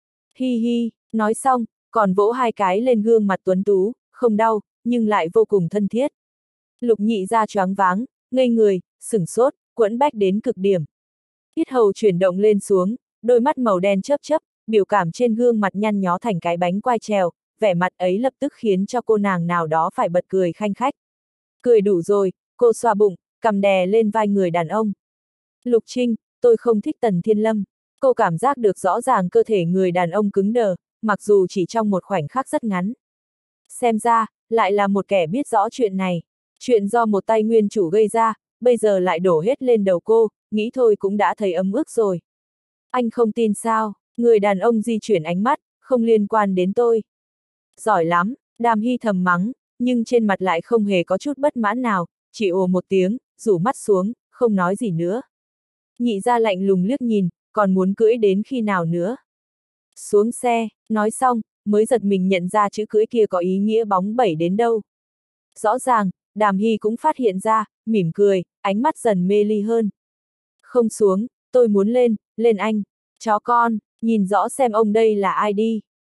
Hi hi, nói xong, còn vỗ hai cái lên gương mặt tuấn tú, không đau, nhưng lại vô cùng thân thiết. Lục Nhị ra choáng váng, ngây người, sửng sốt, quẫn bách đến cực điểm. Yết hầu chuyển động lên xuống, đôi mắt màu đen chớp chớp, biểu cảm trên gương mặt nhăn nhó thành cái bánh quai trèo, vẻ mặt ấy lập tức khiến cho cô nàng nào đó phải bật cười khanh khách. Cười đủ rồi, cô xoa bụng, cầm đè lên vai người đàn ông. Lục Trinh, tôi không thích Tần Thiên Lâm. Cô cảm giác được rõ ràng cơ thể người đàn ông cứng đờ, mặc dù chỉ trong một khoảnh khắc rất ngắn. Xem ra, lại là một kẻ biết rõ chuyện này. Chuyện do một tay nguyên chủ gây ra, bây giờ lại đổ hết lên đầu cô, nghĩ thôi cũng đã thấy ấm ức rồi. Anh không tin sao? Người đàn ông di chuyển ánh mắt, không liên quan đến tôi. Giỏi lắm, Đàm Hy thầm mắng, nhưng trên mặt lại không hề có chút bất mãn nào, chỉ ồ một tiếng, rủ mắt xuống, không nói gì nữa. Nhị ra lạnh lùng liếc nhìn, còn muốn cưỡi đến khi nào nữa. Xuống xe, nói xong, mới giật mình nhận ra chữ cưỡi kia có ý nghĩa bóng bẩy đến đâu. Rõ ràng, Đàm Hy cũng phát hiện ra, mỉm cười, ánh mắt dần mê ly hơn. Không xuống, tôi muốn lên, lên anh. Chó con, nhìn rõ xem ông đây là ai đi.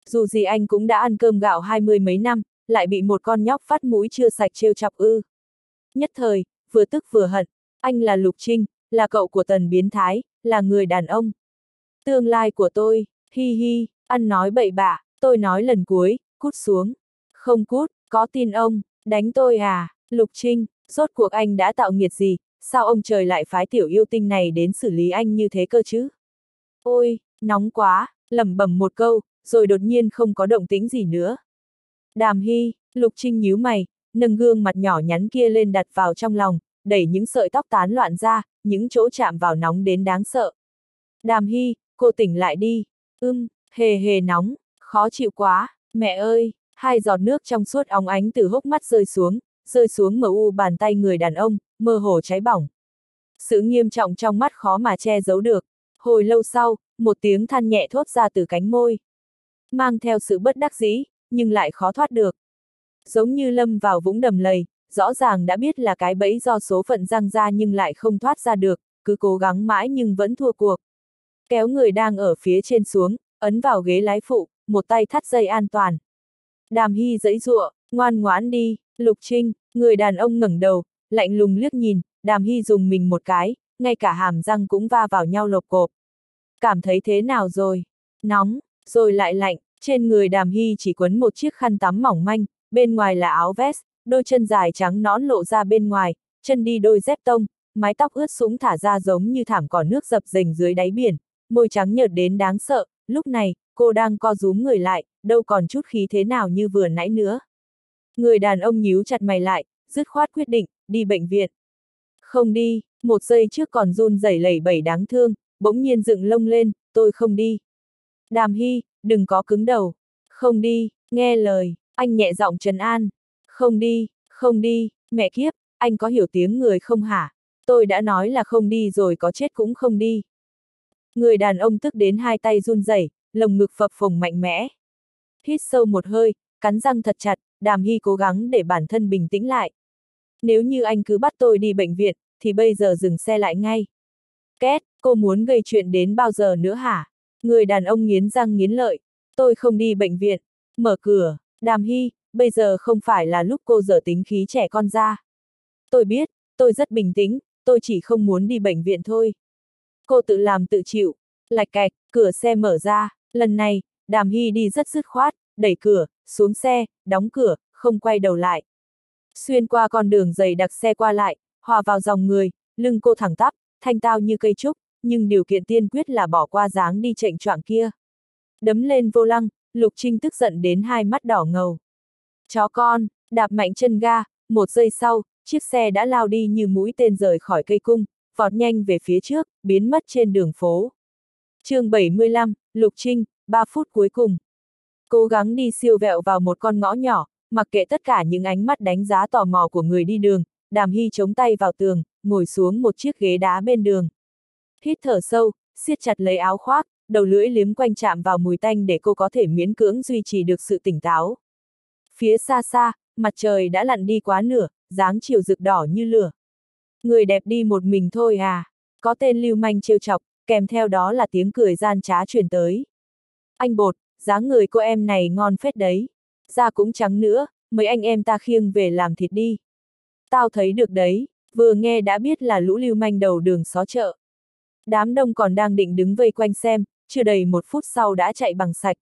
Dù gì anh cũng đã ăn cơm gạo hai mươi mấy năm, lại bị một con nhóc phát mũi chưa sạch trêu chọc ư. Nhất thời, vừa tức vừa hận, anh là Lục Trinh, là cậu của Tần biến thái, là người đàn ông. Tương lai của tôi, hi hi, ăn nói bậy bạ, tôi nói lần cuối, cút xuống. Không cút, có tin ông, đánh tôi à, Lục Trinh, rốt cuộc anh đã tạo nghiệt gì, sao ông trời lại phái tiểu yêu tinh này đến xử lý anh như thế cơ chứ? Ôi, nóng quá, lẩm bẩm một câu, rồi đột nhiên không có động tĩnh gì nữa. Đàm Hy, Lục Trinh nhíu mày, nâng gương mặt nhỏ nhắn kia lên đặt vào trong lòng, đẩy những sợi tóc tán loạn ra, những chỗ chạm vào nóng đến đáng sợ. Đàm Hy, cô tỉnh lại đi. Ưm, hề hề nóng, khó chịu quá, mẹ ơi, hai giọt nước trong suốt óng ánh từ hốc mắt rơi xuống, rơi xuống mờ u bàn tay người đàn ông, mơ hồ cháy bỏng. Sự nghiêm trọng trong mắt khó mà che giấu được. Hồi lâu sau, một tiếng than nhẹ thốt ra từ cánh môi. Mang theo sự bất đắc dĩ, nhưng lại khó thoát được. Giống như lâm vào vũng đầm lầy, rõ ràng đã biết là cái bẫy do số phận giăng ra nhưng lại không thoát ra được, cứ cố gắng mãi nhưng vẫn thua cuộc. Kéo người đang ở phía trên xuống, ấn vào ghế lái phụ, một tay thắt dây an toàn. Đàm Hy giãy giụa, ngoan ngoãn đi, Lục Trinh, người đàn ông ngẩng đầu, lạnh lùng liếc nhìn, Đàm Hy dùng mình một cái, ngay cả hàm răng cũng va vào nhau lộp cộp. Cảm thấy thế nào rồi? Nóng, rồi lại lạnh, trên người Đàm Hy chỉ quấn một chiếc khăn tắm mỏng manh, bên ngoài là áo vest, đôi chân dài trắng nõn lộ ra bên ngoài, chân đi đôi dép tông, mái tóc ướt sũng thả ra giống như thảm cỏ nước dập dềnh dưới đáy biển, môi trắng nhợt đến đáng sợ, lúc này, cô đang co rúm người lại, đâu còn chút khí thế nào như vừa nãy nữa. Người đàn ông nhíu chặt mày lại, dứt khoát quyết định, đi bệnh viện. Không đi, một giây trước còn run rẩy lẩy bẩy đáng thương, bỗng nhiên dựng lông lên, tôi không đi. Đàm Hy, đừng có cứng đầu. Không đi, nghe lời, anh nhẹ giọng trấn an. Không đi, không đi, mẹ kiếp, anh có hiểu tiếng người không hả? Tôi đã nói là không đi rồi có chết cũng không đi. Người đàn ông tức đến hai tay run rẩy, lồng ngực phập phồng mạnh mẽ. Hít sâu một hơi, cắn răng thật chặt, Đàm Hy cố gắng để bản thân bình tĩnh lại. Nếu như anh cứ bắt tôi đi bệnh viện, thì bây giờ dừng xe lại ngay. Két, cô muốn gây chuyện đến bao giờ nữa hả? Người đàn ông nghiến răng nghiến lợi. Tôi không đi bệnh viện. Mở cửa, Đàm Hy, bây giờ không phải là lúc cô dở tính khí trẻ con ra. Tôi biết, tôi rất bình tĩnh, tôi chỉ không muốn đi bệnh viện thôi. Cô tự làm tự chịu. Lạch cạch, cửa xe mở ra, lần này, Đàm Hy đi rất dứt khoát, đẩy cửa, xuống xe, đóng cửa, không quay đầu lại. Xuyên qua con đường dày đặc xe qua lại, hòa vào dòng người, lưng cô thẳng tắp, thanh tao như cây trúc, nhưng điều kiện tiên quyết là bỏ qua dáng đi chệnh choạng kia. Đấm lên vô lăng, Lục Trinh tức giận đến hai mắt đỏ ngầu. Chó con, đạp mạnh chân ga, một giây sau, chiếc xe đã lao đi như mũi tên rời khỏi cây cung, vọt nhanh về phía trước, biến mất trên đường phố. chương bảy mươi lăm, Lục Trinh, ba phút cuối cùng. Cố gắng đi siêu vẹo vào một con ngõ nhỏ, mặc kệ tất cả những ánh mắt đánh giá tò mò của người đi đường, Đàm Hy chống tay vào tường, ngồi xuống một chiếc ghế đá bên đường. Hít thở sâu, siết chặt lấy áo khoác, đầu lưỡi liếm quanh chạm vào mùi tanh để cô có thể miễn cưỡng duy trì được sự tỉnh táo. Phía xa xa, mặt trời đã lặn đi quá nửa, dáng chiều rực đỏ như lửa. Người đẹp đi một mình thôi à? Có tên lưu manh trêu chọc, kèm theo đó là tiếng cười gian trá truyền tới. Anh Bột, dáng người cô em này ngon phết đấy. Da cũng trắng nữa, mấy anh em ta khiêng về làm thịt đi. Tao thấy được đấy, vừa nghe đã biết là lũ lưu manh đầu đường xó chợ. Đám đông còn đang định đứng vây quanh xem, chưa đầy một phút sau đã chạy bằng sạch.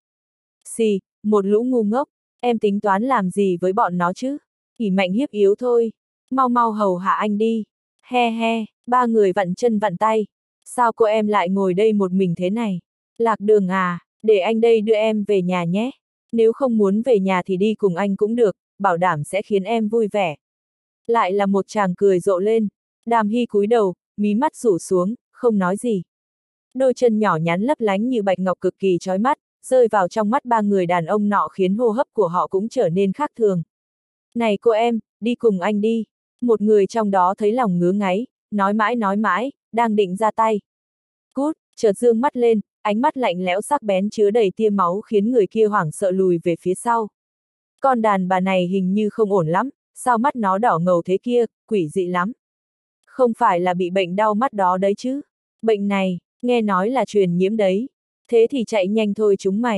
Xì, một lũ ngu ngốc, em tính toán làm gì với bọn nó chứ? ỷ mạnh hiếp yếu thôi. Mau mau hầu hạ anh đi. He he, ba người vặn chân vặn tay. Sao cô em lại ngồi đây một mình thế này? Lạc đường à, để anh đây đưa em về nhà nhé. Nếu không muốn về nhà thì đi cùng anh cũng được, bảo đảm sẽ khiến em vui vẻ. Lại là một chàng cười rộ lên. Đàm Hy cúi đầu, mí mắt rủ xuống, không nói gì. Đôi chân nhỏ nhắn lấp lánh như bạch ngọc cực kỳ chói mắt, rơi vào trong mắt ba người đàn ông nọ khiến hô hấp của họ cũng trở nên khác thường. Này cô em, đi cùng anh đi. Một người trong đó thấy lòng ngứa ngáy, nói mãi nói mãi, đang định ra tay. Cút, chợt dương mắt lên, ánh mắt lạnh lẽo sắc bén chứa đầy tia máu khiến người kia hoảng sợ lùi về phía sau. Con đàn bà này hình như không ổn lắm, sao mắt nó đỏ ngầu thế kia, quỷ dị lắm. Không phải là bị bệnh đau mắt đó đấy chứ. Bệnh này, nghe nói là truyền nhiễm đấy. Thế thì chạy nhanh thôi chúng mày.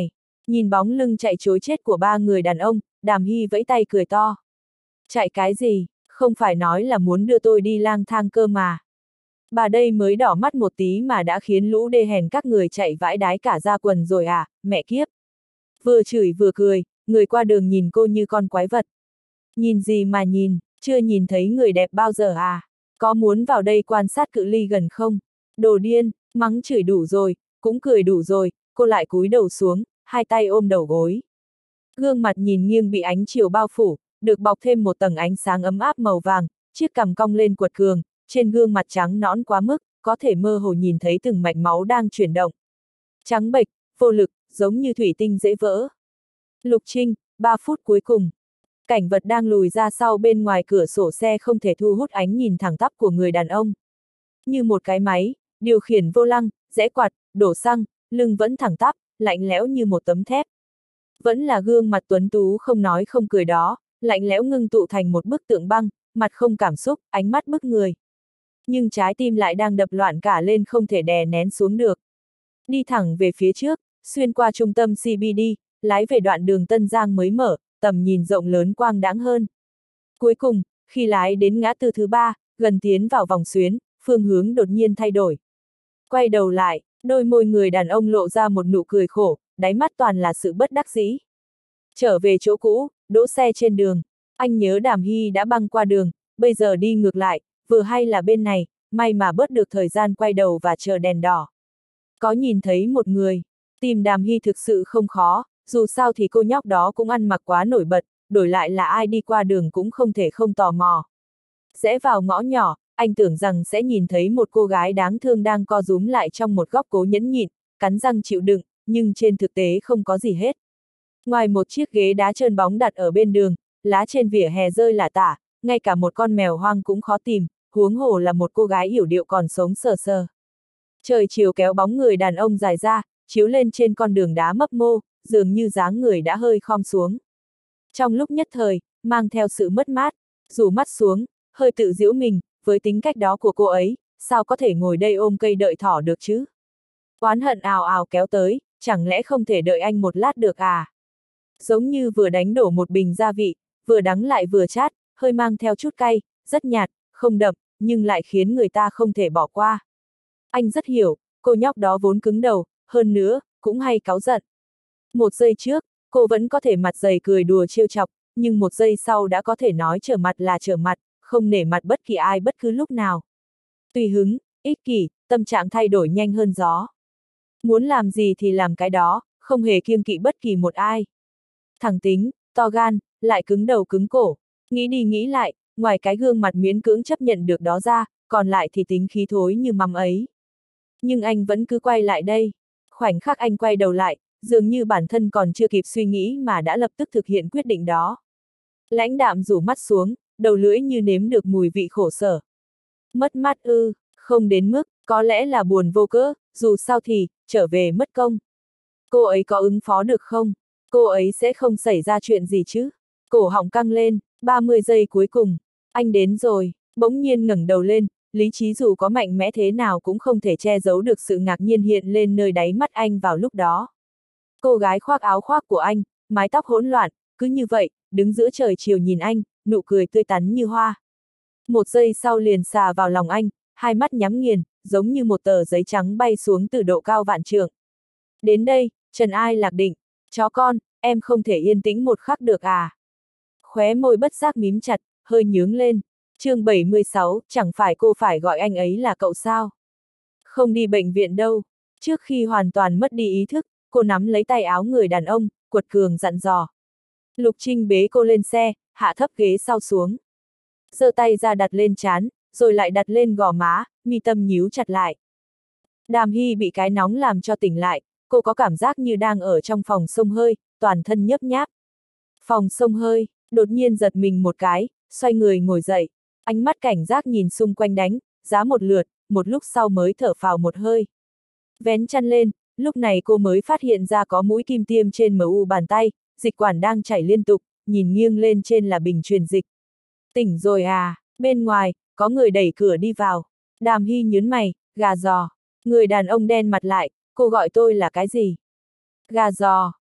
Nhìn bóng lưng chạy trối chết của ba người đàn ông, Đàm Hy vẫy tay cười to. Chạy cái gì, không phải nói là muốn đưa tôi đi lang thang cơ mà. Bà đây mới đỏ mắt một tí mà đã khiến lũ đê hèn các người chạy vãi đái cả ra quần rồi à, mẹ kiếp. Vừa chửi vừa cười, người qua đường nhìn cô như con quái vật. Nhìn gì mà nhìn, chưa nhìn thấy người đẹp bao giờ à? Có muốn vào đây quan sát cự ly gần không? Đồ điên, mắng chửi đủ rồi, cũng cười đủ rồi, cô lại cúi đầu xuống, hai tay ôm đầu gối. Gương mặt nhìn nghiêng bị ánh chiều bao phủ, được bọc thêm một tầng ánh sáng ấm áp màu vàng, chiếc cằm cong lên quật cường, trên gương mặt trắng nõn quá mức, có thể mơ hồ nhìn thấy từng mạch máu đang chuyển động. Trắng bệch, vô lực, giống như thủy tinh dễ vỡ. Lục Trinh, ba phút cuối cùng. Cảnh vật đang lùi ra sau bên ngoài cửa sổ xe không thể thu hút ánh nhìn thẳng tắp của người đàn ông. Như một cái máy, điều khiển vô lăng, rẽ quạt, đổ xăng, lưng vẫn thẳng tắp, lạnh lẽo như một tấm thép. Vẫn là gương mặt tuấn tú không nói không cười đó, lạnh lẽo ngưng tụ thành một bức tượng băng, mặt không cảm xúc, ánh mắt bức người. Nhưng trái tim lại đang đập loạn cả lên không thể đè nén xuống được. Đi thẳng về phía trước, xuyên qua trung tâm xê bê đê, lái về đoạn đường Tân Giang mới mở, tầm nhìn rộng lớn quang đãng hơn. Cuối cùng, khi lái đến ngã tư thứ ba, gần tiến vào vòng xuyến, phương hướng đột nhiên thay đổi. Quay đầu lại, đôi môi người đàn ông lộ ra một nụ cười khổ, đáy mắt toàn là sự bất đắc dĩ. Trở về chỗ cũ, đỗ xe trên đường. Anh nhớ Đàm Hy đã băng qua đường, bây giờ đi ngược lại, vừa hay là bên này, may mà bớt được thời gian quay đầu và chờ đèn đỏ. Có nhìn thấy một người, tìm Đàm Hy thực sự không khó, dù sao thì cô nhóc đó cũng ăn mặc quá nổi bật, đổi lại là ai đi qua đường cũng không thể không tò mò. Rẽ vào ngõ nhỏ, anh tưởng rằng sẽ nhìn thấy một cô gái đáng thương đang co rúm lại trong một góc cố nhẫn nhịn, cắn răng chịu đựng, nhưng trên thực tế không có gì hết. Ngoài một chiếc ghế đá trơn bóng đặt ở bên đường, lá trên vỉa hè rơi lả tả, ngay cả một con mèo hoang cũng khó tìm, huống hồ là một cô gái yểu điệu còn sống sờ sờ. Trời chiều kéo bóng người đàn ông dài ra, chiếu lên trên con đường đá mấp mô, dường như dáng người đã hơi khom xuống. Trong lúc nhất thời, mang theo sự mất mát, rủ mắt xuống, hơi tự giễu mình, với tính cách đó của cô ấy, sao có thể ngồi đây ôm cây đợi thỏ được chứ? Oán hận ào ào kéo tới, chẳng lẽ không thể đợi anh một lát được à? Giống như vừa đánh đổ một bình gia vị, vừa đắng lại vừa chát, hơi mang theo chút cay, rất nhạt, không đậm, nhưng lại khiến người ta không thể bỏ qua. Anh rất hiểu, cô nhóc đó vốn cứng đầu, hơn nữa, cũng hay cáu giận. Một giây trước, cô vẫn có thể mặt dày cười đùa trêu chọc, nhưng một giây sau đã có thể nói trở mặt là trở mặt, không nể mặt bất kỳ ai bất cứ lúc nào. Tùy hứng, ích kỷ, tâm trạng thay đổi nhanh hơn gió. Muốn làm gì thì làm cái đó, không hề kiêng kỵ bất kỳ một ai. Thẳng tính, to gan, lại cứng đầu cứng cổ. Nghĩ đi nghĩ lại, ngoài cái gương mặt miễn cưỡng chấp nhận được đó ra, còn lại thì tính khí thối như mắm ấy. Nhưng anh vẫn cứ quay lại đây. Khoảnh khắc anh quay đầu lại, dường như bản thân còn chưa kịp suy nghĩ mà đã lập tức thực hiện quyết định đó. Lãnh đạm rủ mắt xuống, đầu lưỡi như nếm được mùi vị khổ sở. Mất mát ư, không đến mức, có lẽ là buồn vô cớ, dù sao thì, trở về mất công. Cô ấy có ứng phó được không? Cô ấy sẽ không xảy ra chuyện gì chứ? Cổ họng căng lên, ba mươi giây cuối cùng, anh đến rồi, bỗng nhiên ngẩng đầu lên, lý trí dù có mạnh mẽ thế nào cũng không thể che giấu được sự ngạc nhiên hiện lên nơi đáy mắt anh vào lúc đó. Cô gái khoác áo khoác của anh, mái tóc hỗn loạn, cứ như vậy, đứng giữa trời chiều nhìn anh, nụ cười tươi tắn như hoa. Một giây sau liền xà vào lòng anh, hai mắt nhắm nghiền, giống như một tờ giấy trắng bay xuống từ độ cao vạn trượng. Đến đây, trần ai lạc định, chó con, em không thể yên tĩnh một khắc được à? Khóe môi bất giác mím chặt, hơi nhướng lên. Chương bảy mươi sáu, chẳng phải cô phải gọi anh ấy là cậu sao? Không đi bệnh viện đâu. Trước khi hoàn toàn mất đi ý thức, cô nắm lấy tay áo người đàn ông, quật cường dặn dò. Lục Trinh bế cô lên xe, hạ thấp ghế sau xuống. Giơ tay ra đặt lên trán, rồi lại đặt lên gò má, mi tâm nhíu chặt lại. Đàm Hy bị cái nóng làm cho tỉnh lại, cô có cảm giác như đang ở trong phòng xông hơi, toàn thân nhấp nháp. Phòng xông hơi, đột nhiên giật mình một cái, xoay người ngồi dậy, ánh mắt cảnh giác nhìn xung quanh đánh, giá một lượt, một lúc sau mới thở phào một hơi. Vén chăn lên, lúc này cô mới phát hiện ra có mũi kim tiêm trên em u bàn tay, dịch quản đang chảy liên tục, nhìn nghiêng lên trên là bình truyền dịch. Tỉnh rồi à, bên ngoài, có người đẩy cửa đi vào. Đàm Hy nhớn mày, gà giò. Người đàn ông đen mặt lại, cô gọi tôi là cái gì? Gà giò,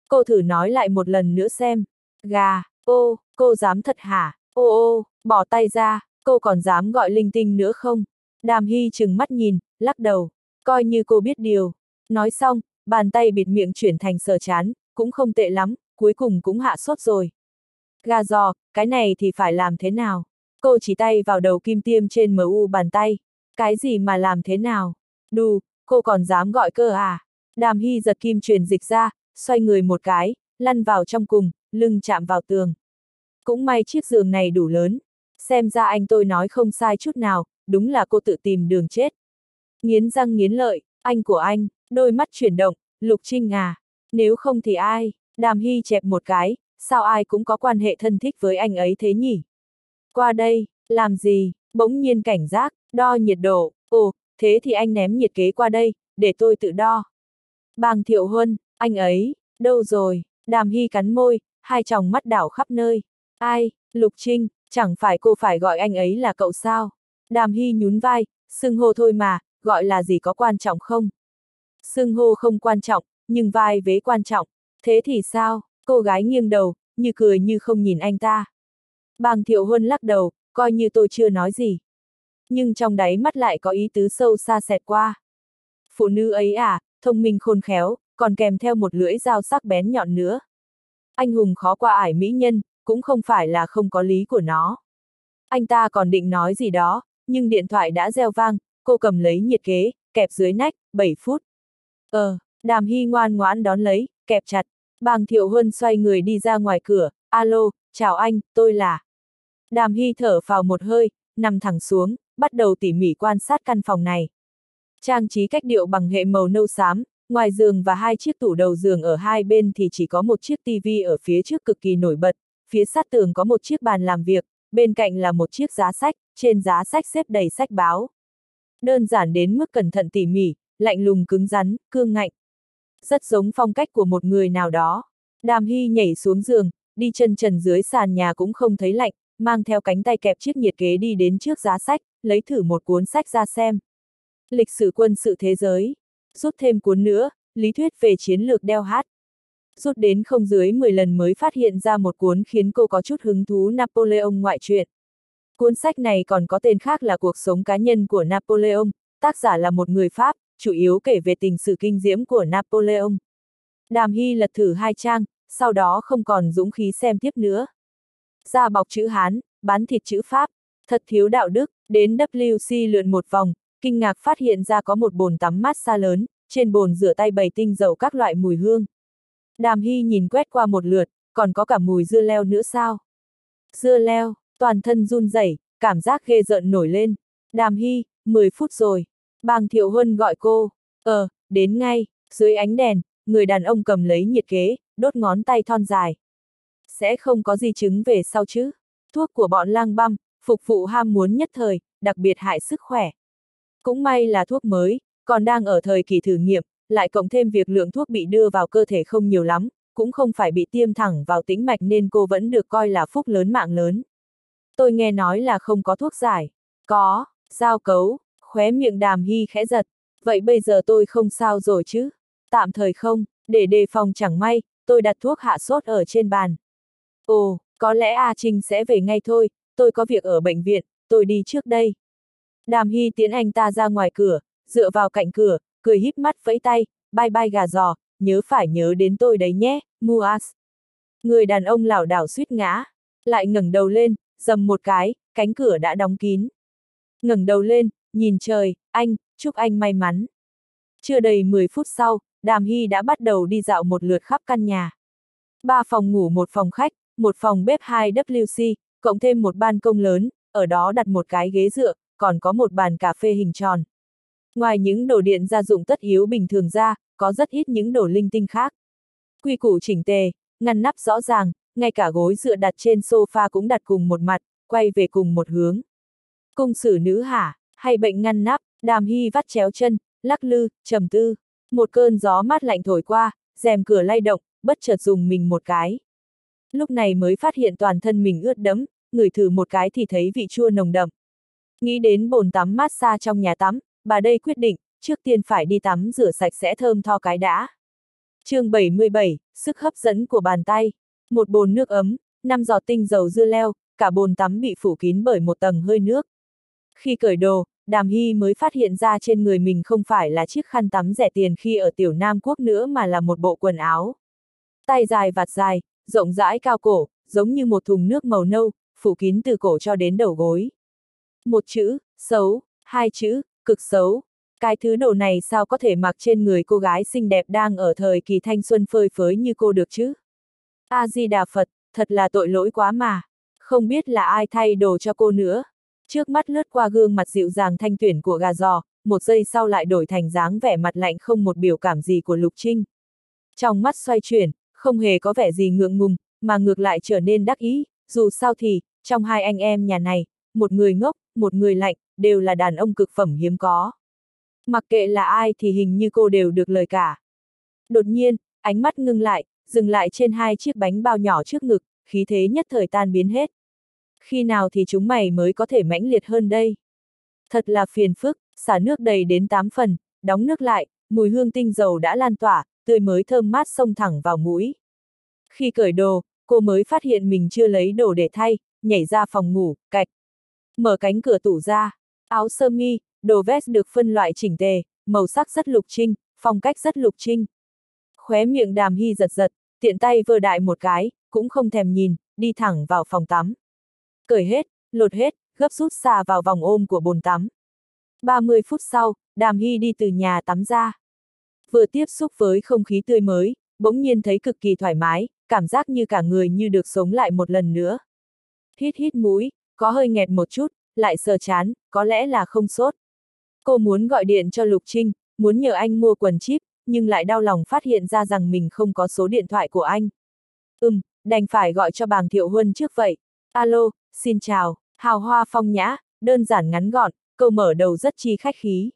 Cô thử nói lại một lần nữa xem. Gà, ô, cô dám thật hả? Ô ô, bỏ tay ra, cô còn dám gọi linh tinh nữa không? Đàm Hy trừng mắt nhìn, lắc đầu, coi như cô biết điều. Nói xong, bàn tay bịt miệng chuyển thành sờ chán, cũng không tệ lắm, cuối cùng cũng hạ sốt rồi. Gà giò, cái này thì phải làm thế nào? Cô chỉ tay vào đầu kim tiêm trên em u bàn tay. Cái gì mà làm thế nào? Đù, cô còn dám gọi cơ à? Đàm Hy giật kim truyền dịch ra, xoay người một cái, lăn vào trong cùng, lưng chạm vào tường. Cũng may chiếc giường này đủ lớn. Xem ra anh tôi nói không sai chút nào, đúng là cô tự tìm đường chết. Nghiến răng nghiến lợi, anh của anh, đôi mắt chuyển động, Lục Trinh à, nếu không thì ai? Đàm Hy chẹp một cái, sao ai cũng có quan hệ thân thích với anh ấy thế nhỉ? Qua đây, làm gì? Bỗng nhiên cảnh giác, đo nhiệt độ, ồ, thế thì anh ném nhiệt kế qua đây, để tôi tự đo. Bàng Thiệu Huân, anh ấy, đâu rồi? Đàm Hy cắn môi, hai tròng mắt đảo khắp nơi. Ai, Lục Trinh, chẳng phải cô phải gọi anh ấy là cậu sao? Đàm Hy nhún vai, xưng hô thôi mà, gọi là gì có quan trọng không? Xưng hô không quan trọng, nhưng vai vế quan trọng. Thế thì sao? Cô gái nghiêng đầu, như cười như không nhìn anh ta. Bàng Thiệu Huân lắc đầu, coi như tôi chưa nói gì. Nhưng trong đáy mắt lại có ý tứ sâu xa xẹt qua. Phụ nữ ấy à, thông minh khôn khéo, còn kèm theo một lưỡi dao sắc bén nhọn nữa. Anh hùng khó qua ải mỹ nhân, cũng không phải là không có lý của nó. Anh ta còn định nói gì đó, nhưng điện thoại đã reo vang, cô cầm lấy nhiệt kế, kẹp dưới nách, bảy phút. Ờ, Đàm Hy ngoan ngoãn đón lấy, kẹp chặt. Bàng Thiệu Huân xoay người đi ra ngoài cửa, alo, chào anh, tôi là. Đàm Hy thở phào một hơi, nằm thẳng xuống, bắt đầu tỉ mỉ quan sát căn phòng này. Trang trí cách điệu bằng hệ màu nâu xám, ngoài giường và hai chiếc tủ đầu giường ở hai bên thì chỉ có một chiếc tivi ở phía trước cực kỳ nổi bật, phía sát tường có một chiếc bàn làm việc, bên cạnh là một chiếc giá sách, trên giá sách xếp đầy sách báo. Đơn giản đến mức cẩn thận tỉ mỉ, lạnh lùng cứng rắn, cương ngạnh. Rất giống phong cách của một người nào đó. Đàm Hy nhảy xuống giường, đi chân trần dưới sàn nhà cũng không thấy lạnh, mang theo cánh tay kẹp chiếc nhiệt kế đi đến trước giá sách, lấy thử một cuốn sách ra xem. Lịch sử quân sự thế giới. Rút thêm cuốn nữa, lý thuyết về chiến lược đeo hát. Rút đến không dưới mười lần mới phát hiện ra một cuốn khiến cô có chút hứng thú Napoleon ngoại truyện. Cuốn sách này còn có tên khác là Cuộc sống cá nhân của Napoleon, tác giả là một người Pháp, chủ yếu kể về tình sự kinh diễm của Napoleon. Đàm Hy lật thử hai trang, sau đó không còn dũng khí xem tiếp nữa. Da bọc chữ Hán, bán thịt chữ Pháp, thật thiếu đạo đức, đến W C lượn một vòng, kinh ngạc phát hiện ra có một bồn tắm massage lớn, trên bồn rửa tay bày tinh dầu các loại mùi hương. Đàm Hy nhìn quét qua một lượt, còn có cả mùi dưa leo nữa sao? Dưa leo, toàn thân run rẩy, cảm giác ghê rợn nổi lên. Đàm Hy, mười phút rồi. Bàng Thiệu Huân gọi cô. Ờ, đến ngay. Dưới ánh đèn, người đàn ông cầm lấy nhiệt kế, đốt ngón tay thon dài. Sẽ không có di chứng về sau chứ. Thuốc của bọn lang băm, phục vụ ham muốn nhất thời, đặc biệt hại sức khỏe. Cũng may là thuốc mới, còn đang ở thời kỳ thử nghiệm, lại cộng thêm việc lượng thuốc bị đưa vào cơ thể không nhiều lắm, cũng không phải bị tiêm thẳng vào tĩnh mạch nên cô vẫn được coi là phúc lớn mạng lớn. Tôi nghe nói là không có thuốc giải. Có, giao cấu, khóe miệng Đàm Hy khẽ giật. Vậy bây giờ tôi không sao rồi chứ? Tạm thời không, để đề phòng chẳng may, tôi đặt thuốc hạ sốt ở trên bàn. Ồ, có lẽ A Trinh sẽ về ngay thôi, tôi có việc ở bệnh viện, tôi đi trước đây. Đàm Hy tiễn anh ta ra ngoài cửa, dựa vào cạnh cửa, cười híp mắt vẫy tay, bye bye gà giò, nhớ phải nhớ đến tôi đấy nhé, Muas. Người đàn ông lảo đảo suýt ngã, lại ngẩng đầu lên, dầm một cái, cánh cửa đã đóng kín. Ngẩng đầu lên, nhìn trời, anh, chúc anh may mắn. Chưa đầy mười phút sau, Đàm Hy đã bắt đầu đi dạo một lượt khắp căn nhà. Ba phòng ngủ một phòng khách, một phòng bếp hai W C, cộng thêm một ban công lớn, ở đó đặt một cái ghế dựa, còn có một bàn cà phê hình tròn. Ngoài những đồ điện gia dụng tất yếu bình thường ra, có rất ít những đồ linh tinh khác. Quy củ chỉnh tề, ngăn nắp rõ ràng, ngay cả gối dựa đặt trên sofa cũng đặt cùng một mặt, quay về cùng một hướng. Cung sử nữ hả, hay bệnh ngăn nắp? Đàm Hy vắt chéo chân, lắc lư, trầm tư. Một cơn gió mát lạnh thổi qua, rèm cửa lay động, bất chợt dùng mình một cái. Lúc này mới phát hiện toàn thân mình ướt đẫm, ngửi thử một cái thì thấy vị chua nồng đậm. Nghĩ đến bồn tắm massage trong nhà tắm, bà đây quyết định, trước tiên phải đi tắm rửa sạch sẽ thơm tho cái đã. chương bảy mươi bảy, sức hấp dẫn của bàn tay. Một bồn nước ấm, năm giọt tinh dầu dưa leo, cả bồn tắm bị phủ kín bởi một tầng hơi nước. Khi cởi đồ, Đàm Hy mới phát hiện ra trên người mình không phải là chiếc khăn tắm rẻ tiền khi ở Tiểu Nam Quốc nữa mà là một bộ quần áo. Tay dài vạt dài, rộng rãi cao cổ, giống như một thùng nước màu nâu, phủ kín từ cổ cho đến đầu gối. Một chữ, xấu, hai chữ, cực xấu. Cái thứ đồ này sao có thể mặc trên người cô gái xinh đẹp đang ở thời kỳ thanh xuân phơi phới như cô được chứ? A-di-đà Phật, thật là tội lỗi quá mà. Không biết là ai thay đồ cho cô nữa. Trước mắt lướt qua gương mặt dịu dàng thanh tuyển của gà giò, một giây sau lại đổi thành dáng vẻ mặt lạnh không một biểu cảm gì của Lục Trinh. Trong mắt xoay chuyển, không hề có vẻ gì ngượng ngùng, mà ngược lại trở nên đắc ý, dù sao thì, trong hai anh em nhà này, một người ngốc, một người lạnh, đều là đàn ông cực phẩm hiếm có. Mặc kệ là ai thì hình như cô đều được lời cả. Đột nhiên, ánh mắt ngưng lại, dừng lại trên hai chiếc bánh bao nhỏ trước ngực, khí thế nhất thời tan biến hết. Khi nào thì chúng mày mới có thể mãnh liệt hơn đây? Thật là phiền phức, xả nước đầy đến tám phần, đóng nước lại, mùi hương tinh dầu đã lan tỏa, tươi mới thơm mát xông thẳng vào mũi. Khi cởi đồ, cô mới phát hiện mình chưa lấy đồ để thay, nhảy ra phòng ngủ, cạch. Mở cánh cửa tủ ra, áo sơ mi, đồ vest được phân loại chỉnh tề, màu sắc rất Lục Trinh, phong cách rất Lục Trinh. Khóe miệng Đàm Hy giật giật, tiện tay vơ đại một cái, cũng không thèm nhìn, đi thẳng vào phòng tắm. Cởi hết, lột hết, gấp rút xà vào vòng ôm của bồn tắm. ba mươi phút sau, Đàm Hy đi từ nhà tắm ra. Vừa tiếp xúc với không khí tươi mới, bỗng nhiên thấy cực kỳ thoải mái, cảm giác như cả người như được sống lại một lần nữa. Hít hít mũi, có hơi nghẹt một chút, lại sờ chán, có lẽ là không sốt. Cô muốn gọi điện cho Lục Trinh, muốn nhờ anh mua quần chip, nhưng lại đau lòng phát hiện ra rằng mình không có số điện thoại của anh. Ừm, đành phải gọi cho Bàng Thiệu Huân trước vậy. Alo, xin chào, hào hoa phong nhã, đơn giản ngắn gọn, câu mở đầu rất chi khách khí.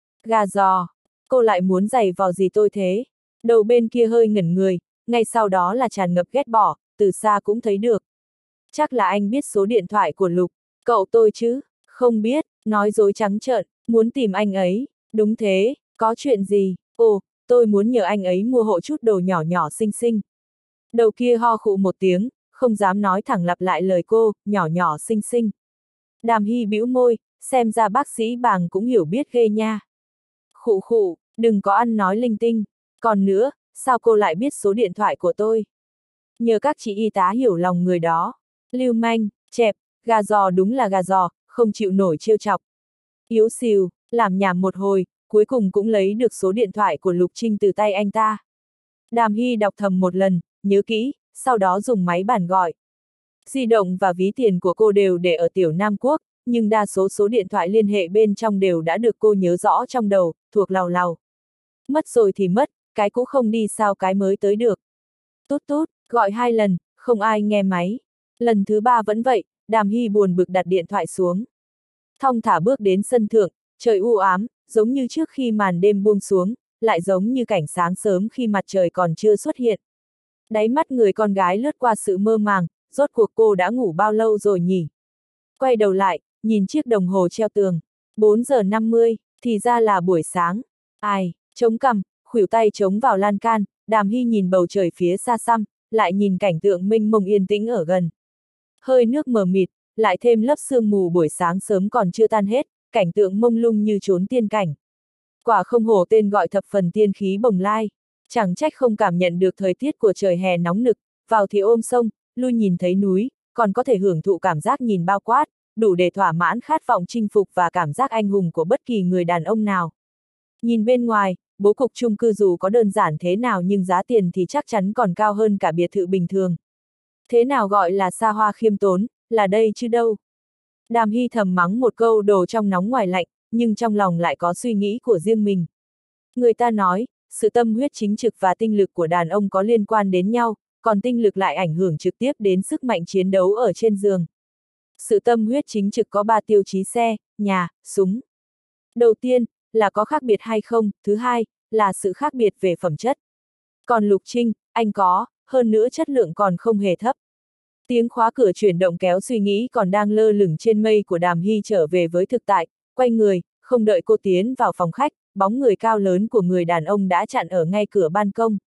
Gà giò, cô lại muốn giày vò gì tôi thế? Đầu bên kia hơi ngẩn người, ngay sau đó là tràn ngập ghét bỏ, từ xa cũng thấy được. Chắc là anh biết số điện thoại của Lục, cậu tôi chứ? Không biết, nói dối trắng trợn, muốn tìm anh ấy. Đúng thế, có chuyện gì? Ồ, tôi muốn nhờ anh ấy mua hộ chút đồ nhỏ nhỏ xinh xinh. Đầu kia ho khụ một tiếng, không dám nói thẳng lặp lại lời cô, nhỏ nhỏ xinh xinh. Đàm Hy bĩu môi, xem ra bác sĩ Bàng cũng hiểu biết ghê nha. Khụ khụ, đừng có ăn nói linh tinh. Còn nữa, sao cô lại biết số điện thoại của tôi? Nhờ các chị y tá hiểu lòng người đó. Lưu manh, chẹp, gà giò đúng là gà giò, không chịu nổi trêu chọc. Yếu xìu, làm nhảm một hồi, cuối cùng cũng lấy được số điện thoại của Lục Trinh từ tay anh ta. Đàm Hy đọc thầm một lần, nhớ kỹ, sau đó dùng máy bàn gọi. Di động và ví tiền của cô đều để ở Tiểu Nam Quốc, nhưng đa số số điện thoại liên hệ bên trong đều đã được cô nhớ rõ trong đầu, thuộc lào lào. Mất rồi thì mất, cái cũ không đi sao cái mới tới được. Tút tút, gọi hai lần, không ai nghe máy. Lần thứ ba vẫn vậy, Đàm Hy buồn bực đặt điện thoại xuống. Thong thả bước đến sân thượng, trời u ám, giống như trước khi màn đêm buông xuống, lại giống như cảnh sáng sớm khi mặt trời còn chưa xuất hiện. Đáy mắt người con gái lướt qua sự mơ màng, rốt cuộc cô đã ngủ bao lâu rồi nhỉ? Quay đầu lại, nhìn chiếc đồng hồ treo tường. bốn giờ năm mươi, thì ra là buổi sáng. Ai, chống cằm, khuỷu tay chống vào lan can, Đàm Hy nhìn bầu trời phía xa xăm, lại nhìn cảnh tượng mênh mông yên tĩnh ở gần. Hơi nước mờ mịt, lại thêm lớp sương mù buổi sáng sớm còn chưa tan hết, cảnh tượng mông lung như trốn tiên cảnh. Quả không hổ tên gọi thập phần tiên khí bồng lai. Chẳng trách không cảm nhận được thời tiết của trời hè nóng nực, vào thì ôm sông, lui nhìn thấy núi, còn có thể hưởng thụ cảm giác nhìn bao quát, đủ để thỏa mãn khát vọng chinh phục và cảm giác anh hùng của bất kỳ người đàn ông nào. Nhìn bên ngoài, bố cục chung cư dù có đơn giản thế nào nhưng giá tiền thì chắc chắn còn cao hơn cả biệt thự bình thường. Thế nào gọi là xa hoa khiêm tốn, là đây chứ đâu. Đàm Hy thầm mắng một câu đồ trong nóng ngoài lạnh, nhưng trong lòng lại có suy nghĩ của riêng mình. Người ta nói, sự tâm huyết chính trực và tinh lực của đàn ông có liên quan đến nhau, còn tinh lực lại ảnh hưởng trực tiếp đến sức mạnh chiến đấu ở trên giường. Sự tâm huyết chính trực có ba tiêu chí: xe, nhà, súng. Đầu tiên, là có khác biệt hay không, thứ hai, là sự khác biệt về phẩm chất. Còn Lục Trinh, anh có, hơn nữa chất lượng còn không hề thấp. Tiếng khóa cửa chuyển động kéo suy nghĩ còn đang lơ lửng trên mây của Đàm Hy trở về với thực tại, quay người, không đợi cô tiến vào phòng khách, bóng người cao lớn của người đàn ông đã chặn ở ngay cửa ban công.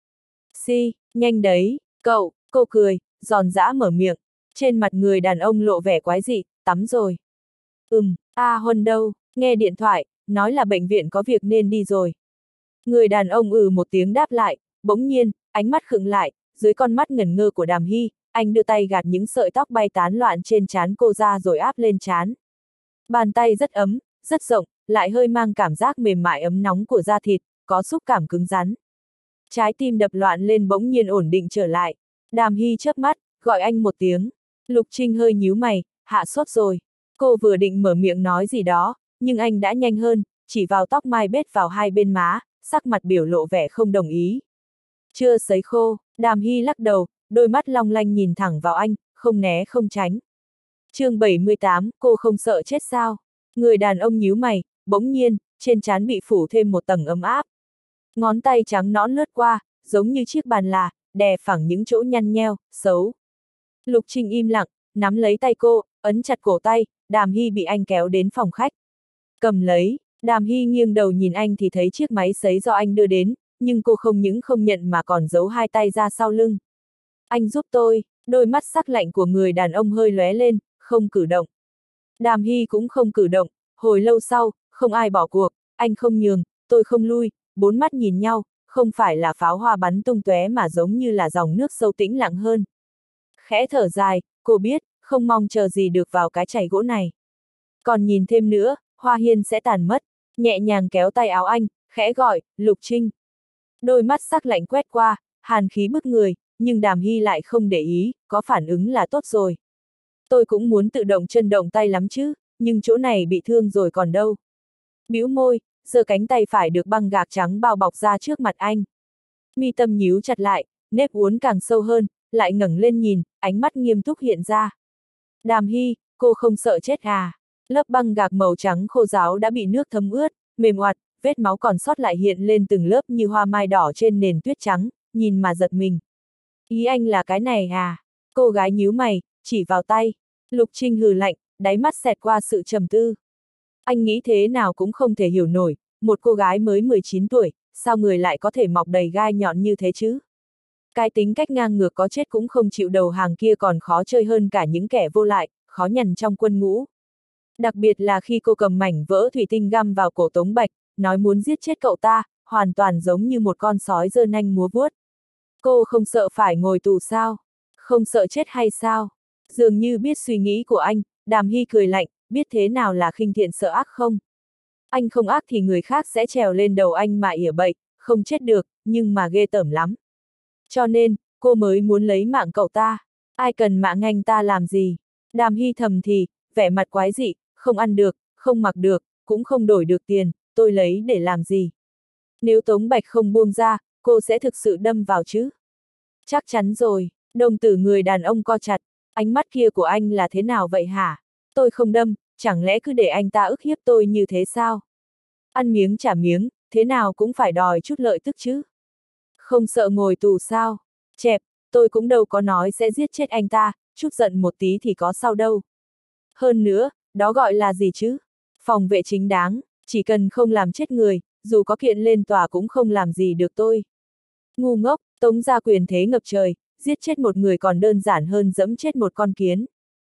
Si, nhanh đấy, cậu, cô cười, giòn giã mở miệng. Trên mặt người đàn ông lộ vẻ quái dị, tắm rồi. Ừm, A Huân đâu, nghe điện thoại, nói là bệnh viện có việc nên đi rồi. Người đàn ông ừ một tiếng đáp lại, bỗng nhiên, ánh mắt khựng lại, dưới con mắt ngẩn ngơ của Đàm Hy, anh đưa tay gạt những sợi tóc bay tán loạn trên trán cô ra rồi áp lên trán. Bàn tay rất ấm, rất rộng, lại hơi mang cảm giác mềm mại ấm nóng của da thịt, có xúc cảm cứng rắn. Trái tim đập loạn lên bỗng nhiên ổn định trở lại. Đàm Hy chớp mắt, gọi anh một tiếng. Lục Trinh hơi nhíu mày, hạ sốt rồi. Cô vừa định mở miệng nói gì đó, nhưng anh đã nhanh hơn, chỉ vào tóc mai bết vào hai bên má, sắc mặt biểu lộ vẻ không đồng ý. Chưa sấy khô, Đàm Hy lắc đầu, đôi mắt long lanh nhìn thẳng vào anh, không né không tránh. chương bảy mươi tám, cô không sợ chết sao? Người đàn ông nhíu mày, bỗng nhiên, trên trán bị phủ thêm một tầng ấm áp. Ngón tay trắng nõn lướt qua, giống như chiếc bàn là, đè phẳng những chỗ nhăn nheo, xấu. Lục Trinh im lặng, nắm lấy tay cô, ấn chặt cổ tay, Đàm Hy bị anh kéo đến phòng khách. Cầm lấy, Đàm Hy nghiêng đầu nhìn anh thì thấy chiếc máy sấy do anh đưa đến, nhưng cô không những không nhận mà còn giấu hai tay ra sau lưng. Anh giúp tôi, đôi mắt sắc lạnh của người đàn ông hơi lóe lên, không cử động. Đàm Hy cũng không cử động, hồi lâu sau, không ai bỏ cuộc, anh không nhường, tôi không lui, bốn mắt nhìn nhau, không phải là pháo hoa bắn tung tóe mà giống như là dòng nước sâu tĩnh lặng hơn. Khẽ thở dài, cô biết, không mong chờ gì được vào cái chày gỗ này. Còn nhìn thêm nữa, Hoa Hiên sẽ tàn mất, nhẹ nhàng kéo tay áo anh, khẽ gọi, Lục Trinh. Đôi mắt sắc lạnh quét qua, hàn khí bức người, nhưng Đàm Hy lại không để ý, có phản ứng là tốt rồi. Tôi cũng muốn tự động chân động tay lắm chứ, nhưng chỗ này bị thương rồi còn đâu. Bĩu môi, giơ cánh tay phải được băng gạc trắng bao bọc ra trước mặt anh. Mi tâm nhíu chặt lại, nếp uốn càng sâu hơn, lại ngẩng lên nhìn, ánh mắt nghiêm túc hiện ra. Đàm Hy, cô không sợ chết à? Lớp băng gạc màu trắng khô ráo đã bị nước thấm ướt, mềm oặt, vết máu còn sót lại hiện lên từng lớp như hoa mai đỏ trên nền tuyết trắng, nhìn mà giật mình. Ý anh là cái này à? Cô gái nhíu mày, chỉ vào tay. Lục Trinh hừ lạnh, đáy mắt xẹt qua sự trầm tư. Anh nghĩ thế nào cũng không thể hiểu nổi, một cô gái mới mười chín tuổi, sao người lại có thể mọc đầy gai nhọn như thế chứ? Cái tính cách ngang ngược có chết cũng không chịu đầu hàng kia còn khó chơi hơn cả những kẻ vô lại, khó nhằn trong quân ngũ. Đặc biệt là khi cô cầm mảnh vỡ thủy tinh găm vào cổ Tống Bạch, nói muốn giết chết cậu ta, hoàn toàn giống như một con sói giơ nanh múa vuốt. Cô không sợ phải ngồi tù sao? Không sợ chết hay sao? Dường như biết suy nghĩ của anh, Đàm Hy cười lạnh, biết thế nào là khinh thiện sợ ác không? Anh không ác thì người khác sẽ trèo lên đầu anh mà ỉa bậy, không chết được, nhưng mà ghê tởm lắm. Cho nên, cô mới muốn lấy mạng cậu ta. Ai cần mạng anh ta làm gì? Đàm Hy thầm thì, vẻ mặt quái dị, không ăn được, không mặc được, cũng không đổi được tiền, tôi lấy để làm gì? Nếu Tống Bạch không buông ra, cô sẽ thực sự đâm vào chứ? Chắc chắn rồi, đồng tử người đàn ông co chặt, ánh mắt kia của anh là thế nào vậy hả? Tôi không đâm, chẳng lẽ cứ để anh ta ức hiếp tôi như thế sao? Ăn miếng trả miếng, thế nào cũng phải đòi chút lợi tức chứ? Không sợ ngồi tù sao? Chẹp, tôi cũng đâu có nói sẽ giết chết anh ta, chút giận một tí thì có sao đâu. Hơn nữa, đó gọi là gì chứ? Phòng vệ chính đáng, chỉ cần không làm chết người, dù có kiện lên tòa cũng không làm gì được tôi. Ngu ngốc, Tống gia quyền thế ngập trời, giết chết một người còn đơn giản hơn dẫm chết một con kiến.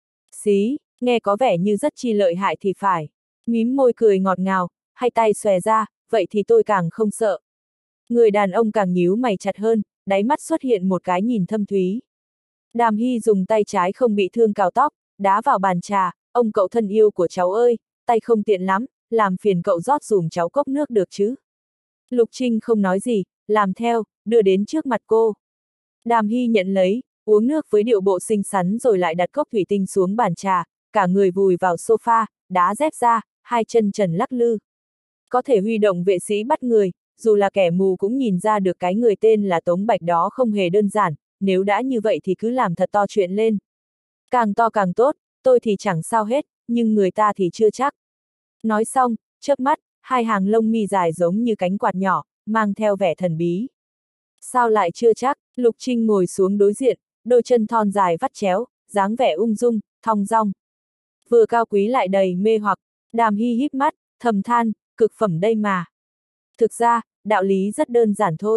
Xí, nghe có vẻ như rất chi lợi hại thì phải. Mím môi cười ngọt ngào, hai tay xòe ra, vậy thì tôi càng không sợ. Người đàn ông càng nhíu mày chặt hơn, đáy mắt xuất hiện một cái nhìn thâm thúy. Đàm Hy dùng tay trái không bị thương cào tóc, đá vào bàn trà, ông cậu thân yêu của cháu ơi, tay không tiện lắm, làm phiền cậu rót dùm cháu cốc nước được chứ. Lục Trinh không nói gì, làm theo, đưa đến trước mặt cô. Đàm Hy nhận lấy, uống nước với điệu bộ xinh xắn rồi lại đặt cốc thủy tinh xuống bàn trà, cả người vùi vào sofa, đá dép ra, hai chân trần lắc lư. Có thể huy động vệ sĩ bắt người, dù là kẻ mù cũng nhìn ra được cái người tên là Tống Bạch đó không hề đơn giản, nếu đã như vậy thì cứ làm thật to chuyện lên. Càng to càng tốt, tôi thì chẳng sao hết, nhưng người ta thì chưa chắc. Nói xong, chớp mắt, hai hàng lông mi dài giống như cánh quạt nhỏ, mang theo vẻ thần bí. Sao lại chưa chắc? Lục Trinh ngồi xuống đối diện, đôi chân thon dài vắt chéo, dáng vẻ ung dung, thong dong. Vừa cao quý lại đầy mê hoặc, Đàm Hy híp mắt, thầm than, cực phẩm đây mà. Thực ra, đạo lý rất đơn giản thôi.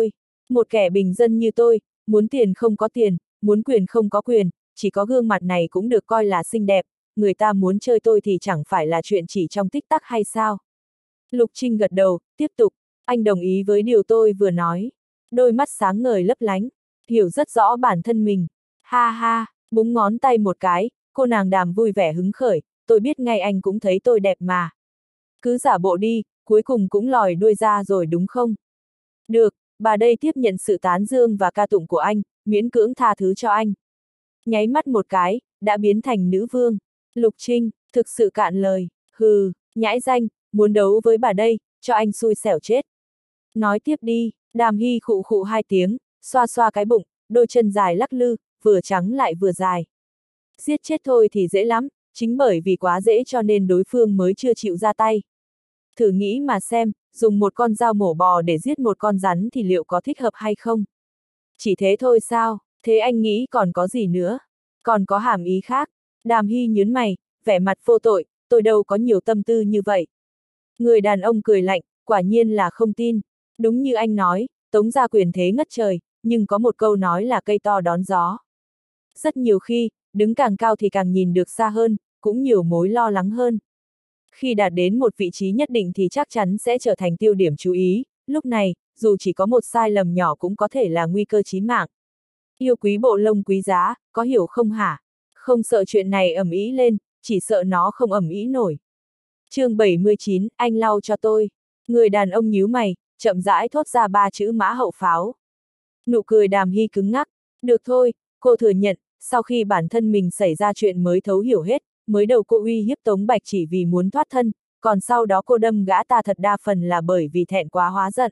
Một kẻ bình dân như tôi, muốn tiền không có tiền, muốn quyền không có quyền, chỉ có gương mặt này cũng được coi là xinh đẹp, người ta muốn chơi tôi thì chẳng phải là chuyện chỉ trong tích tắc hay sao? Lục Trinh gật đầu, tiếp tục, anh đồng ý với điều tôi vừa nói. Đôi mắt sáng ngời lấp lánh, hiểu rất rõ bản thân mình. Ha ha, búng ngón tay một cái, cô nàng Đàm vui vẻ hứng khởi, tôi biết ngay anh cũng thấy tôi đẹp mà. Cứ giả bộ đi, cuối cùng cũng lòi đuôi ra rồi đúng không? Được, bà đây tiếp nhận sự tán dương và ca tụng của anh, miễn cưỡng tha thứ cho anh. Nháy mắt một cái, đã biến thành nữ vương. Lục Trinh, thực sự cạn lời, hừ, nhãi danh, muốn đấu với bà đây, cho anh xui xẻo chết. Nói tiếp đi, Đàm Hy khụ khụ hai tiếng, xoa xoa cái bụng, đôi chân dài lắc lư, vừa trắng lại vừa dài. Giết chết thôi thì dễ lắm, chính bởi vì quá dễ cho nên đối phương mới chưa chịu ra tay. Thử nghĩ mà xem, dùng một con dao mổ bò để giết một con rắn thì liệu có thích hợp hay không? Chỉ thế thôi sao, thế anh nghĩ còn có gì nữa? Còn có hàm ý khác? Đàm Hy nhớn mày, vẻ mặt vô tội, tôi đâu có nhiều tâm tư như vậy. Người đàn ông cười lạnh, quả nhiên là không tin. Đúng như anh nói, Tống gia quyền thế ngất trời, nhưng có một câu nói là cây to đón gió. Rất nhiều khi, đứng càng cao thì càng nhìn được xa hơn, cũng nhiều mối lo lắng hơn. Khi đạt đến một vị trí nhất định thì chắc chắn sẽ trở thành tiêu điểm chú ý, lúc này, dù chỉ có một sai lầm nhỏ cũng có thể là nguy cơ chí mạng. Yêu quý bộ lông quý giá, có hiểu không hả? Không sợ chuyện này ầm ĩ lên, chỉ sợ nó không ầm ĩ nổi. chương bảy mươi chín, anh lau cho tôi. Người đàn ông nhíu mày, chậm rãi thốt ra ba chữ mã hậu pháo. Nụ cười Đàm Hy cứng ngắc. Được thôi, cô thừa nhận, sau khi bản thân mình xảy ra chuyện mới thấu hiểu hết, mới đầu cô uy hiếp Tống Bạch chỉ vì muốn thoát thân, còn sau đó cô đâm gã ta thật đa phần là bởi vì thẹn quá hóa giận.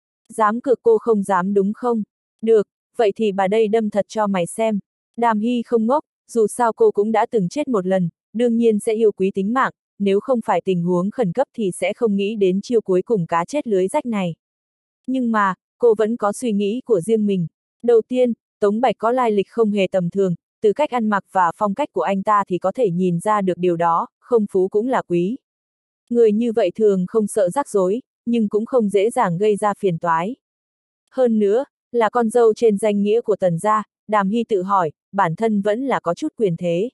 Dám cược cô không dám đúng không? Được, vậy thì bà đây đâm thật cho mày xem. Đàm Hy không ngốc, dù sao cô cũng đã từng chết một lần, đương nhiên sẽ yêu quý tính mạng, nếu không phải tình huống khẩn cấp thì sẽ không nghĩ đến chiêu cuối cùng cá chết lưới rách này. Nhưng mà, cô vẫn có suy nghĩ của riêng mình. Đầu tiên, Tống Bạch có lai lịch không hề tầm thường, từ cách ăn mặc và phong cách của anh ta thì có thể nhìn ra được điều đó, không phú cũng là quý. Người như vậy thường không sợ rắc rối, nhưng cũng không dễ dàng gây ra phiền toái. Hơn nữa, là con dâu trên danh nghĩa của Tần gia, Đàm Hy tự hỏi, bản thân vẫn là có chút quyền thế.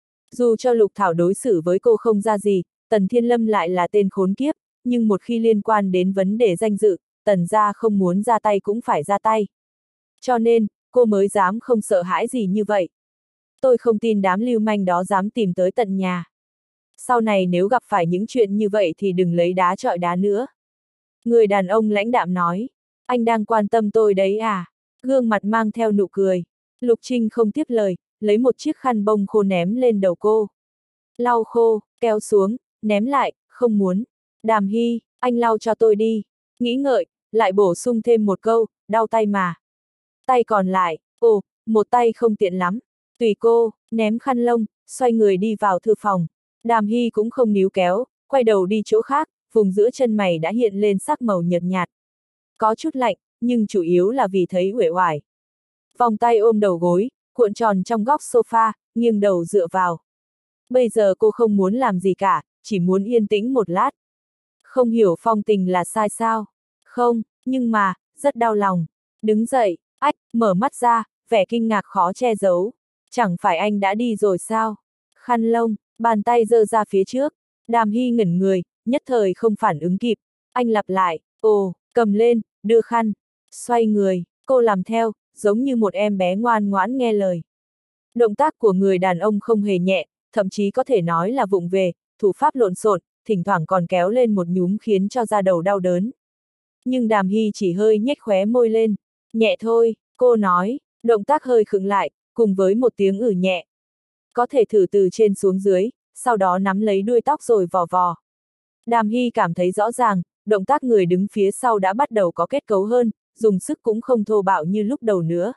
Dù cho Lục Thảo đối xử với cô không ra gì, Tần Thiên Lâm lại là tên khốn kiếp, nhưng một khi liên quan đến vấn đề danh dự, Tần gia không muốn ra tay cũng phải ra tay. Cho nên, cô mới dám không sợ hãi gì như vậy. Tôi không tin đám lưu manh đó dám tìm tới tận nhà. Sau này nếu gặp phải những chuyện như vậy thì đừng lấy đá chọi đá nữa. Người đàn ông lãnh đạm nói, anh đang quan tâm tôi đấy à? Gương mặt mang theo nụ cười. Lục Trinh không tiếp lời, lấy một chiếc khăn bông khô ném lên đầu cô. Lau khô, kéo xuống, ném lại, không muốn. Đàm Hy, anh lau cho tôi đi. Nghĩ ngợi, lại bổ sung thêm một câu, đau tay mà. Tay còn lại, ồ, một tay không tiện lắm. Tùy cô, ném khăn lông, xoay người đi vào thư phòng. Đàm Hy cũng không níu kéo, quay đầu đi chỗ khác, vùng giữa chân mày đã hiện lên sắc màu nhợt nhạt. Có chút lạnh, nhưng chủ yếu là vì thấy uể oải. Vòng tay ôm đầu gối, cuộn tròn trong góc sofa, nghiêng đầu dựa vào. Bây giờ cô không muốn làm gì cả, chỉ muốn yên tĩnh một lát. Không hiểu phong tình là sai sao? Không, nhưng mà, rất đau lòng. Đứng dậy, ách, mở mắt ra, vẻ kinh ngạc khó che giấu. Chẳng phải anh đã đi rồi sao? Khăn lông, bàn tay giơ ra phía trước. Đàm Hy ngẩn người, nhất thời không phản ứng kịp. Anh lặp lại, ồ, cầm lên, đưa khăn. Xoay người, cô làm theo, giống như một em bé ngoan ngoãn nghe lời. Động tác của người đàn ông không hề nhẹ, thậm chí có thể nói là vụng về, thủ pháp lộn xộn, thỉnh thoảng còn kéo lên một nhúm khiến cho da đầu đau đớn. Nhưng Đàm Hy chỉ hơi nhếch khóe môi lên. Nhẹ thôi, cô nói, động tác hơi khựng lại, cùng với một tiếng ử nhẹ. Có thể thử từ trên xuống dưới, sau đó nắm lấy đuôi tóc rồi vò vò. Đàm Hy cảm thấy rõ ràng, động tác người đứng phía sau đã bắt đầu có kết cấu hơn, dùng sức cũng không thô bạo như lúc đầu nữa.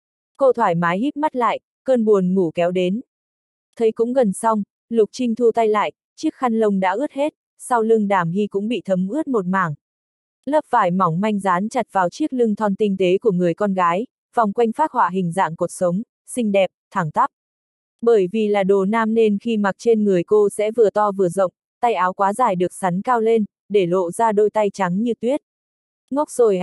Cô thoải mái híp mắt lại, cơn buồn ngủ kéo đến. Thấy cũng gần xong, Lục Trinh thu tay lại, chiếc khăn lông đã ướt hết, sau lưng Đàm Hy cũng bị thấm ướt một mảng. Lớp vải mỏng manh dán chặt vào chiếc lưng thon tinh tế của người con gái, vòng quanh phác họa hình dạng cột sống, xinh đẹp, thẳng tắp. Bởi vì là đồ nam nên khi mặc trên người cô sẽ vừa to vừa rộng, tay áo quá dài được sắn cao lên, để lộ ra đôi tay trắng như tuyết. Ngốc rồi à,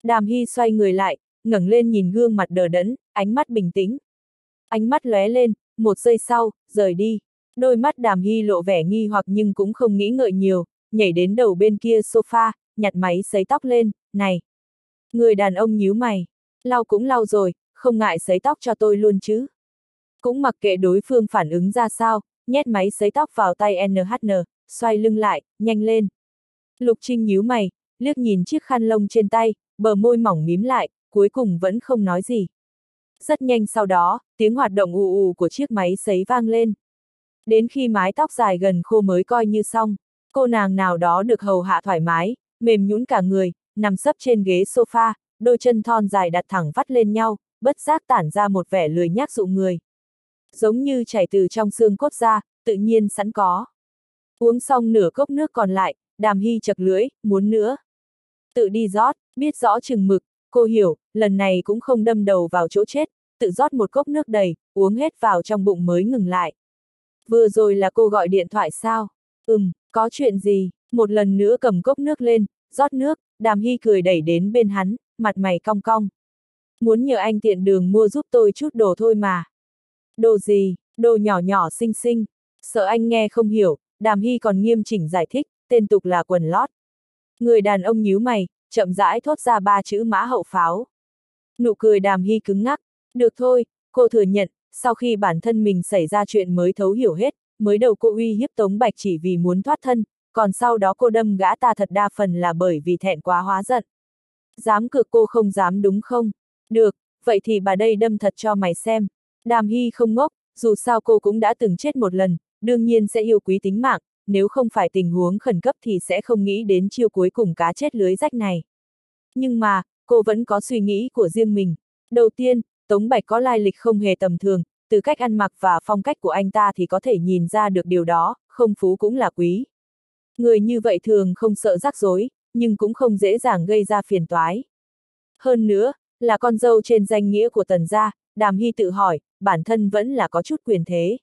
Đàm Hy xoay người lại, ngẩng lên nhìn gương mặt đờ đẫn, ánh mắt bình tĩnh. Ánh mắt lóe lên, một giây sau, rời đi. Đôi mắt Đàm Hy lộ vẻ nghi hoặc nhưng cũng không nghĩ ngợi nhiều, nhảy đến đầu bên kia sofa, nhặt máy sấy tóc lên, này. Người đàn ông nhíu mày, lau cũng lau rồi, không ngại sấy tóc cho tôi luôn chứ. Cũng mặc kệ đối phương phản ứng ra sao, nhét máy sấy tóc vào tay en hát en, xoay lưng lại, nhanh lên. Lục Trinh nhíu mày, liếc nhìn chiếc khăn lông trên tay, bờ môi mỏng mím lại, cuối cùng vẫn không nói gì. Rất nhanh sau đó, tiếng hoạt động ù ù của chiếc máy sấy vang lên. Đến khi mái tóc dài gần khô mới coi như xong, cô nàng nào đó được hầu hạ thoải mái, mềm nhũn cả người, nằm sấp trên ghế sofa, đôi chân thon dài đặt thẳng vắt lên nhau, bất giác tản ra một vẻ lười nhác dụ người. Giống như chảy từ trong xương cốt ra, tự nhiên sẵn có. Uống xong nửa cốc nước còn lại, Đàm Hy chật lưỡi, muốn nữa. Tự đi rót, biết rõ chừng mực, cô hiểu, lần này cũng không đâm đầu vào chỗ chết, tự rót một cốc nước đầy, uống hết vào trong bụng mới ngừng lại. Vừa rồi là cô gọi điện thoại sao? Ừm, có chuyện gì? Một lần nữa cầm cốc nước lên, rót nước, Đàm Hy cười đẩy đến bên hắn, mặt mày cong cong. Muốn nhờ anh tiện đường mua giúp tôi chút đồ thôi mà. Đồ gì? Đồ nhỏ nhỏ xinh xinh. Sợ anh nghe không hiểu, Đàm Hy còn nghiêm chỉnh giải thích, tên tục là quần lót. Người đàn ông nhíu mày, chậm rãi thốt ra ba chữ mã hậu pháo. Nụ cười Đàm Hy cứng ngắc. Được thôi, cô thừa nhận, sau khi bản thân mình xảy ra chuyện mới thấu hiểu hết, mới đầu cô uy hiếp Tống Bạch chỉ vì muốn thoát thân, còn sau đó cô đâm gã ta thật đa phần là bởi vì thẹn quá hóa giận. Dám cược cô không dám đúng không? Được, vậy thì bà đây đâm thật cho mày xem. Đàm Hy không ngốc, dù sao cô cũng đã từng chết một lần, đương nhiên sẽ yêu quý tính mạng, nếu không phải tình huống khẩn cấp thì sẽ không nghĩ đến chiêu cuối cùng cá chết lưới rách này. Nhưng mà, cô vẫn có suy nghĩ của riêng mình. Đầu tiên, Tống Bạch có lai lịch không hề tầm thường, từ cách ăn mặc và phong cách của anh ta thì có thể nhìn ra được điều đó, không phú cũng là quý. Người như vậy thường không sợ rắc rối, nhưng cũng không dễ dàng gây ra phiền toái. Hơn nữa, là con dâu trên danh nghĩa của Tần gia, Đàm Hy tự hỏi, bản thân vẫn là có chút quyền thế.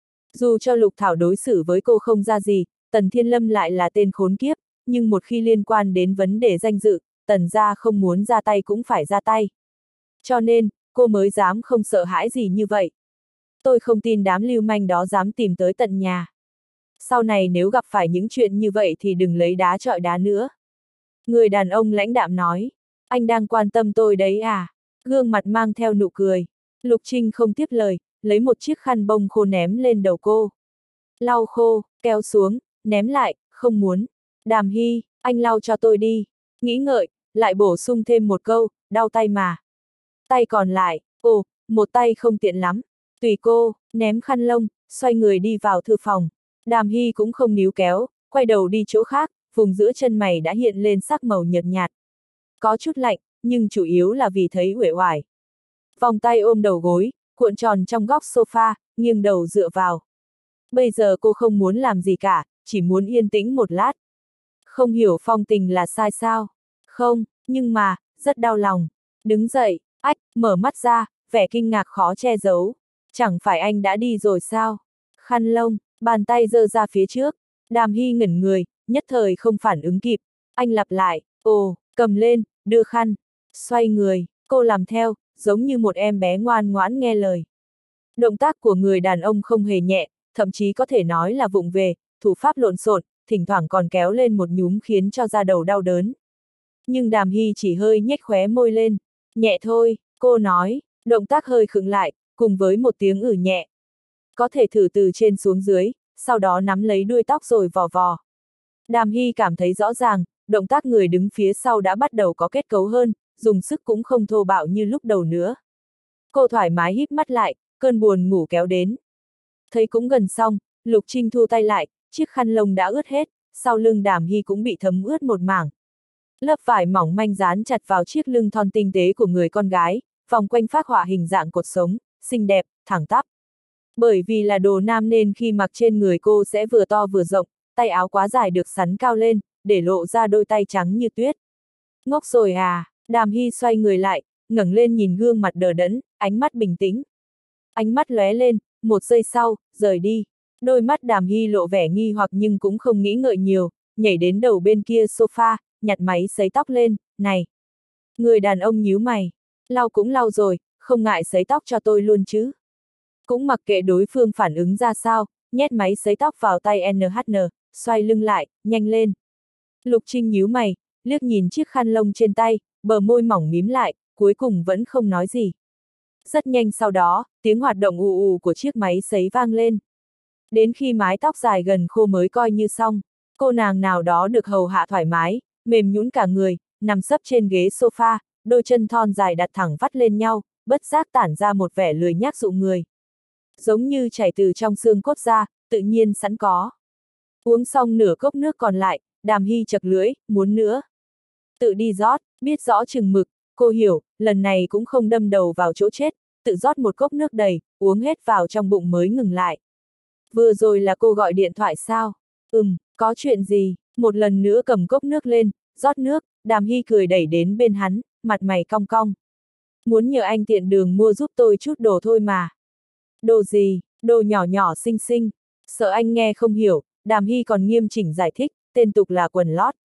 Dù cho Lục Thảo đối xử với cô không ra gì, Tần Thiên Lâm lại là tên khốn kiếp, nhưng một khi liên quan đến vấn đề danh dự, Tần gia không muốn ra tay cũng phải ra tay. Cho nên, cô mới dám không sợ hãi gì như vậy. Tôi không tin đám lưu manh đó dám tìm tới tận nhà. Sau này nếu gặp phải những chuyện như vậy thì đừng lấy đá chọi đá nữa. Người đàn ông lãnh đạm nói, anh đang quan tâm tôi đấy à? Gương mặt mang theo nụ cười. Lục Trinh không tiếp lời, lấy một chiếc khăn bông khô ném lên đầu cô. Lau khô, kéo xuống, ném lại, không muốn. Đàm Hy, anh lau cho tôi đi. Nghĩ ngợi, lại bổ sung thêm một câu, đau tay mà. Tay còn lại, ồ, một tay không tiện lắm. Tùy cô, ném khăn lông, xoay người đi vào thư phòng. Đàm Hy cũng không níu kéo, quay đầu đi chỗ khác, vùng giữa chân mày đã hiện lên sắc màu nhợt nhạt. Có chút lạnh, nhưng chủ yếu là vì thấy uể oải. Vòng tay ôm đầu gối, cuộn tròn trong góc sofa, nghiêng đầu dựa vào. Bây giờ cô không muốn làm gì cả, chỉ muốn yên tĩnh một lát. Không hiểu phong tình là sai sao? Không, nhưng mà, rất đau lòng. Đứng dậy, ách, mở mắt ra, vẻ kinh ngạc khó che giấu. Chẳng phải anh đã đi rồi sao? Khăn lông, bàn tay giơ ra phía trước. Đàm Hy ngẩn người, nhất thời không phản ứng kịp. Anh lặp lại, ồ, cầm lên, đưa khăn. Xoay người, cô làm theo, giống như một em bé ngoan ngoãn nghe lời. Động tác của người đàn ông không hề nhẹ, thậm chí có thể nói là vụng về, thủ pháp lộn xộn, thỉnh thoảng còn kéo lên một nhúm khiến cho da đầu đau đớn. Nhưng Đàm Hy chỉ hơi nhếch khóe môi lên. Nhẹ thôi, cô nói, động tác hơi khựng lại, cùng với một tiếng ử nhẹ. Có thể thử từ trên xuống dưới, sau đó nắm lấy đuôi tóc rồi vò vò. Đàm Hy cảm thấy rõ ràng, động tác người đứng phía sau đã bắt đầu có kết cấu hơn, dùng sức cũng không thô bạo như lúc đầu nữa. Cô thoải mái híp mắt lại, cơn buồn ngủ kéo đến. Thấy cũng gần xong, Lục Trinh thu tay lại, chiếc khăn lông đã ướt hết, sau lưng Đàm Hy cũng bị thấm ướt một mảng. Lớp vải mỏng manh dán chặt vào chiếc lưng thon tinh tế của người con gái, vòng quanh phác họa hình dạng cột sống, xinh đẹp, thẳng tắp. Bởi vì là đồ nam nên khi mặc trên người cô sẽ vừa to vừa rộng, tay áo quá dài được xắn cao lên, để lộ ra đôi tay trắng như tuyết. Ngốc rồi à? Đàm Hy xoay người lại, ngẩng lên nhìn gương mặt đờ đẫn, ánh mắt bình tĩnh. Ánh mắt lóe lên, một giây sau, rời đi. Đôi mắt Đàm Hy lộ vẻ nghi hoặc nhưng cũng không nghĩ ngợi nhiều, nhảy đến đầu bên kia sofa, nhặt máy sấy tóc lên, này. Người đàn ông nhíu mày. Lau cũng lau rồi, không ngại sấy tóc cho tôi luôn chứ. Cũng mặc kệ đối phương phản ứng ra sao, nhét máy sấy tóc vào tay en hát en, xoay lưng lại, nhanh lên. Lục Trinh nhíu mày, liếc nhìn chiếc khăn lông trên tay, bờ môi mỏng mím lại, cuối cùng vẫn không nói gì. Rất nhanh sau đó, tiếng hoạt động ù ù của chiếc máy sấy vang lên. Đến khi mái tóc dài gần khô mới coi như xong, cô nàng nào đó được hầu hạ thoải mái, mềm nhũn cả người, nằm sấp trên ghế sofa, đôi chân thon dài đặt thẳng vắt lên nhau, bất giác tản ra một vẻ lười nhác dụ người. Giống như chảy từ trong xương cốt ra, tự nhiên sẵn có. Uống xong nửa cốc nước còn lại, Đàm Hy chật lưỡi, muốn nữa. Tự đi rót, biết rõ chừng mực, cô hiểu, lần này cũng không đâm đầu vào chỗ chết, tự rót một cốc nước đầy, uống hết vào trong bụng mới ngừng lại. Vừa rồi là cô gọi điện thoại sao? Ừm, có chuyện gì? Một lần nữa cầm cốc nước lên, rót nước, Đàm Hy cười đẩy đến bên hắn, mặt mày cong cong. Muốn nhờ anh tiện đường mua giúp tôi chút đồ thôi mà. Đồ gì? Đồ nhỏ nhỏ xinh xinh. Sợ anh nghe không hiểu, Đàm Hy còn nghiêm chỉnh giải thích, tên tục là quần lót.